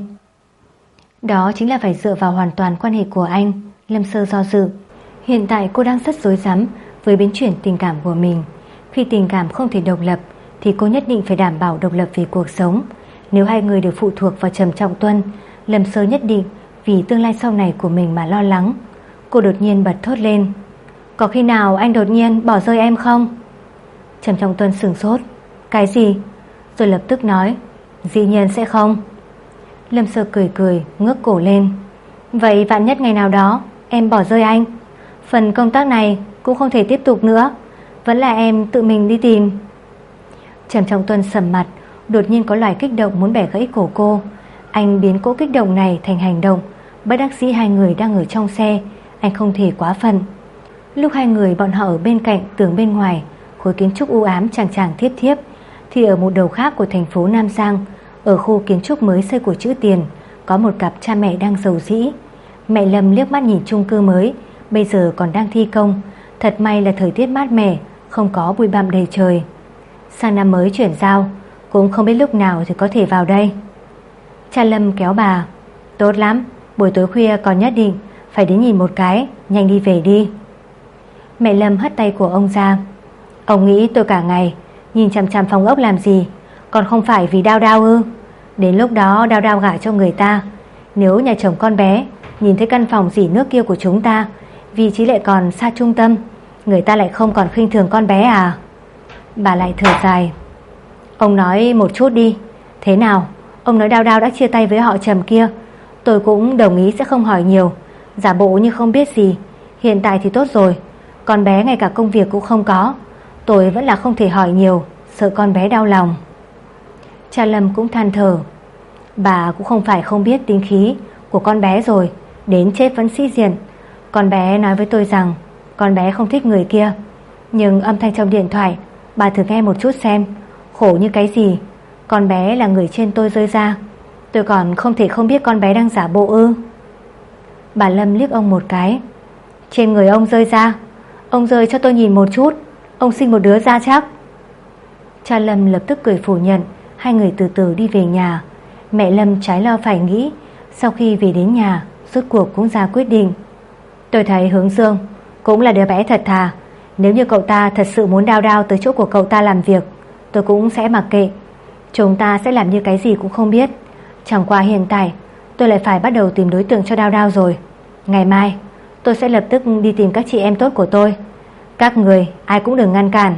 Đó chính là phải dựa vào hoàn toàn quan hệ của anh. Lâm Sơ do dự. Hiện tại cô đang rất rối rắm với biến chuyển tình cảm của mình. Khi tình cảm không thể độc lập thì cô nhất định phải đảm bảo độc lập về cuộc sống. Nếu hai người đều phụ thuộc vào Trầm Trọng Tuân, Lâm Sơ nhất định vì tương lai sau này của mình mà lo lắng. Cô đột nhiên bật thốt lên. Có khi nào anh đột nhiên bỏ rơi em không? Trầm Trọng Tuân sửng sốt. Cái gì? Rồi lập tức nói. Dĩ nhiên sẽ không. Lâm Sơ cười cười ngước cổ lên. Vậy vạn nhất ngày nào đó em bỏ rơi anh, phần công tác này cũng không thể tiếp tục nữa, vẫn là em tự mình đi tìm. Trầm Trọng Tuân sầm mặt, đột nhiên có loại kích động muốn bẻ gãy cổ cô. Anh biến cỗ kích động này thành hành động. Bất đắc dĩ hai người đang ở trong xe, anh không thể quá phận. Lúc hai người bọn họ ở bên cạnh tường bên ngoài khối kiến trúc u ám chàng chàng thiếp thiếp, thì ở một đầu khác của thành phố Nam Giang, ở khu kiến trúc mới xây của chữ tiền, có một cặp cha mẹ đang rầu rĩ. Mẹ Lâm liếc mắt nhìn chung cư mới bây giờ còn đang thi công. Thật may là thời tiết mát mẻ, không có bụi bặm đầy trời. Sang năm mới chuyển giao, cũng không biết lúc nào thì có thể vào đây. Cha Lâm kéo bà. Tốt lắm, buổi tối khuya còn nhất định phải đến nhìn một cái, nhanh đi về đi. Mẹ Lâm hất tay của ông ra. Ông nghĩ tôi cả ngày nhìn chằm chằm phòng ốc làm gì, còn không phải vì Đao Đao ư? Đến lúc đó Đao Đao gả cho người ta, nếu nhà chồng con bé nhìn thấy căn phòng dỉ nước kia của chúng ta, vị trí lại còn xa trung tâm, người ta lại không còn khinh thường con bé à? Bà lại thở dài. Ông nói một chút đi. Thế nào? Ông nói Đao Đao đã chia tay với họ Trầm kia. Tôi cũng đồng ý sẽ không hỏi nhiều, giả bộ như không biết gì. Hiện tại thì tốt rồi, con bé ngay cả công việc cũng không có. Tôi vẫn là không thể hỏi nhiều, sợ con bé đau lòng. Cha Lâm cũng than thở. Bà cũng không phải không biết tính khí của con bé rồi, đến chết vẫn sĩ diện. Con bé nói với tôi rằng con bé không thích người kia, nhưng âm thanh trong điện thoại bà thử nghe một chút xem, khổ như cái gì. Con bé là người trên tôi rơi ra, tôi còn không thể không biết con bé đang giả bộ ư? Bà Lâm liếc ông một cái. Trên người ông rơi ra? Ông rơi cho tôi nhìn một chút. Ông sinh một đứa ra chắc? Cha Lâm lập tức cười phủ nhận. Hai người từ từ đi về nhà. Mẹ Lâm trái lo phải nghĩ, sau khi về đến nhà rốt cuộc cũng ra quyết định. Tôi thấy Hướng Dương cũng là đứa bé thật thà. Nếu như cậu ta thật sự muốn Đao Đao tới chỗ của cậu ta làm việc, tôi cũng sẽ mặc kệ. Chúng ta sẽ làm như cái gì cũng không biết. Chẳng qua hiện tại tôi lại phải bắt đầu tìm đối tượng cho Đao Đao rồi. Ngày mai tôi sẽ lập tức đi tìm các chị em tốt của tôi. Các người ai cũng đừng ngăn cản.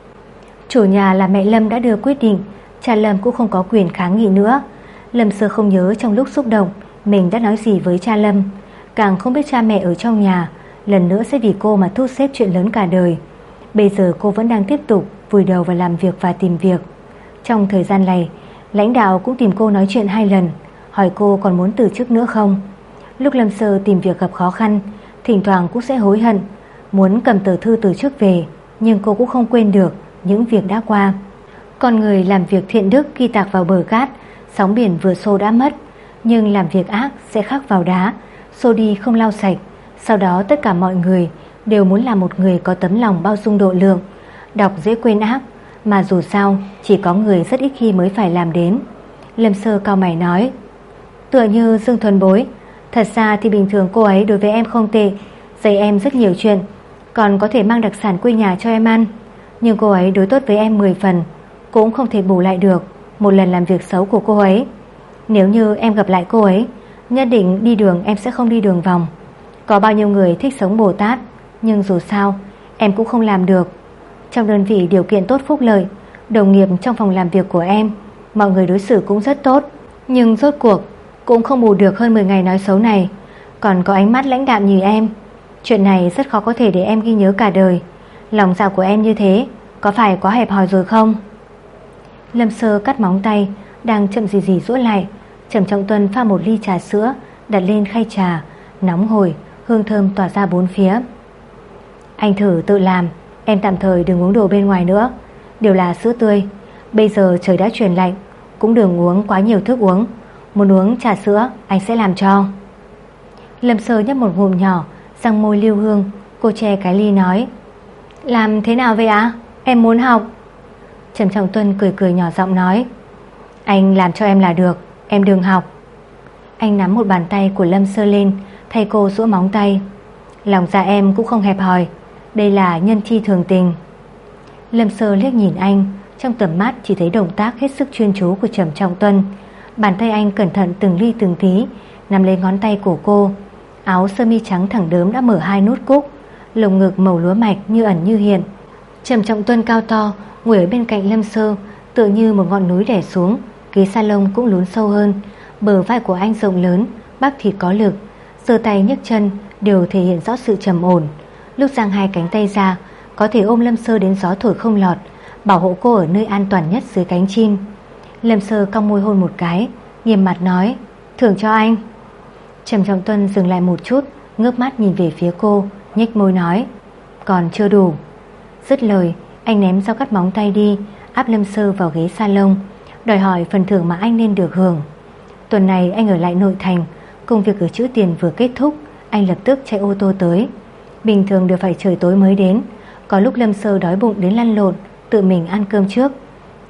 Chủ nhà là mẹ Lâm đã đưa quyết định, cha Lâm cũng không có quyền kháng nghị nữa. Lâm Sơ không nhớ trong lúc xúc động mình đã nói gì với cha Lâm, càng không biết cha mẹ ở trong nhà lần nữa sẽ vì cô mà thu xếp chuyện lớn cả đời. Bây giờ cô vẫn đang tiếp tục vùi đầu vào làm việc và tìm việc. Trong thời gian này, lãnh đạo cũng tìm cô nói chuyện hai lần, hỏi cô còn muốn từ chức nữa không. Lúc Lâm Sơ tìm việc gặp khó khăn, thỉnh thoảng cũng sẽ hối hận, muốn cầm tờ thư từ chức về, nhưng cô cũng không quên được những việc đã qua. Con người làm việc thiện đức khi tạc vào bờ cát, sóng biển vừa xô đã mất, nhưng làm việc ác sẽ khắc vào đá, xô đi không lau sạch. Sau đó tất cả mọi người đều muốn là một người có tấm lòng bao dung độ lượng. Đọc dễ quên ác, mà dù sao chỉ có người rất ít khi mới phải làm đến. Lâm Sơ cau mày nói. Tựa như Dương Thuần Bối, thật ra thì bình thường cô ấy đối với em không tệ, dạy em rất nhiều chuyện, còn có thể mang đặc sản quê nhà cho em ăn. Nhưng cô ấy đối tốt với em mười phần, cũng không thể bù lại được một lần làm việc xấu của cô ấy. Nếu như em gặp lại cô ấy, nhất định đi đường em sẽ không đi đường vòng. Có bao nhiêu người thích sống Bồ Tát, nhưng dù sao em cũng không làm được. Trong đơn vị điều kiện tốt phúc lợi, đồng nghiệp trong phòng làm việc của em, mọi người đối xử cũng rất tốt, nhưng rốt cuộc cũng không bù được hơn mười ngày nói xấu này. Còn có ánh mắt lãnh đạm như em, chuyện này rất khó có thể để em ghi nhớ cả đời. Lòng dạ của em như thế có phải quá hẹp hòi rồi không? Lâm Sơ cắt móng tay, đang chậm gì gì rũa lại. Trầm Trọng Tuân pha một ly trà sữa đặt lên khay trà, nóng hổi, hương thơm tỏa ra bốn phía. Anh thử tự làm, em tạm thời đừng uống đồ bên ngoài nữa, đều là sữa tươi. Bây giờ trời đã chuyển lạnh, cũng đừng uống quá nhiều thức uống. Muốn uống trà sữa anh sẽ làm cho. Lâm Sơ nhấp một ngụm nhỏ, răng môi lưu hương. Cô che cái ly nói. Làm thế nào vậy ạ? Em muốn học. Trầm Trọng Tuân cười cười nhỏ giọng nói. Anh làm cho em là được, em đừng học. Anh nắm một bàn tay của Lâm Sơ lên, thay cô giũa móng tay. Lòng dạ em cũng không hẹp hòi, đây là nhân chi thường tình. Lâm Sơ liếc nhìn anh, trong tầm mắt chỉ thấy động tác hết sức chuyên chú của Trầm Trọng Tuân. Bàn tay anh cẩn thận từng ly từng tí nắm lấy ngón tay của cô. Áo sơ mi trắng thẳng đớm đã mở hai nút cúc, lồng ngực màu lúa mạch như ẩn như hiện. Trầm Trọng Tuân cao to ngồi ở bên cạnh Lâm Sơ, tựa như một ngọn núi đè xuống. Ghế salon cũng lún sâu hơn. Bờ vai của anh rộng lớn, bắp thịt có lực, giơ tay nhấc chân đều thể hiện rõ sự trầm ổn. Lúc giang hai cánh tay ra, có thể ôm Lâm Sơ đến gió thổi không lọt, bảo hộ cô ở nơi an toàn nhất dưới cánh chim. Lâm Sơ cong môi hôn một cái, nghiêm mặt nói. Thưởng cho anh. Trầm Trọng Tuân dừng lại một chút, ngước mắt nhìn về phía cô, nhếch môi nói. Còn chưa đủ. Dứt lời, anh ném dao cắt móng tay đi, áp Lâm Sơ vào ghế salon, đòi hỏi phần thưởng mà anh nên được hưởng. Tuần này anh ở lại nội thành, công việc ở Chữ Tiền vừa kết thúc, anh lập tức chạy ô tô tới. Bình thường đều phải trời tối mới đến, có lúc Lâm Sơ đói bụng đến lăn lộn, tự mình ăn cơm trước.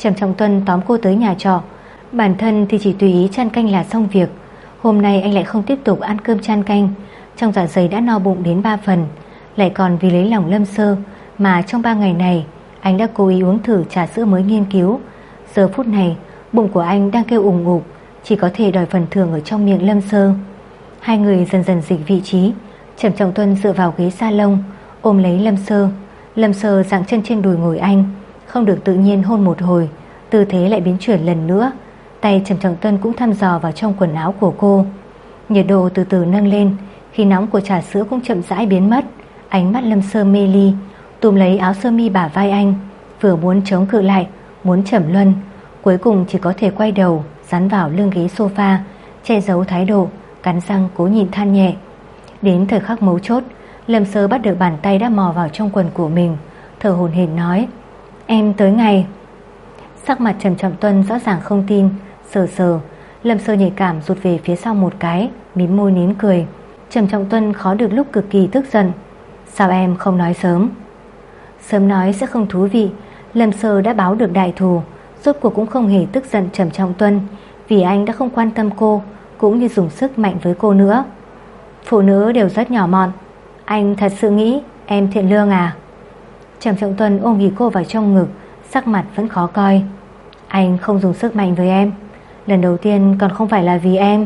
Trầm Trọng Tuân tóm cô tới nhà trọ. Bản thân thì chỉ tùy ý chan canh là xong việc. Hôm nay anh lại không tiếp tục ăn cơm chan canh. Trong dạ dày đã no bụng đến ba phần, lại còn vì lấy lòng Lâm Sơ mà trong ba ngày này anh đã cố ý uống thử trà sữa mới nghiên cứu. Giờ phút này bụng của anh đang kêu ủng ục, chỉ có thể đòi phần thưởng ở trong miệng Lâm Sơ. Hai người dần dần dịch vị trí. Trầm Trọng Tuân dựa vào ghế salon ôm lấy Lâm Sơ. Lâm Sơ giằng chân trên đùi ngồi anh, không được tự nhiên hôn một hồi, tư thế lại biến chuyển lần nữa. Tay Trầm Trọng Tuân cũng thăm dò vào trong quần áo của cô. Nhiệt độ từ từ nâng lên, khí nóng của trà sữa cũng chậm rãi biến mất. Ánh mắt Lâm Sơ mê ly, túm lấy áo sơ mi bả vai anh, vừa muốn chống cự lại, muốn trầm luân, cuối cùng chỉ có thể quay đầu dán vào lưng ghế sofa, che giấu thái độ, cắn răng cố nhịn than nhẹ. Đến thời khắc mấu chốt, Lâm Sơ bắt được bàn tay đã mò vào trong quần của mình, thở hổn hển nói: "Em tới ngày." Sắc mặt Trầm Trọng Tuân rõ ràng không tin, sờ sờ. Lâm Sơ nhạy cảm rụt về phía sau một cái, mím môi nín cười. Trầm Trọng Tuân khó được lúc cực kỳ tức giận: "Sao em không nói sớm?" Sớm nói sẽ không thú vị. Lâm Sơ đã báo được đại thù, rốt cuộc cũng không hề tức giận Trầm Trọng Tuân, vì anh đã không quan tâm cô, cũng như dùng sức mạnh với cô nữa. Phụ nữ đều rất nhỏ mọn. Anh thật sự nghĩ em thiện lương à? Trầm Trọng Tuân ôm ghì cô vào trong ngực, sắc mặt vẫn khó coi. Anh không dùng sức mạnh với em, lần đầu tiên còn không phải là vì em.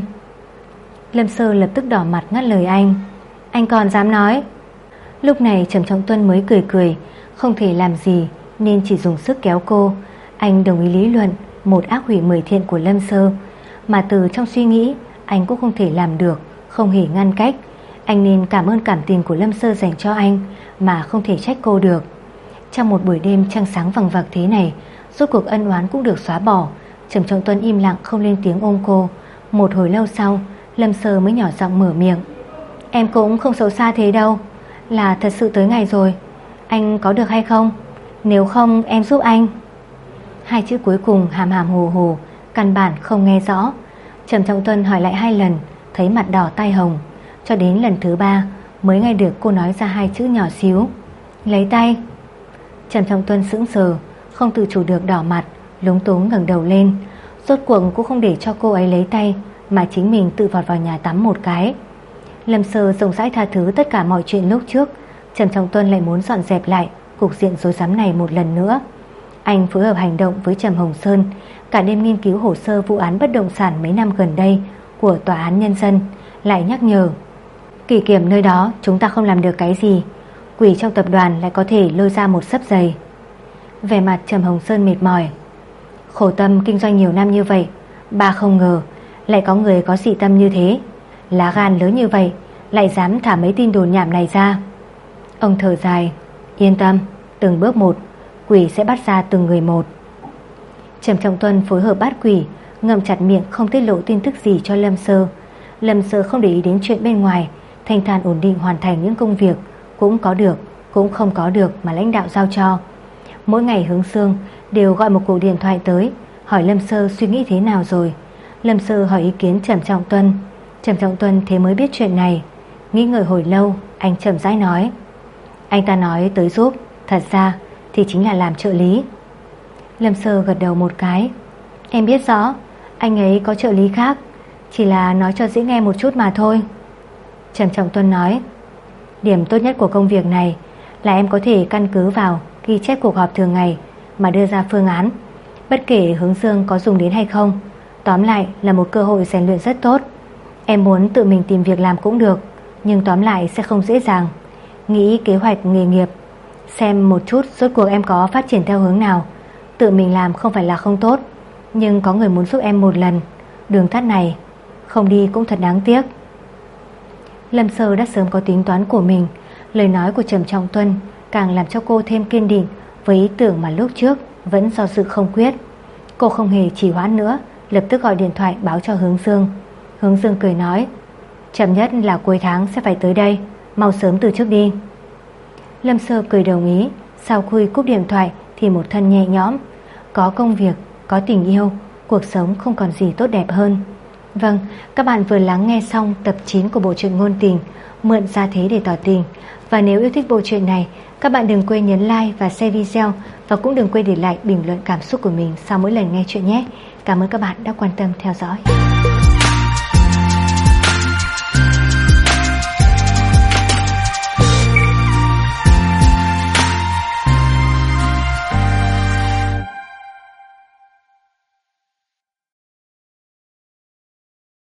Lâm Sơ lập tức đỏ mặt ngắt lời anh. Anh còn dám nói? Lúc này Trầm Trọng Tuân mới cười cười, không thể làm gì nên chỉ dùng sức kéo cô. Anh đồng ý lý luận một ác hủy mười thiện của Lâm Sơ, mà từ trong suy nghĩ anh cũng không thể làm được, không hề ngăn cách. Anh nên cảm ơn cảm tình của Lâm Sơ dành cho anh, mà không thể trách cô được. Trong một buổi đêm trăng sáng vằng vặc thế này, rốt cuộc ân oán cũng được xóa bỏ. Trầm Trọng Tuân im lặng không lên tiếng ôm cô. Một hồi lâu sau, Lâm Sơ mới nhỏ giọng mở miệng: Em cũng không xấu xa thế đâu, là thật sự tới ngày rồi. Anh có được hay không? Nếu không em giúp anh. Hai chữ cuối cùng hàm hàm hồ hồ, căn bản không nghe rõ. Trầm Trọng Tuân hỏi lại hai lần, thấy mặt đỏ tai hồng. Cho đến lần thứ ba mới nghe được cô nói ra hai chữ nhỏ xíu: lấy tay. Trầm Trọng Tuân sững sờ, không tự chủ được đỏ mặt, lúng túng ngẩng đầu lên. Rốt cuộc cũng không để cho cô ấy lấy tay, mà chính mình tự vọt vào nhà tắm một cái. Lâm Sơ rộng rãi tha thứ tất cả mọi chuyện lúc trước. Trầm Trọng Tuân lại muốn dọn dẹp lại cục diện rối rắm này một lần nữa. Anh phối hợp hành động với Trầm Hồng Sơn, cả đêm nghiên cứu hồ sơ vụ án bất động sản mấy năm gần đây của Tòa án Nhân dân, lại nhắc nhở: Kỷ kiểm nơi đó chúng ta không làm được cái gì, quỷ trong tập đoàn lại có thể lôi ra một xấp giày. Vẻ mặt Trầm Hồng Sơn mệt mỏi: Khổ tâm kinh doanh nhiều năm như vậy, ba không ngờ lại có người có dị tâm như thế, lá gan lớn như vậy, lại dám thả mấy tin đồn nhảm này ra. Ông thở dài: Yên tâm, từng bước một, quỷ sẽ bắt ra từng người một. Trầm Trọng Tuân phối hợp bắt quỷ, ngậm chặt miệng không tiết lộ tin tức gì cho Lâm Sơ. Lâm Sơ không để ý đến chuyện bên ngoài, thanh thản ổn định hoàn thành những công việc cũng có được, cũng không có được mà lãnh đạo giao cho. Mỗi ngày Hướng Sương đều gọi một cuộc điện thoại tới, hỏi Lâm Sơ suy nghĩ thế nào rồi. Lâm Sơ hỏi ý kiến Trầm Trọng Tuân. Trầm Trọng Tuân thế mới biết chuyện này. Nghĩ ngợi hồi lâu, anh chậm rãi nói: Anh ta nói tới giúp, thật ra thì chính là làm trợ lý. Lâm Sơ gật đầu một cái: Em biết rõ, anh ấy có trợ lý khác, chỉ là nói cho dễ nghe một chút mà thôi. Trầm Trọng Tuân nói: Điểm tốt nhất của công việc này là em có thể căn cứ vào ghi chép cuộc họp thường ngày mà đưa ra phương án, bất kể Hướng Dương có dùng đến hay không. Tóm lại là một cơ hội rèn luyện rất tốt. Em muốn tự mình tìm việc làm cũng được, nhưng tóm lại sẽ không dễ dàng. Nghĩ kế hoạch nghề nghiệp, xem một chút rốt cuộc em có phát triển theo hướng nào. Tự mình làm không phải là không tốt, nhưng có người muốn giúp em một lần, đường tắt này không đi cũng thật đáng tiếc. Lâm Sơ đã sớm có tính toán của mình. Lời nói của Trầm Trọng Tuân càng làm cho cô thêm kiên định với ý tưởng mà lúc trước vẫn do dự không quyết. Cô không hề trì hoãn nữa, lập tức gọi điện thoại báo cho Hướng Dương. Hướng Dương cười nói: Chậm nhất là cuối tháng sẽ phải tới đây, mau sớm từ trước đi. Lâm Sơ cười đồng ý. Sau khi cúp điện thoại thì một thân nhẹ nhõm. Có công việc, có tình yêu, cuộc sống không còn gì tốt đẹp hơn. Vâng, các bạn vừa lắng nghe xong tập chín của bộ truyện ngôn tình Mượn Gia Thế Để Tỏ Tình. Và nếu yêu thích bộ truyện này, các bạn đừng quên nhấn like và share video, và cũng đừng quên để lại bình luận cảm xúc của mình sau mỗi lần nghe chuyện nhé. Cảm ơn các bạn đã quan tâm theo dõi.